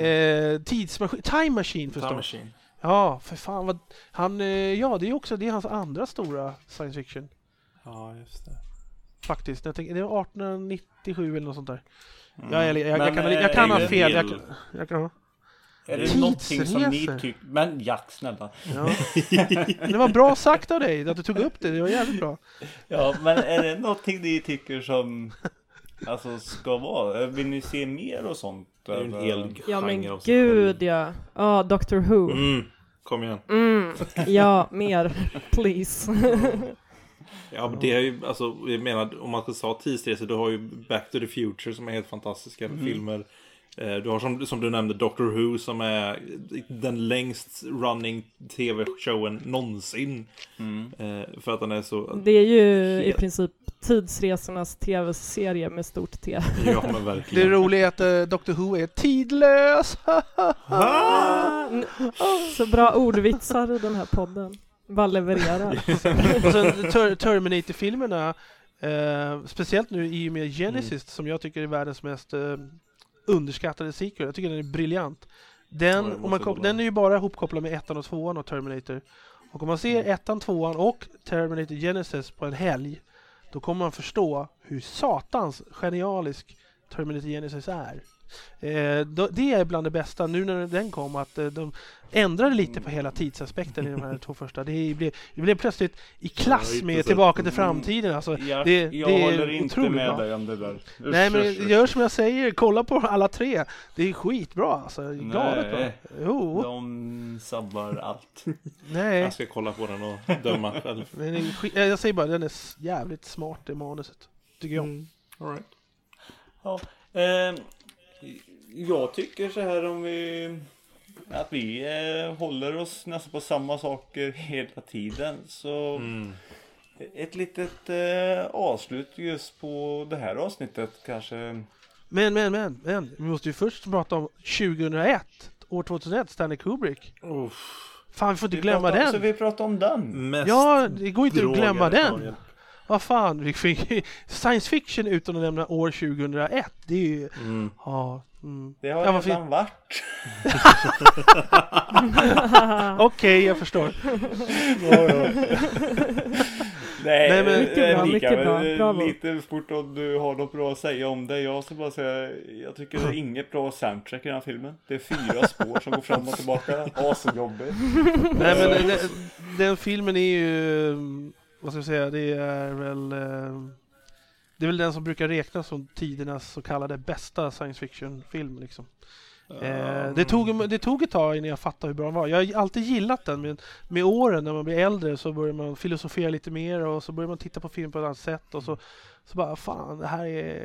Time Machine förstås. Time Machine. Ja, för fan vad det är hans andra stora science fiction Ja, just det. faktiskt. Jag tänker, det var 1897 eller något sånt där. Men, Jag kan ha fel. Jag kan ha. Är det någonting som ni Tidsresor. tycker... Men Jack, snälla. Ja. Det var bra sagt av dig att du tog upp det var jävligt bra. Ja, men är det någonting ni tycker som alltså ska vara? Vill ni se mer och sånt? Det är ju en hel Ja men genre av sig själv. gud ja. Ja, Doctor Who. Kom igen. Ja, mer. Please. Ja, men det är ju, alltså, jag menar, om man ska säga tidsresor, du har ju Back to the Future som är helt fantastiska filmer. Du har som du nämnde Doctor Who som är den längst running tv-showen någonsin. För att den är så... Det är ju i princip tidsresornas tv-serie med stort T. Ja, men Det verkligen. roliga är att Doctor Who är tidlös. Så bra ordvitsar i den här podden. Bara levererar. Och sen Terminator-filmerna, speciellt nu i och med Genesis, som jag tycker är världens mest underskattade sequel. Jag tycker den är briljant. Den är ju bara ihopkopplad med 1 och 2 och Terminator. Och om man ser 1, 2 och Terminator Genesis på en helg, då kommer man förstå hur satans genialisk Terminator Genesis är. Det är bland det bästa nu när den kom, att de ändrade lite på hela tidsaspekten i de här två första. Det blev plötsligt i klass med Tillbaka till framtiden. Alltså, Jag det håller är inte otroligt med bra. dig om det där. Nej, men gör som jag säger, kolla på alla tre. Det är skitbra, alltså. Galet bra. Jo. De sabbar allt. Nej. Jag ska kolla på den och döma själv. Men jag säger bara, den är jävligt smart i manuset. Tycker jag. All right. Ja. Jag tycker så här, om vi att vi håller oss nästan på samma saker hela tiden. Så ett litet avslut just på det här avsnittet kanske. Men vi måste ju först prata om 2001, år 2001, Stanley Kubrick. Fan, vi får inte glömma den. Så vi pratar om den. Ja, det går inte att glömma den. Vad fan, vi fick science fiction utan att nämna år 2001. Det är ju... Det har redan varit. Okej, jag förstår. Nej, men mycket bra. Lite fort om du har något bra att säga om det. Jag ska bara säga, jag tycker det är inget bra soundtrack i den här filmen. Det är 4 spår som går fram och tillbaka. Asjobbigt. Nej, men den filmen är ju, vad ska jag säga, det är väl den som brukar räknas som tidernas så kallade bästa science fiction film liksom. Det tog ett tag innan jag fattade hur bra den var. Jag har alltid gillat den, men med åren när man blir äldre så börjar man filosofera lite mer och så börjar man titta på film på ett annat sätt och så bara fan, det här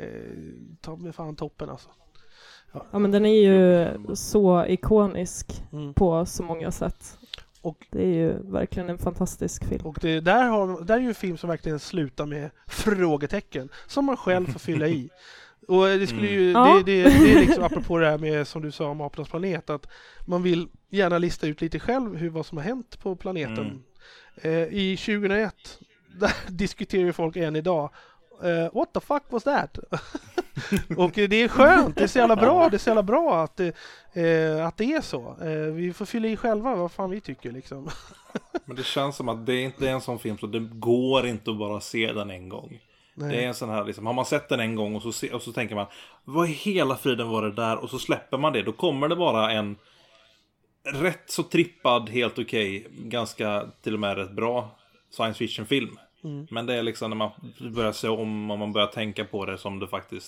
är fan toppen alltså. Ja, men den är ju så ikonisk på så många sätt. Och det är ju verkligen en fantastisk film. Och där är ju en film som verkligen slutar med frågetecken som man själv får fylla i. Och det skulle ju det är liksom apropå det här med som du sa om Apornas planet, att man vill gärna lista ut lite själv vad som har hänt på planeten. I 2001 där diskuterar ju folk än idag. What the fuck was that? Och det är skönt, det är så jävla bra att det är så. Vi får fylla i själva vad fan vi tycker liksom. Men det känns som att det inte är en sån film så det går inte att bara se den en gång. Nej. Det är en sån här liksom, har man sett den en gång och så tänker man, vad i hela friden var det där? Och så släpper man det, då kommer det bara en rätt så trippad, helt okej, ganska till och med rätt bra science fiction film. Men det är liksom när man börjar se om och man börjar tänka på det som det faktiskt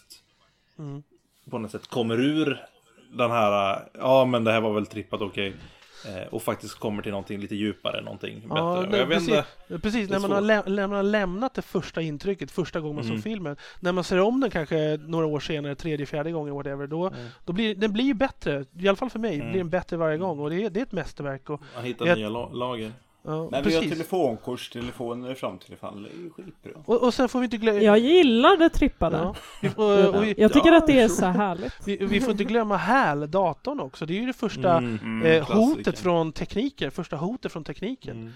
på något sätt kommer ur den här, men det här var väl trippat okej. Och faktiskt kommer till någonting lite djupare, någonting bättre. Precis, när man har lämnat det första intrycket första gången man såg filmen. När man ser om den kanske några år senare, 3:e, 4:e gången, whatever, då blir den blir ju bättre. I alla fall för mig blir den bättre varje gång. Och det är ett mästerverk. Och man hittar nya lager. Ja, men vi har telefonkurs-telefoner fram till fall. Det är ju skitbra. Och sen får vi inte glömma... Jag gillar det trippade. Jag tycker att det är så härligt. Vi får inte glömma HAL-datorn också. Det är ju det första hotet från tekniker. Första hotet från tekniken.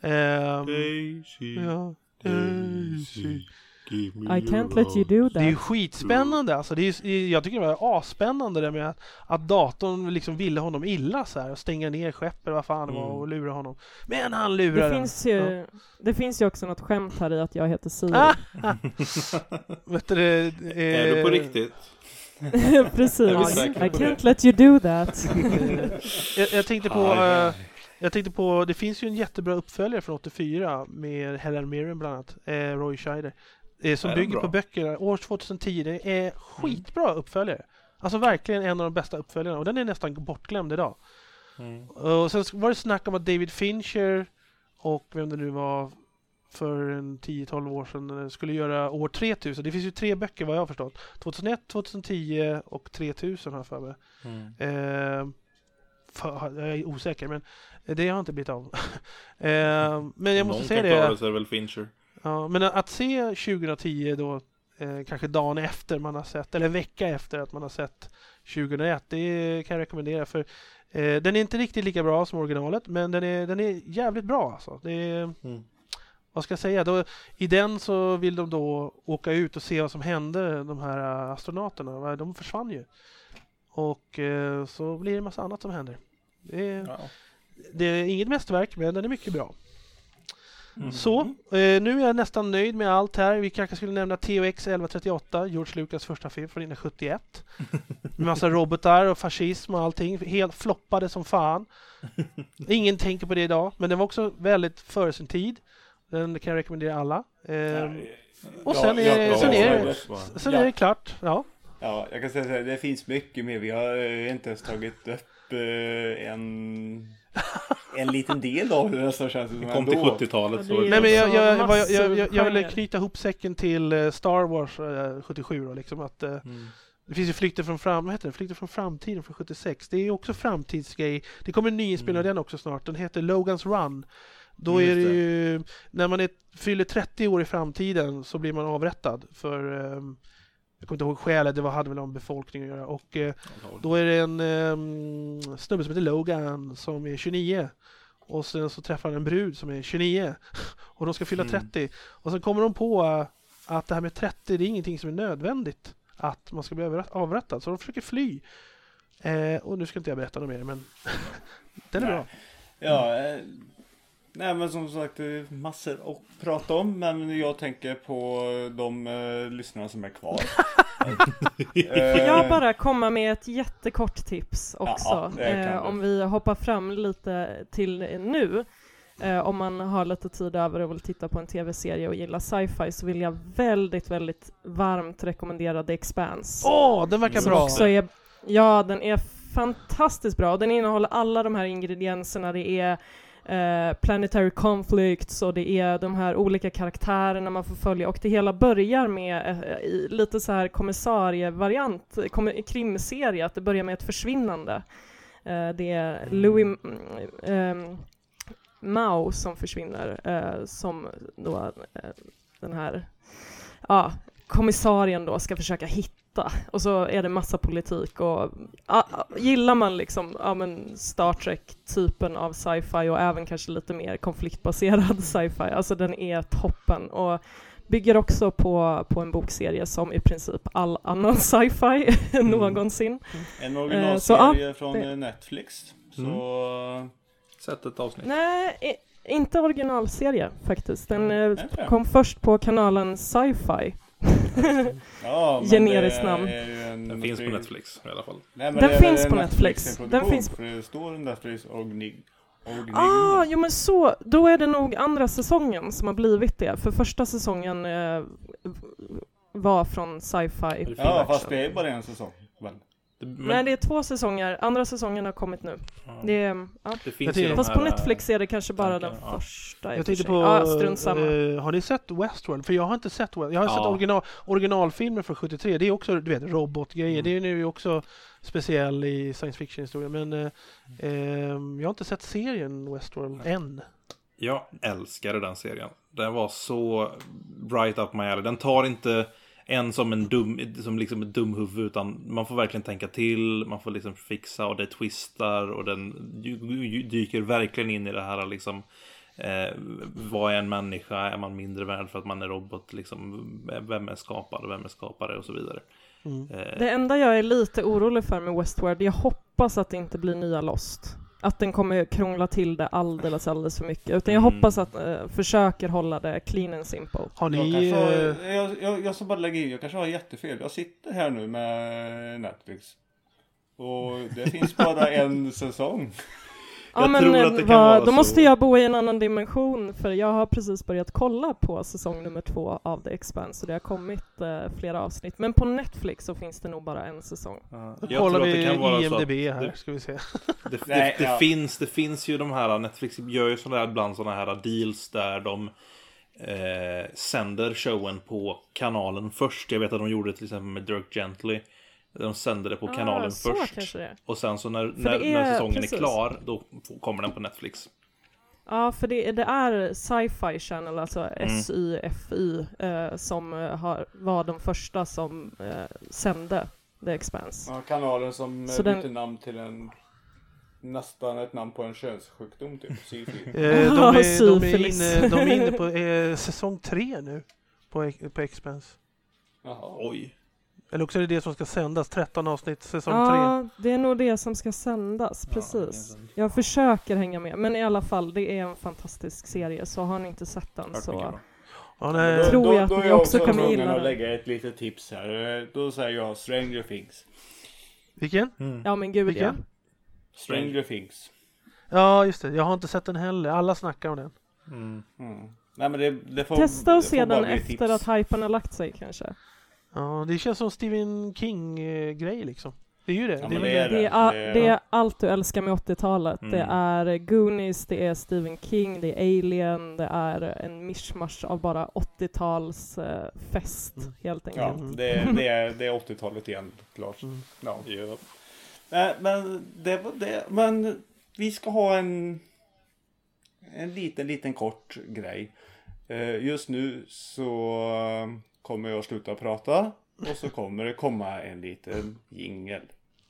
I can't let you do that. Det är ju skitspännande. Alltså, jag tycker det var aspännande det med att datorn liksom ville honom illa så här, och stänga ner skeppet, vad fan det var, och lura honom. Men han lurade. Det finns ju också något skämt här i att jag heter Siri. Vet du, är du på riktigt? Precis. I can't let you do that. Jag tänkte på, det finns ju en jättebra uppföljare från 84 med Helen Mirren bland annat, Roy Scheider, som bygger på böckerna. År 2010, det är skitbra uppföljare. Alltså verkligen en av de bästa uppföljarna, och den är nästan bortglömd idag. Och sen var det snack om att David Fincher och vem det nu var för en 10-12 år sedan skulle göra år 3000. Det finns ju 3 böcker vad jag har förstått. 2001, 2010 och 3000 har jag för mig. Jag är osäker, men det har inte blivit av. Men jag måste säga det. Någon väl Fincher. Ja, men att se 2010 då, kanske dagen efter man har sett, eller en vecka efter att man har sett 2001, det kan jag rekommendera, för den är inte riktigt lika bra som originalet, men den är jävligt bra alltså. Det är, vad ska jag säga? Då, i den så vill de då åka ut och se vad som hände, de här astronauterna. De försvann ju. Och så blir det en massa annat som händer. Det är inget mästerverk, men den är mycket bra. Så, nu är jag nästan nöjd med allt här. Vi kanske skulle nämna THX 1138, George Lucas första film från 1971. Med massa robotar och fascism och allting. Helt floppade som fan. Ingen tänker på det idag, men den var också väldigt före sin tid. Den kan jag rekommendera alla. Och sen är det klart. Ja. Ja, jag kan säga att det finns mycket mer. Vi har inte ens tagit upp en liten del av det nästan, känns det som. Kom till 70-talet. Så. Nej, men jag ville knyta ihop säcken till Star Wars 77 då, liksom att Det finns ju Flykten från framtiden från 76. Det är ju också framtidsgrej. Det kommer en ny inspelning av den också snart. Den heter Logan's Run. Då är det ju, när man fyller 30 år i framtiden så blir man avrättad för, jag kommer inte ihåg skälet, det hade väl om befolkning att göra. Och då är det en snubbe som heter Logan som är 29. Och sen så träffar han en brud som är 29. Och de ska fylla 30. Och sen kommer de på att det här med 30, det är ingenting som är nödvändigt. Att man ska bli avrättad. Så de försöker fly. Och nu ska inte jag berätta något mer, men den är bra. Ja, nej men som sagt, det är massor att prata om. Men jag tänker på de lyssnarna som är kvar. Får jag bara komma med ett jättekort tips också? Om vi hoppar fram lite till nu. Om man har lite tid över och vill titta på en tv-serie och gillar sci-fi, så vill jag väldigt, väldigt varmt rekommendera The Expanse. Den verkar bra. Ja, den är fantastiskt bra. Den innehåller alla de här ingredienserna. Det är planetary conflicts och det är de här olika karaktärerna man får följa. Och det hela börjar med lite så här kommissarievariant, krimserie. Att det börjar med ett försvinnande. Det är Louis Mao som försvinner, som då den här kommissarien då ska försöka hitta, och så är det massa politik och gillar man liksom Star Trek-typen av sci-fi och även kanske lite mer konfliktbaserad sci-fi, alltså den är toppen och bygger också på en bokserie som i princip all annan sci-fi någonsin. En originalserie från Netflix. Så sett ett avsnitt. Nej, inte originalserie faktiskt. Den kom först på kanalen Sci-Fi. Generiskt namn. Den finns på Netflix i alla fall. Nej, den finns på Netflix. Den finns på det står Netflix jo men så, då är det nog andra säsongen som har blivit det. För första säsongen var från Sci-Fi. Ja, fast det är bara en säsong. Nej, det är 2 säsonger. Andra säsongen har kommit nu. Det finns fast på Netflix är det kanske bara den första. Jag tänkte på, har ni sett Westworld? För jag har inte sett Westworld. Jag har sett originalfilmer från 73. Det är också, du vet, robotgrejer. Det är nu också speciell i science fiction-historia. Men jag har inte sett serien Westworld än. Jag älskade den serien. Den var så right up my alley. Den tar inte som ett dumhuvud, utan man får verkligen tänka till, man får liksom fixa, och det twistar, och den dyker verkligen in i det här liksom, vad är en människa, är man mindre värd för att man är robot liksom, vem är skapare och så vidare. Det enda jag är lite orolig för med Westworld, jag hoppas att det inte blir nya Lost. Att den kommer krångla till det alldeles för mycket. Utan jag hoppas att försöker hålla det clean and simple. Har ni... Jag ska bara lägga in, jag kanske har jättefel. Jag sitter här nu med Netflix. Och det finns bara en säsong. Då måste jag bo i en annan dimension, för jag har precis börjat kolla på säsong nummer 2 av The Expanse, så det har kommit flera avsnitt. Men på Netflix så finns det nog bara en säsong. Då kollar vi IMDb här, ska vi se. Det finns ju de här, Netflix gör ju ibland sådana här deals där de sänder showen på kanalen först. Jag vet att de gjorde det till exempel med Dirk Gently. De sänder det på kanalen först. Och sen så när säsongen är klar, då kommer den på Netflix. Ja, för det är Sci-Fi Channel, alltså SYFI, som var de första som sände The Expanse. Ja, kanalen som bytte namn till nästan ett namn på en könssjukdom typ. De är inne på säsong 3 nu på Expanse. Jaha. Oj. Eller också är det som ska sändas, 13 avsnitt, säsong 3. Ja, det är nog det som ska sändas, precis. Jag försöker hänga med, men i alla fall, det är en fantastisk serie, så har ni inte sett den så tror jag att ni också kommer gilla den. Att lägga ett litet tips här. Då säger jag Stranger Things. Vilken? Ja, men gud, vilken? Ja. Stranger Things. Ja, just det. Jag har inte sett den heller. Alla snackar om den. Nej, men det får, testa och se den efter att hypen har lagt sig kanske. Ja, det känns som Stephen King-grej liksom. Det är ju det. Ja, det är men väl det är Det är allt du älskar med 80-talet. Mm. Det är Goonies, det är Stephen King, det är Alien, det är en mischmasch av bara 80-tals fest helt Ja, enkelt. det är 80-talet igen, klart. Ja. Ja. Men det var det. Men vi ska ha en liten kort grej. Just nu så kommer jag sluta prata och så kommer det komma en liten jingle.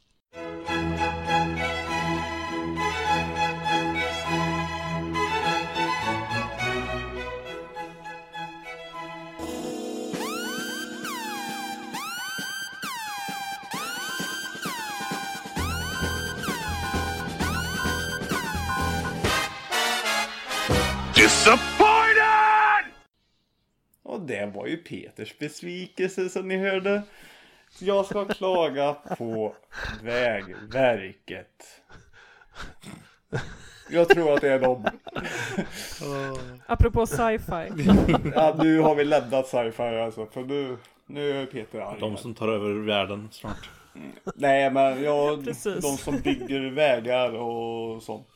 Och det var ju Peters besvikelse som ni hörde. Jag ska klaga på Vägverket. Jag tror att det är dem. Apropå sci-fi. Ja, nu har vi lämnat sci-fi alltså. För nu är Peter arg. De som tar över världen snart. Nej, men Precis. de som bygger vägar och sånt.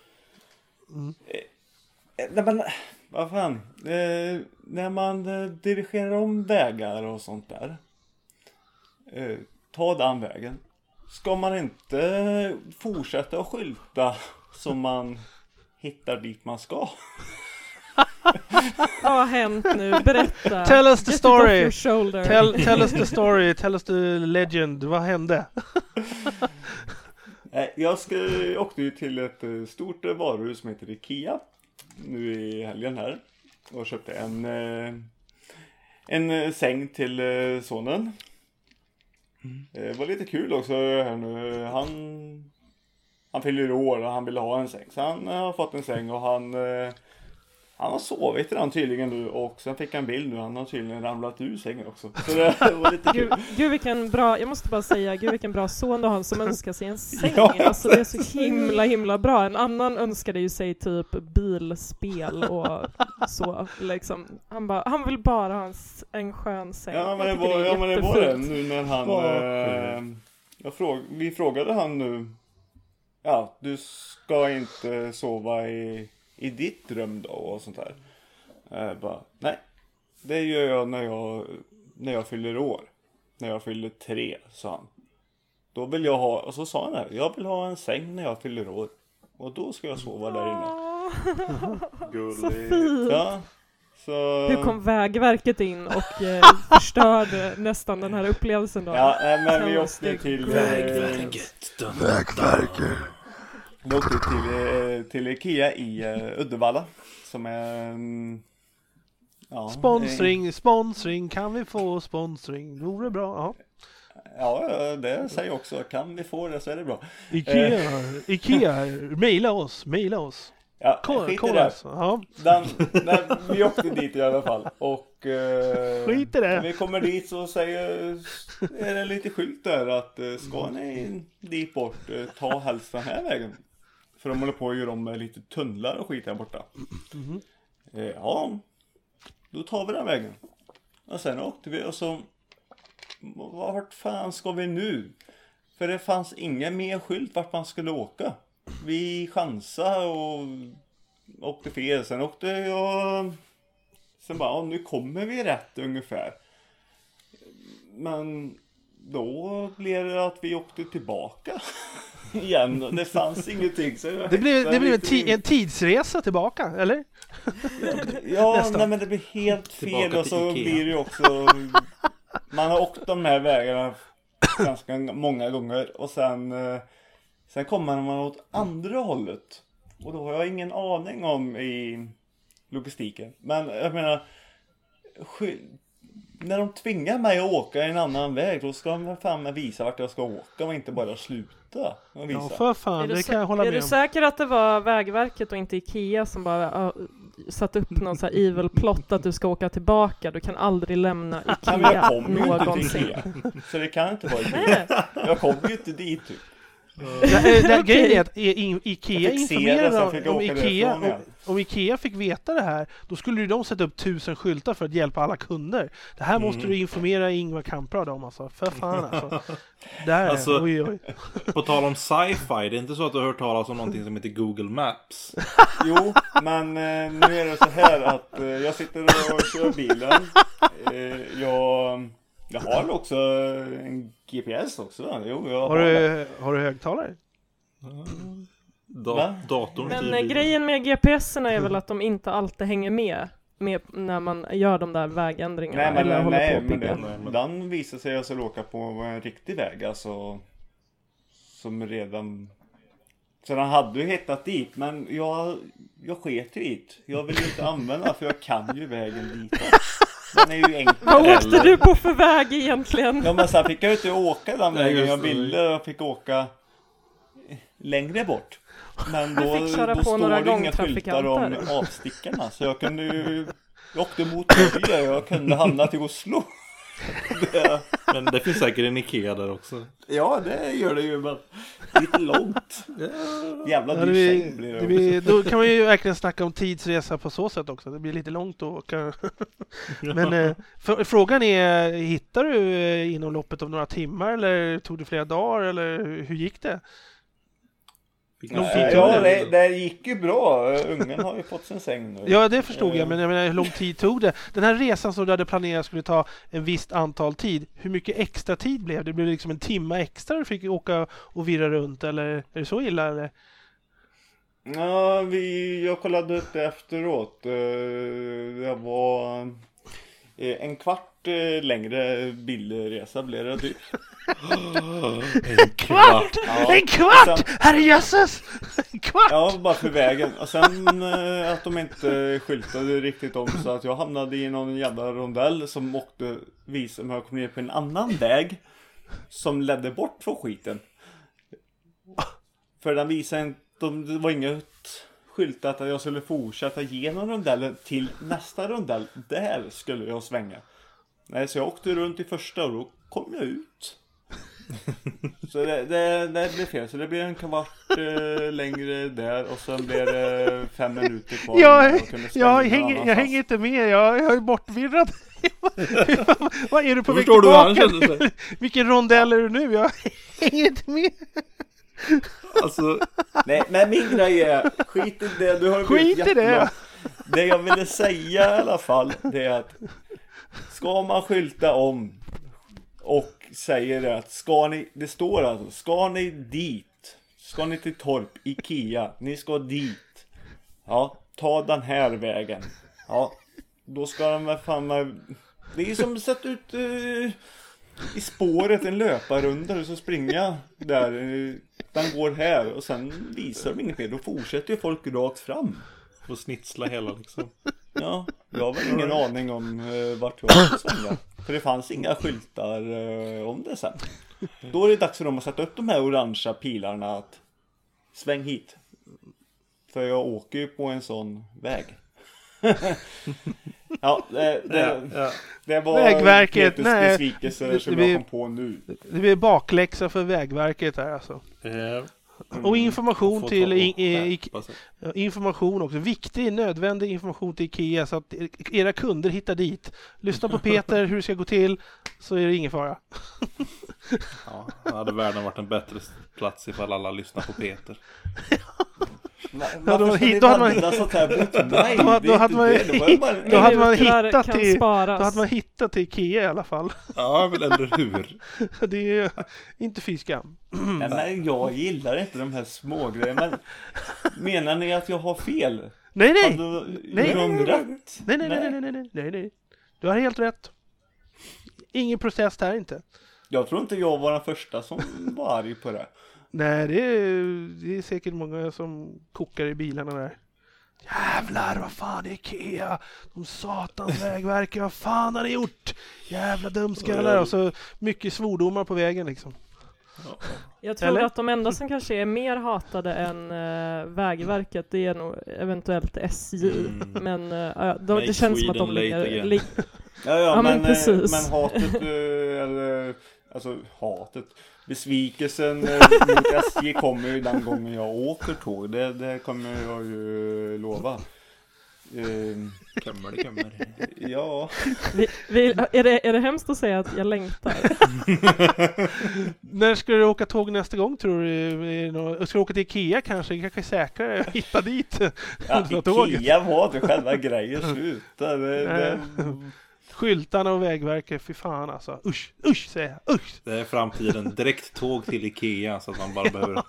Nej, men vad fan. När man dirigerar om vägar och sånt där. Ta den vägen. Ska man inte fortsätta att skylta som man hittar dit man ska? Vad har hänt nu? Berätta. Tell us the Get story. it off your shoulder. Tell us the story, tell us the legend. Vad hände? Jag åkte ju till ett stort varuhus som heter Ikea nu i helgen här och köpte en säng till sonen. Det var lite kul också här nu. Han fyller år och han ville ha en säng. Så han har fått en säng och han har sovit redan tydligen nu. Och sen fick han en bild nu. Han har tydligen ramlat ur sängen också. Så det var lite kul. Gud vilken bra, jag måste bara säga, gud vilken bra son du har som önskar sig en säng. Ja. Alltså det är så himla bra. En annan önskade ju sig typ bilspel och så liksom. Han vill bara ha en skön säng. Ja, men Jag det tycker var, är det var det jättefint. nu när han vi frågade han nu. Ja, du ska inte sova i ditt rum då och sånt där. Bara, nej, det gör jag när jag fyller år. När jag fyller 3, sa han. Då vill jag ha, och så sa han här, jag vill ha en säng när jag fyller år. Och då ska jag sova där inne. Så fint. Ja, så... Hur kom Vägverket in och förstörde nästan den här upplevelsen då? Ja, men vi Kan åkte det- till... Vi åkte till Ikea i Uddevalla. Som är... Ja, Sponsring, kan vi få sponsring? Vore bra, ja. Ja, det säger jag också. Kan vi få det så är det bra. Ikea, mejla oss. Ja, skit i Kolla det. oss. Ja. Vi åkte dit i alla fall. Och Skit i det. när vi kommer dit så är det lite skylt där att ska ni dit bort, ta helst den här vägen. För de håller på att göra om lite tunnlar och skit här borta. Ja, då tar vi den vägen. Och sen åkte vi och så... Vart fan ska vi nu? För det fanns ingen mer skylt vart man skulle åka. Vi chansade och åkte fel. Sen åkte jag... Sen bara, nu kommer vi rätt ungefär. Men då blev det att vi åkte tillbaka igen. Det fanns ingenting. Så Det blev en tidsresa tillbaka, eller? Ja, nästan. nej, men det blir helt fel. Tillbaka Och så till Ikea. blir det ju också... Man har åkt de här vägarna ganska många gånger. Och sen kommer man åt andra hållet. Och då har jag ingen aning om i logistiken. Men jag menar... När de tvingar mig att åka en annan väg, då ska de fan visa vart jag ska åka och inte bara sluta och visa. Ja, för fan, det kan jag hålla Är med du om. säker att det var Vägverket och inte Ikea som bara satt upp någon så här evil plot att du ska åka tillbaka? Du kan aldrig lämna Ja, men jag Ikea kom ju inte till någonsin. Ikea. Så det kan inte vara Ikea. Jag kom ju inte dit typ. Grejen är att Ikea fick se informerade det, så fick jag åka därifrån, om Ikea fick veta det här, då skulle ju de sätta upp 1000 skyltar för att hjälpa alla kunder. Det här måste du informera Ingvar Kamprad om, alltså. För fan, alltså. Där, Alltså, oj. På tal om sci-fi, det är inte så att du har hört talas om någonting som heter Google Maps? Jo, men nu är det så här att jag sitter och kör bilen. Jag har också en GPS också. Jo, jag har du högtalare? Datorn. Men grejen med GPSerna är väl att de inte alltid hänger med när man gör de där vägändringarna. Men den visar sig alltså åka på en riktig väg, alltså, som redan... Så den hade ju hittat dit, men jag sket ju dit. Jag vill ju inte använda, för jag kan ju vägen dit. Den är ju enkel. Vad åkte du på för väg egentligen? Ja, men sen fick jag inte åka den vägen jag ville. Jag fick åka längre bort. Men då står det inga skyltar om avstickarna. Så jag kunde ju... Jag åkte mot Norge, jag kunde hamna till Oslo. Men det finns säkert en Ikea där också. Ja, det gör det ju, men lite långt. Jävla dyr blir det. Då kan man ju verkligen snacka om tidsresa på så sätt också. Det blir lite långt att åka. Men frågan är, hittar du inom loppet av några timmar, eller tog det flera dagar, eller hur gick det? Det gick ju bra. Ungen har ju fått sin säng nu. Ja, det förstod jag. Men jag menar, hur lång tid tog det? Den här resan som du hade planerat skulle ta en visst antal tid. Hur mycket extra tid blev det? Det blev liksom en timme extra du fick åka och virra runt, eller är det så illa, eller? Ja, jag kollade upp det efteråt. Det var en kvart längre bilresa blev det dyrt. En kvart! Ja. En kvart! Herrejösses! En kvart! Ja, bara för vägen. Och sen att de inte skyltade riktigt om, så att jag hamnade i någon jävla rondell som åkte visa mig att jag kom ner på en annan väg som ledde bort från skiten. För den visade inte, det var inget skyltat att jag skulle fortsätta genom rondellen till nästa rondell. Där skulle jag svänga. Nej, så jag åkte runt i första och då kom jag ut. Så det blev fel. Så det blev en kvart längre där, och sen blev det 5 minuter kvar. Jag hänger inte med. Jag är bortvirrad. Vad är du på väg tillbaka? Vilken rondell är du nu? Jag hänger inte med. Alltså, nej, men min grej är, skit i det. Du har skit i det. Det jag ville säga i alla fall, det är att ska man skylta om och säger det att det står alltså, ska ni dit, ska ni till Torp, Ikea, ni ska dit, ja, ta den här vägen, ja, då ska de fan det är ju som sett ut i spåret en löparrunda, så springa där, den går här, och sen visar de inget mer, då fortsätter ju folk rakt fram och snitsla hela liksom. Ja, jag har väl ingen aning om vart jag ska svänga. För det fanns inga skyltar om det sen. Då är det dags för dem att sätta upp de här orangea pilarna att sväng hit. För jag åker ju på en sån väg. Ja, det var Vägverket, besvikelse som jag kom på nu. Det blir bakläxa för Vägverket här alltså. Och information till information också, viktig, nödvändig information till Ikea, så att era kunder hittar dit. Lyssna på Peter hur det ska gå till, så är det ingen fara. Ja, det hade världen varit en bättre plats ifall alla lyssnar på Peter. Då hade man hittat till Ikea i alla fall. Ja, väl, eller hur? Det är inte fiskam. Men jag gillar inte de här små grejerna. Men menar ni att jag har fel? Nej. Nej. Du har helt rätt. Ingen process här inte. Jag tror inte jag var den första som var arg på det. Nej, det är säkert många som kokar i bilarna där. Jävlar, vad fan är Ikea? De satans Vägverket, vad fan har ni gjort? Jävla dumskallar. Och så mycket svordomar på vägen liksom. Jag tror att de enda som kanske är mer hatade än Vägverket, det är nog eventuellt SJ. Men det känns som att de ligger... Ja, men precis. Men hatet, eller, alltså hatet, besvikelsen mot SJ kommer ju den gången jag åker tåg. Det kommer jag ju lova. Kommer. Ja. Är det hemskt att säga att jag längtar? När ska du åka tåg nästa gång, tror du? Ska du åka till Ikea kanske? Det kanske är säkrare att hitta dit. Ja, Ikea var det själva grejen. Sluta. Skyltarna och Vägverket, fy fan alltså. Usch säger jag. Usch. Det är framtiden. Direkt tåg till Ikea så att man bara behöver...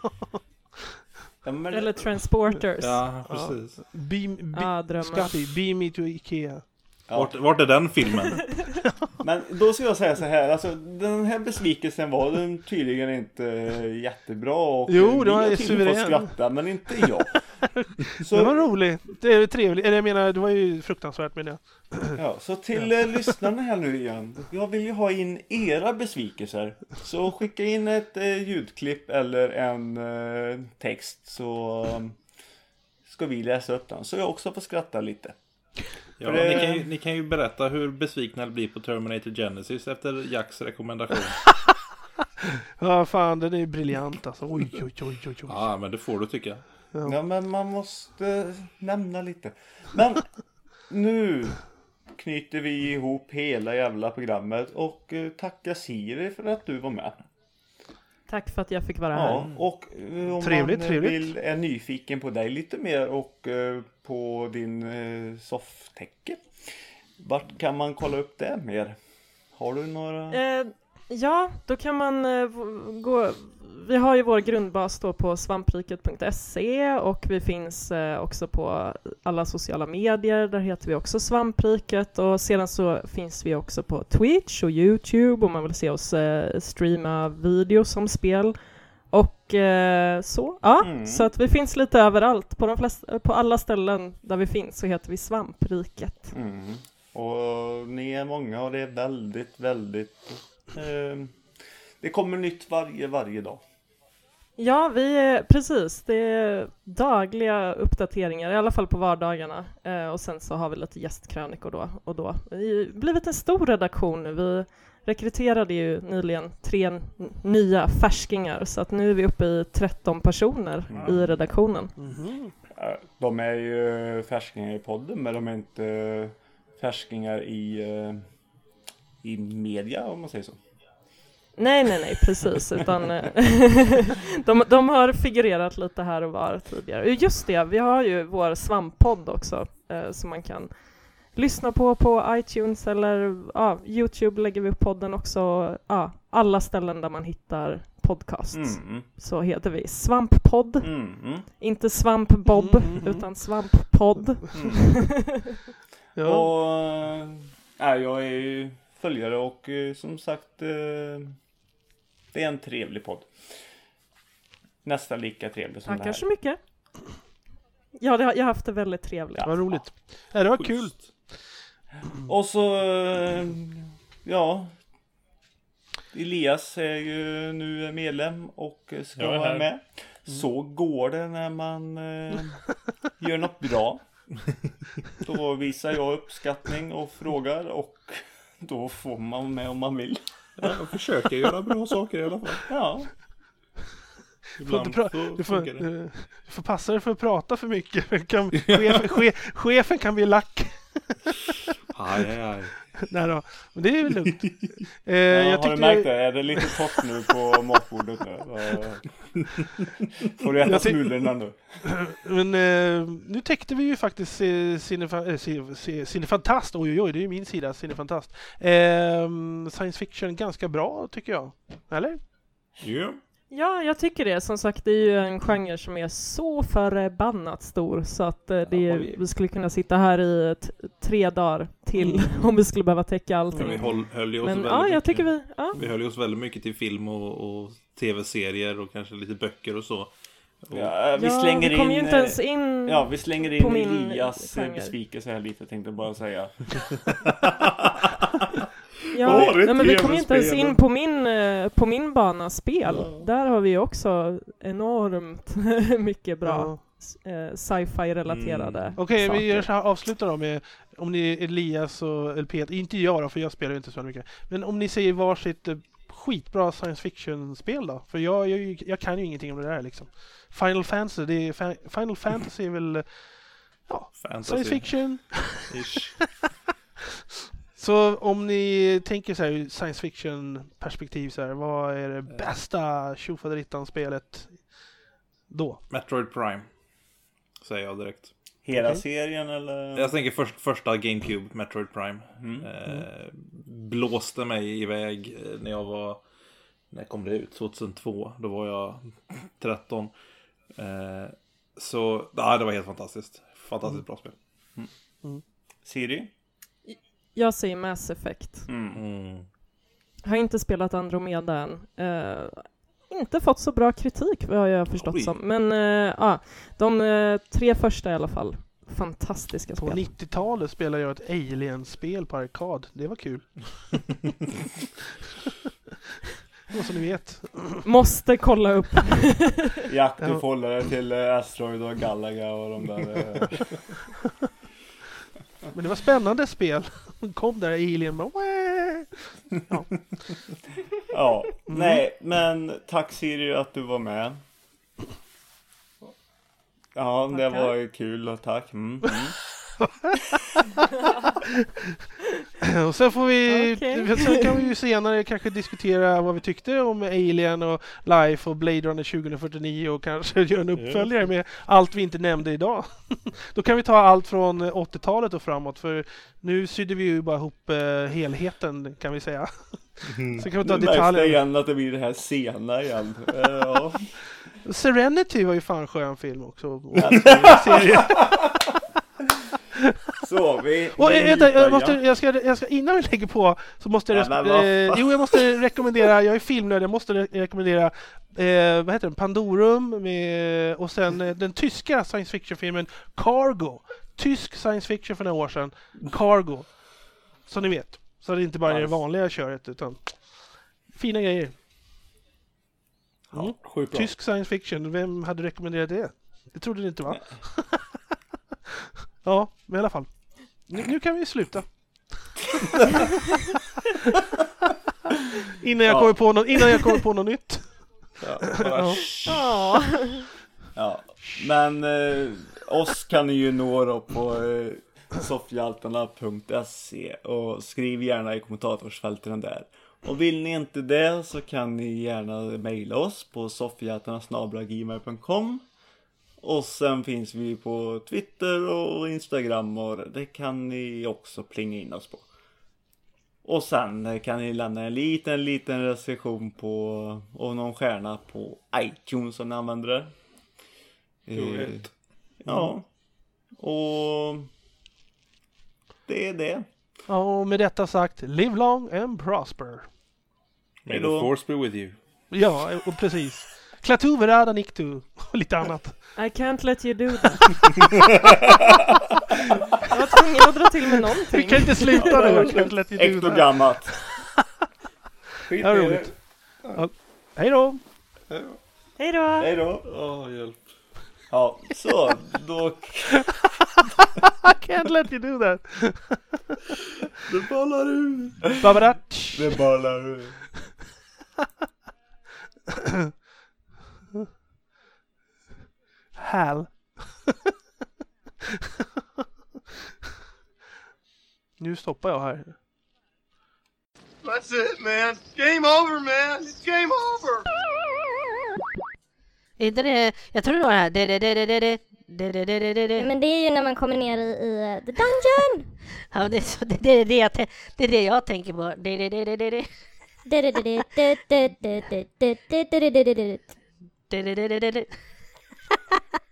Eller Transporters. Ja, precis. Scotty, beam me to Ikea. Ja. Vart är den filmen? Men då ska jag säga så här, alltså den här besvikelsen var den tydligen inte jättebra och jo, det var jag suverän. får skratta, men inte jag. Så, det var roligt, det är trevligt, eller jag menar, det var ju fruktansvärt med det. Ja, så till lyssnarna här nu igen, jag vill ju ha in era besvikelser. Så skicka in ett ljudklipp eller en text så ska vi läsa upp den, så jag också får skratta lite. Ja, ni kan ju berätta hur besvikna det blir på Terminator Genesis efter Jacks rekommendation. Ja, fan, den är ju briljant alltså. Oj. Ja, men det får du tycka. Ja, men man måste nämna lite. Men nu knyter vi ihop hela jävla programmet och tackar Siri för att du var med. Tack för att jag fick vara här. Ja, och om trevligt. är nyfiken på dig lite mer och på din sofftäcke, vart kan man kolla upp det mer? Har du några? Ja, då kan man gå... Vi har ju vår grundbas då på svampriket.se och vi finns också på alla sociala medier. Där heter vi också Svampriket och sedan så finns vi också på Twitch och YouTube om man vill se oss streama videos som spel. Och så, ja. Så att vi finns lite överallt. På alla ställen där vi finns så heter vi Svampriket. Och ni är många och det är väldigt... det kommer nytt varje dag. Ja, precis. Det är dagliga uppdateringar, i alla fall på vardagarna. Och sen så har vi lite gästkrönikor då och då. Det har blivit en stor redaktion nu. Vi rekryterade ju nyligen 3 nya färskingar. Så att nu är vi uppe i 13 personer i redaktionen. De är ju färskingar i podden, men de är inte färskingar i media, om man säger så. Nej, precis. Utan de har figurerat lite här och var tidigare. Just det, vi har ju vår svamppodd också som man kan lyssna på iTunes eller YouTube lägger vi upp podden också. Alla ställen där man hittar podcasts. Så heter vi Svamppodd. Inte Svampbob utan Svamppodd. Ja. Och jag är ju följare och som sagt det är en trevlig podd. Nästan lika trevlig som det här. Tackar så mycket. Ja, jag har haft det väldigt trevligt. Ja, vad roligt. Ja, det var kul. Och så Elias är ju nu medlem och ska vara med. Så går det när man gör något bra. Då visar jag uppskattning och frågar och då får man med om man vill. Jag försöker göra bra saker i alla fall. Ja. Du får passa dig för att prata för mycket. Chefen kan bli lack. Aj. Nej då, men det är väl lugnt. Har du märkt det? Är det lite torrt nu på matbordet nu? Får du äta smulorna nu? Men nu täckte vi ju faktiskt Cinefantast. Oj, det är ju min sida, Cinefantast. Science fiction ganska bra, tycker jag. Eller? Yeah. Ja, jag tycker det. Som sagt, det är ju en genre som är så förbannat stor så att vi skulle kunna sitta här i 3 dagar till om vi skulle behöva täcka allting. Vi höll ju oss vi höll oss väldigt mycket till film och tv-serier och kanske lite böcker och så. Vi slänger in inte ens in. Ja, vi slänger in Elias besvikelse här lite, tänkte bara säga. Ja, men vi kom inte ens in på min bana spel. Där har vi också enormt mycket bra sci-fi relaterade. Okej, vi gör så här, avslutar då med om ni Elias och Peter, inte jag då, för jag spelar ju inte så mycket. Men om ni säger varsitt skitbra science fiction-spel då. För jag kan ju ingenting om det där liksom. Final Fantasy är väl science fiction. Så om ni tänker så här science fiction-perspektiv så här, vad är det bästa tjofaderittan-spelet då? Metroid Prime, säger jag direkt. Hela serien eller? Jag tänker första GameCube, Metroid Prime. Blåste mig iväg när kom det ut? 2002. Då var jag 13. Så det var helt fantastiskt. Fantastiskt bra spel. Siri? Jag säger Mass Effect. Har inte spelat Andromeda än. Inte fått så bra kritik, vad jag har förstått som. Men de 3 första i alla fall. Fantastiska spel. På 90-talet spelade jag ett Alien-spel på arkad. Det var kul. Vad som ni vet. Måste kolla upp. Jaktufållare till Asteroid och Galaga och de där. Men det var spännande spel. Kom där Alien bara, nej, men tack Siri att du var med. Ja, det var ju kul och tack. Och sen får sen kan vi ju senare kanske diskutera vad vi tyckte om Alien och Life och Blade Runner 2049 och kanske göra en uppföljare med allt vi inte nämnde idag. Då kan vi ta allt från 80-talet och framåt, för nu sydde vi ju bara ihop helheten kan vi säga. Så kan vi ta detaljer. Igen att det blir det här sena igen. Serenity var ju fan skön film också. Så jag ska innan vi lägger på så måste jag måste rekommendera, jag är filmnörd, jag måste rekommendera vad heter den? Pandorum och sen den tyska science fiction filmen Cargo. Tysk science fiction för några år sedan. Cargo. Så ni vet. Så det inte bara är det vanliga köret utan fina grejer. Tysk science fiction, vem hade rekommenderat det? Det trodde ni inte, va? Ja, men i alla fall. Nu kan vi sluta. innan jag kommer på något nytt. Men oss kan ni ju nå då på soffhjaltarna.se och skriv gärna i kommentatorsfälten där. Och vill ni inte det så kan ni gärna mejla oss på soffhjaltarna@gmail.com. Och sen finns vi på Twitter och Instagram och det kan ni också plinga in oss på. Och sen kan ni lämna en liten recension på och någon stjärna på iTunes om ni använder det. Ja. Och det är det. Ja, och med detta sagt, live long and prosper. May the force be with you. Ja, och precis. Klatu verada niktu och lite annat. I can't let you do that. Jag var tvungen att dra till med någonting. Du kan inte sluta nu. I can't let you do that. Gammalt. Skit är roligt. Ja. Hej då. Hej då. Hjälp. Ja, så då I can't let you do that. Det ballar ur. Babadatch. det ballar ur. Hal. Nu stoppar jag här. That's it, man. Game over, man. It's game over. Inte det, jag tror det var det här. Men det är ju när man kommer ner i the dungeon. Ja, det är det jag tänker på. Det